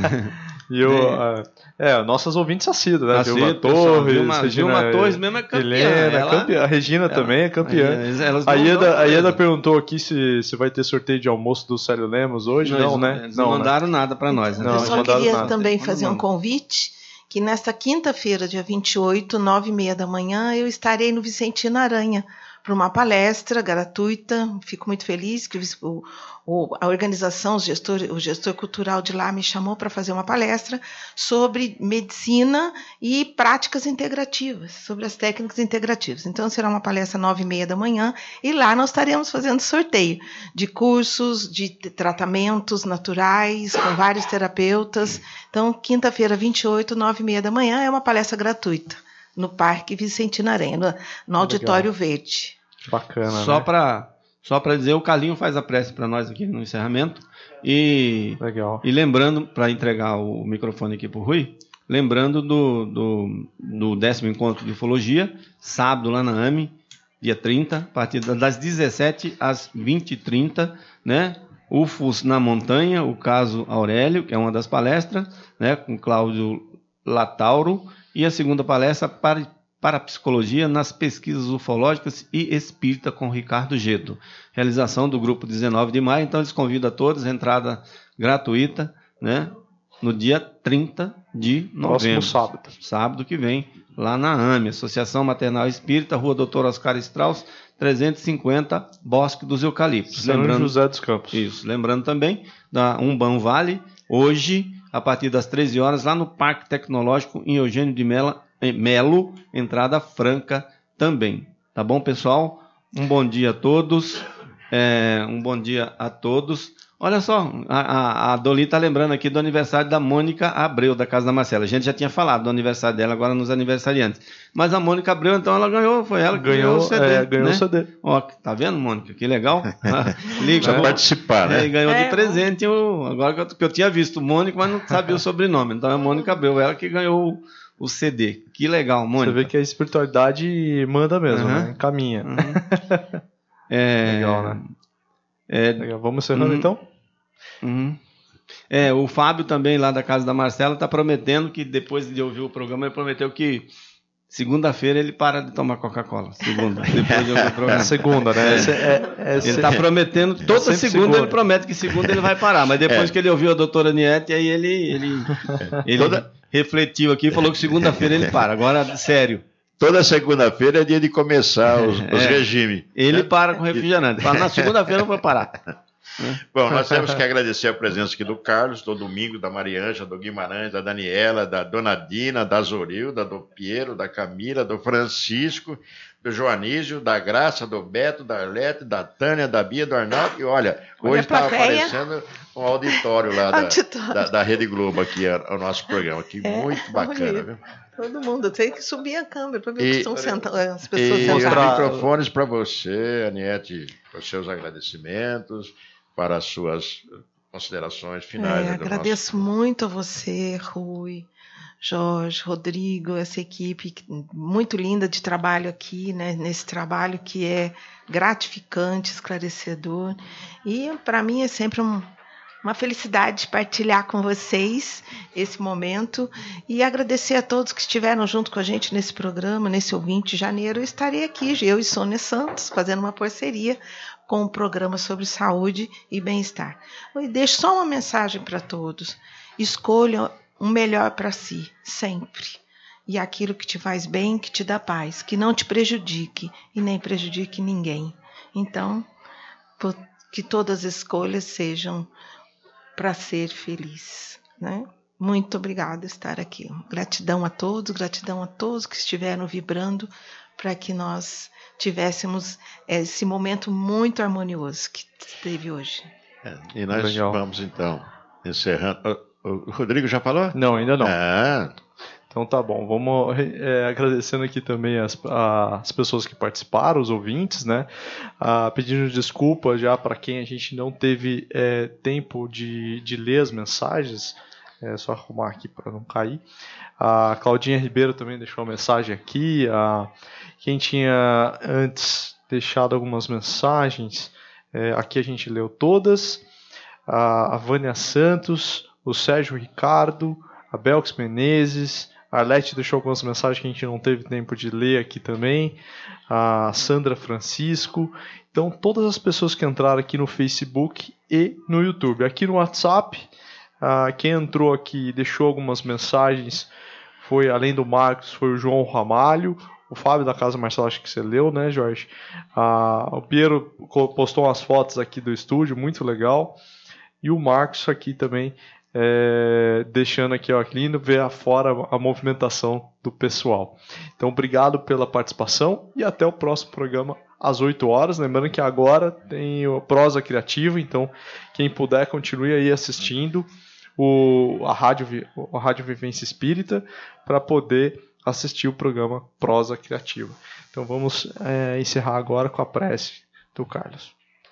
e o, é. A... é, nossas ouvintes assíduas, né? Assíduo, Vilma Torres, Vilma, Regina, Vilma Torres mesmo é campeã. Helena, ela... campeã. A Regina ela... também é campeã. Elas a Ieda, a Ieda perguntou aqui se, se vai ter sorteio de almoço do Célio Lemos hoje. Não, não né? Eles não, não mandaram né? nada para nós. Né? Não, eu só queria nada. também fazer não, um convite, que nesta quinta-feira, dia vinte e oito, nove e meia da manhã, eu estarei no Vicentino Aranha para uma palestra gratuita. Fico muito feliz que o, o, a organização, o gestor, o gestor cultural de lá me chamou para fazer uma palestra sobre medicina e práticas integrativas, sobre as técnicas integrativas. Então, será uma palestra nove e meia da manhã e lá nós estaremos fazendo sorteio de cursos, de tratamentos naturais, com vários terapeutas. Então, quinta-feira, vinte e oito, nove e meia da manhã, é uma palestra gratuita no Parque Vicentino Aranha, no, no Auditório Verde. Bacana, Só né? para só para dizer, o Carlinho faz a prece para nós aqui no encerramento. E, Legal. e lembrando, para entregar o microfone aqui para o Rui, lembrando do, do, do décimo encontro de ufologia, sábado lá na A M E, dia trinta, a partir das dezessete às vinte e trinta, né? U F Os na Montanha, o caso Aurélio, que é uma das palestras, né? Com Cláudio Latauro, e a segunda palestra para Parapsicologia nas pesquisas ufológicas e espírita com Ricardo Gedo. Realização do grupo dezenove de maio, então eles convidam a todos, entrada gratuita, né? No dia trinta de novembro. Próximo sábado. Sábado que vem, lá na A M E, Associação Maternal Espírita, Rua doutor Oscar Strauss, trezentos e cinquenta, Bosque dos Eucaliptos. São lembrando, José dos Campos. Isso, lembrando também da Umbam Vale, hoje, a partir das treze horas, lá no Parque Tecnológico, em Eugênio de Mela, Melo, entrada franca também. Tá bom, pessoal? Um bom dia a todos. É, um bom dia a todos. Olha só, a, a, a Doli está lembrando aqui do aniversário da Mônica Abreu, da Casa da Marcela. A gente já tinha falado do aniversário dela, agora nos aniversariantes. Mas a Mônica Abreu, então, ela ganhou, foi ela que ganhou, ganhou o C D. É, ganhou né? o C D. Ó, tá vendo, Mônica? Que legal. Liga, Precisa participar, né? É, e ganhou é, de presente, o, agora que eu, que eu tinha visto Mônica, mas não sabia o sobrenome. Então, é a Mônica Abreu, ela que ganhou o C D. Que legal, Mônica. Você vê que a espiritualidade manda mesmo, Uhum. né? Caminha. Uhum. É... Legal, né? É... Legal. Vamos encerrando, Uhum. então? Uhum. É, o Fábio também, lá da Casa da Marcela, está prometendo que depois de ouvir o programa, ele prometeu que segunda-feira ele para de tomar Coca-Cola. Segunda, depois de ouvir o programa. Segunda, né? É, é, é, ele está prometendo, toda segunda, segunda ele promete que segunda ele vai parar, mas depois é. que ele ouviu a doutora Niete, aí ele, ele, ele Toda... refletiu aqui e falou que segunda-feira ele para. Agora, sério, toda segunda-feira é dia de começar os, É. os regimes. Ele para com refrigerante. Fala, na segunda-feira eu vou parar. Bom, nós temos que agradecer a presença aqui do Carlos, do Domingo, da Mariângela, do Guimarães, da Daniela, da Dona Dina, da Zorilda, do Piero, da Camila, do Francisco, do Joanísio, da Graça, do Beto, da Arlete, da Tânia, da Bia, do Arnaldo. E olha, hoje está aparecendo um auditório lá da, Auditório. da, da Rede Globo aqui, o nosso programa. Aqui, É, muito bacana, olha, viu? todo mundo tem que subir a câmera para ver o E- que estão sentando, as pessoas E sentadas. microfones para você, Aniette, para os seus agradecimentos, para as suas considerações finais. É, né, do agradeço muito a você, Rui, Jorge, Rodrigo, essa equipe muito linda de trabalho aqui, né, nesse trabalho que é gratificante, esclarecedor. E para mim é sempre um, uma felicidade partilhar com vocês esse momento e agradecer a todos que estiveram junto com a gente nesse programa, nesse ouvinte de janeiro. Eu estarei aqui, eu e Sônia Santos, fazendo uma parceria com o programa sobre saúde e bem-estar. E deixo só uma mensagem para todos. Escolha o melhor para si, sempre. E aquilo que te faz bem, que te dá paz, que não te prejudique e nem prejudique ninguém. Então, que todas as escolhas sejam para ser feliz, né? Muito obrigada por estar aqui. Gratidão a todos, gratidão a todos que estiveram vibrando para que nós tivéssemos esse momento muito harmonioso que teve hoje. É, e nós Legal. vamos, então, encerrando. O, o Rodrigo já falou? Não, ainda não. Ah, Então tá bom, vamos é, agradecendo aqui também as, as pessoas que participaram, os ouvintes, né? Ah, pedindo desculpa já para quem a gente não teve é, tempo de, de ler as mensagens, é só arrumar aqui para não cair. A Claudinha Ribeiro também deixou uma mensagem aqui, a, quem tinha antes deixado algumas mensagens, é, aqui a gente leu todas, a, a Vânia Santos, o Sérgio Ricardo, a Belks Menezes, a Arlete deixou algumas mensagens que a gente não teve tempo de ler aqui também, a Sandra Francisco. Então, todas as pessoas que entraram aqui no Facebook e no YouTube. Aqui no WhatsApp, ah, quem entrou aqui e deixou algumas mensagens foi, além do Marcos, foi o João Ramalho, o Fábio da Casa Marcelo, acho que você leu, né, Jorge? Ah, o Piero postou umas fotos aqui do estúdio, muito legal. E o Marcos aqui também, É, deixando aqui, ó, lindo ver afora a movimentação do pessoal. Então, obrigado pela participação e até o próximo programa às oito horas. Lembrando que agora tem o Prosa Criativa, então quem puder continue aí assistindo o, a, Rádio, a Rádio Vivência Espírita para poder assistir o programa Prosa Criativa. Então vamos é, encerrar agora com a prece do Carlos.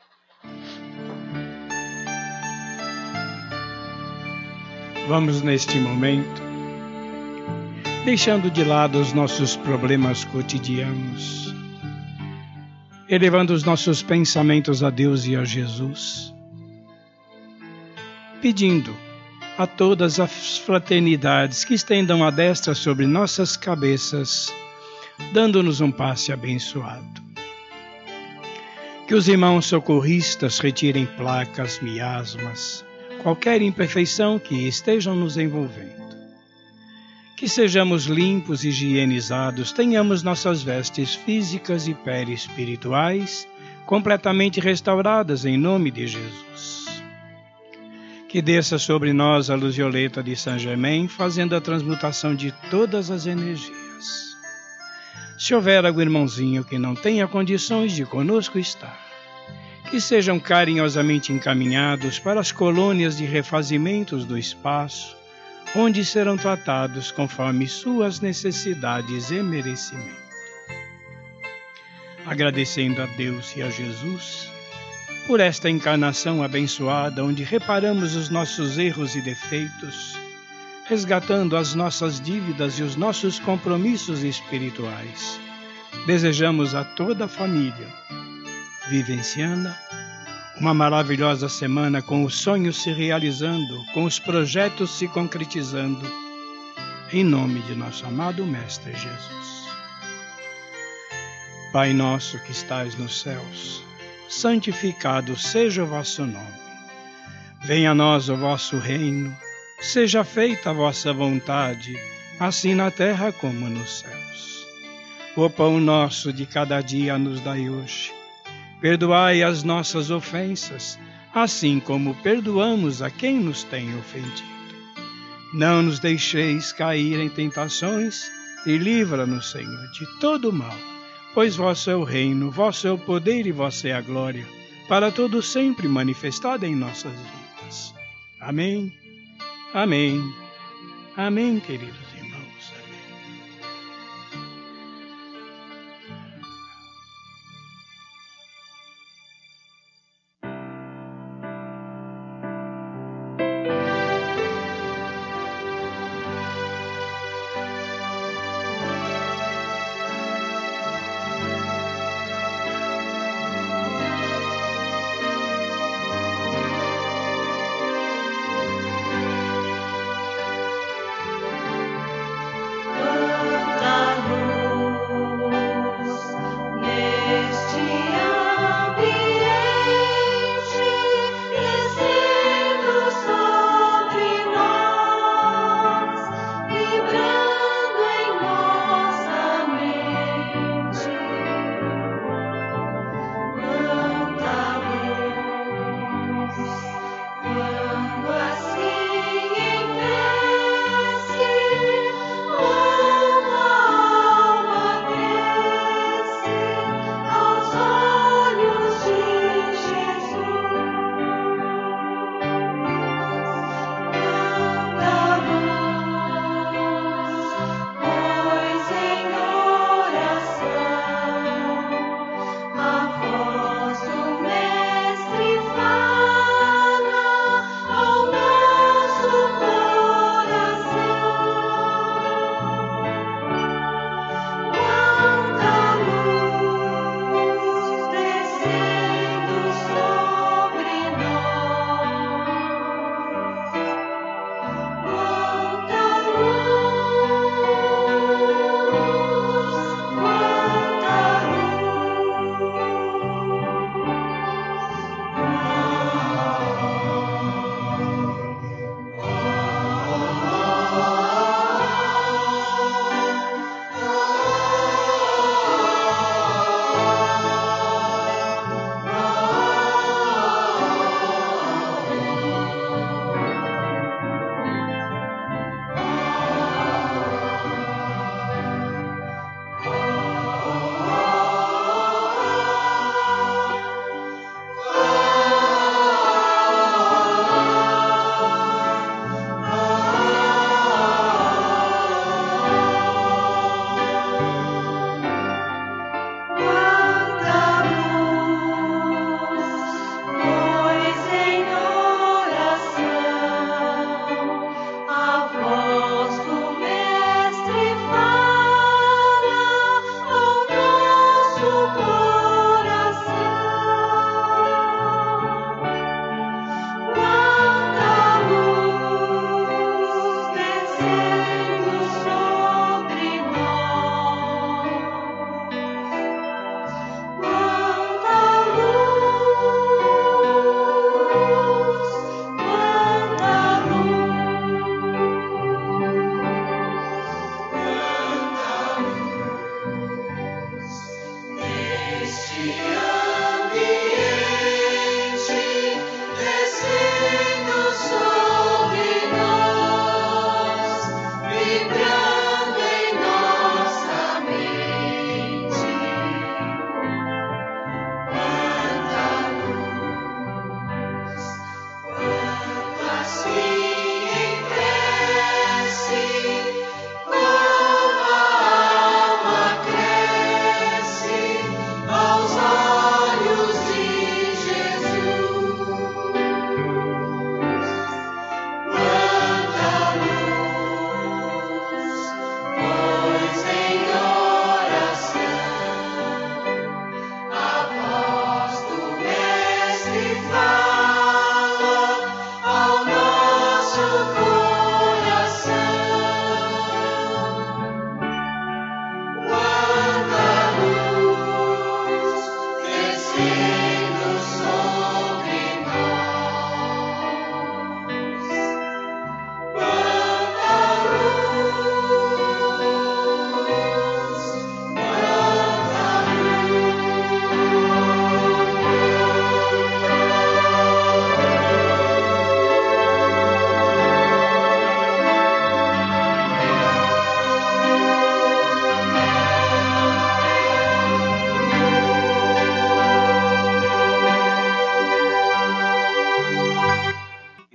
Vamos neste momento, deixando de lado os nossos problemas cotidianos, elevando os nossos pensamentos a Deus e a Jesus, pedindo a todas as fraternidades que estendam a destra sobre nossas cabeças, dando-nos um passe abençoado. Que os irmãos socorristas retirem placas, miasmas, qualquer imperfeição que estejam nos envolvendo. Que sejamos limpos e higienizados, tenhamos nossas vestes físicas e perispirituais completamente restauradas em nome de Jesus. Que desça sobre nós a luz violeta de Saint Germain, fazendo a transmutação de todas as energias. Se houver algum irmãozinho que não tenha condições de conosco estar, que sejam carinhosamente encaminhados para as colônias de refazimentos do espaço, onde serão tratados conforme suas necessidades e merecimento. Agradecendo a Deus e a Jesus por esta encarnação abençoada, onde reparamos os nossos erros e defeitos, resgatando as nossas dívidas e os nossos compromissos espirituais. Desejamos a toda a família vivenciana uma maravilhosa semana, com os sonhos se realizando, com os projetos se concretizando, em nome de nosso amado Mestre Jesus. Pai nosso que estais nos céus, santificado seja o vosso nome. Venha a nós o vosso reino, seja feita a vossa vontade, assim na terra como nos céus. O pão nosso de cada dia nos dai hoje. Perdoai as nossas ofensas, assim como perdoamos a quem nos tem ofendido. Não nos deixeis cair em tentações e livra-nos, Senhor, de todo mal, pois vosso é o reino, vosso é o poder e vossa é a glória, para todo sempre manifestada em nossas vidas. Amém, amém, amém, queridos irmãos.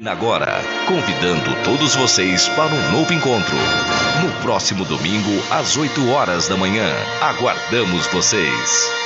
Agora, convidando todos vocês para um novo encontro. No próximo domingo, às oito horas da manhã. Aguardamos vocês.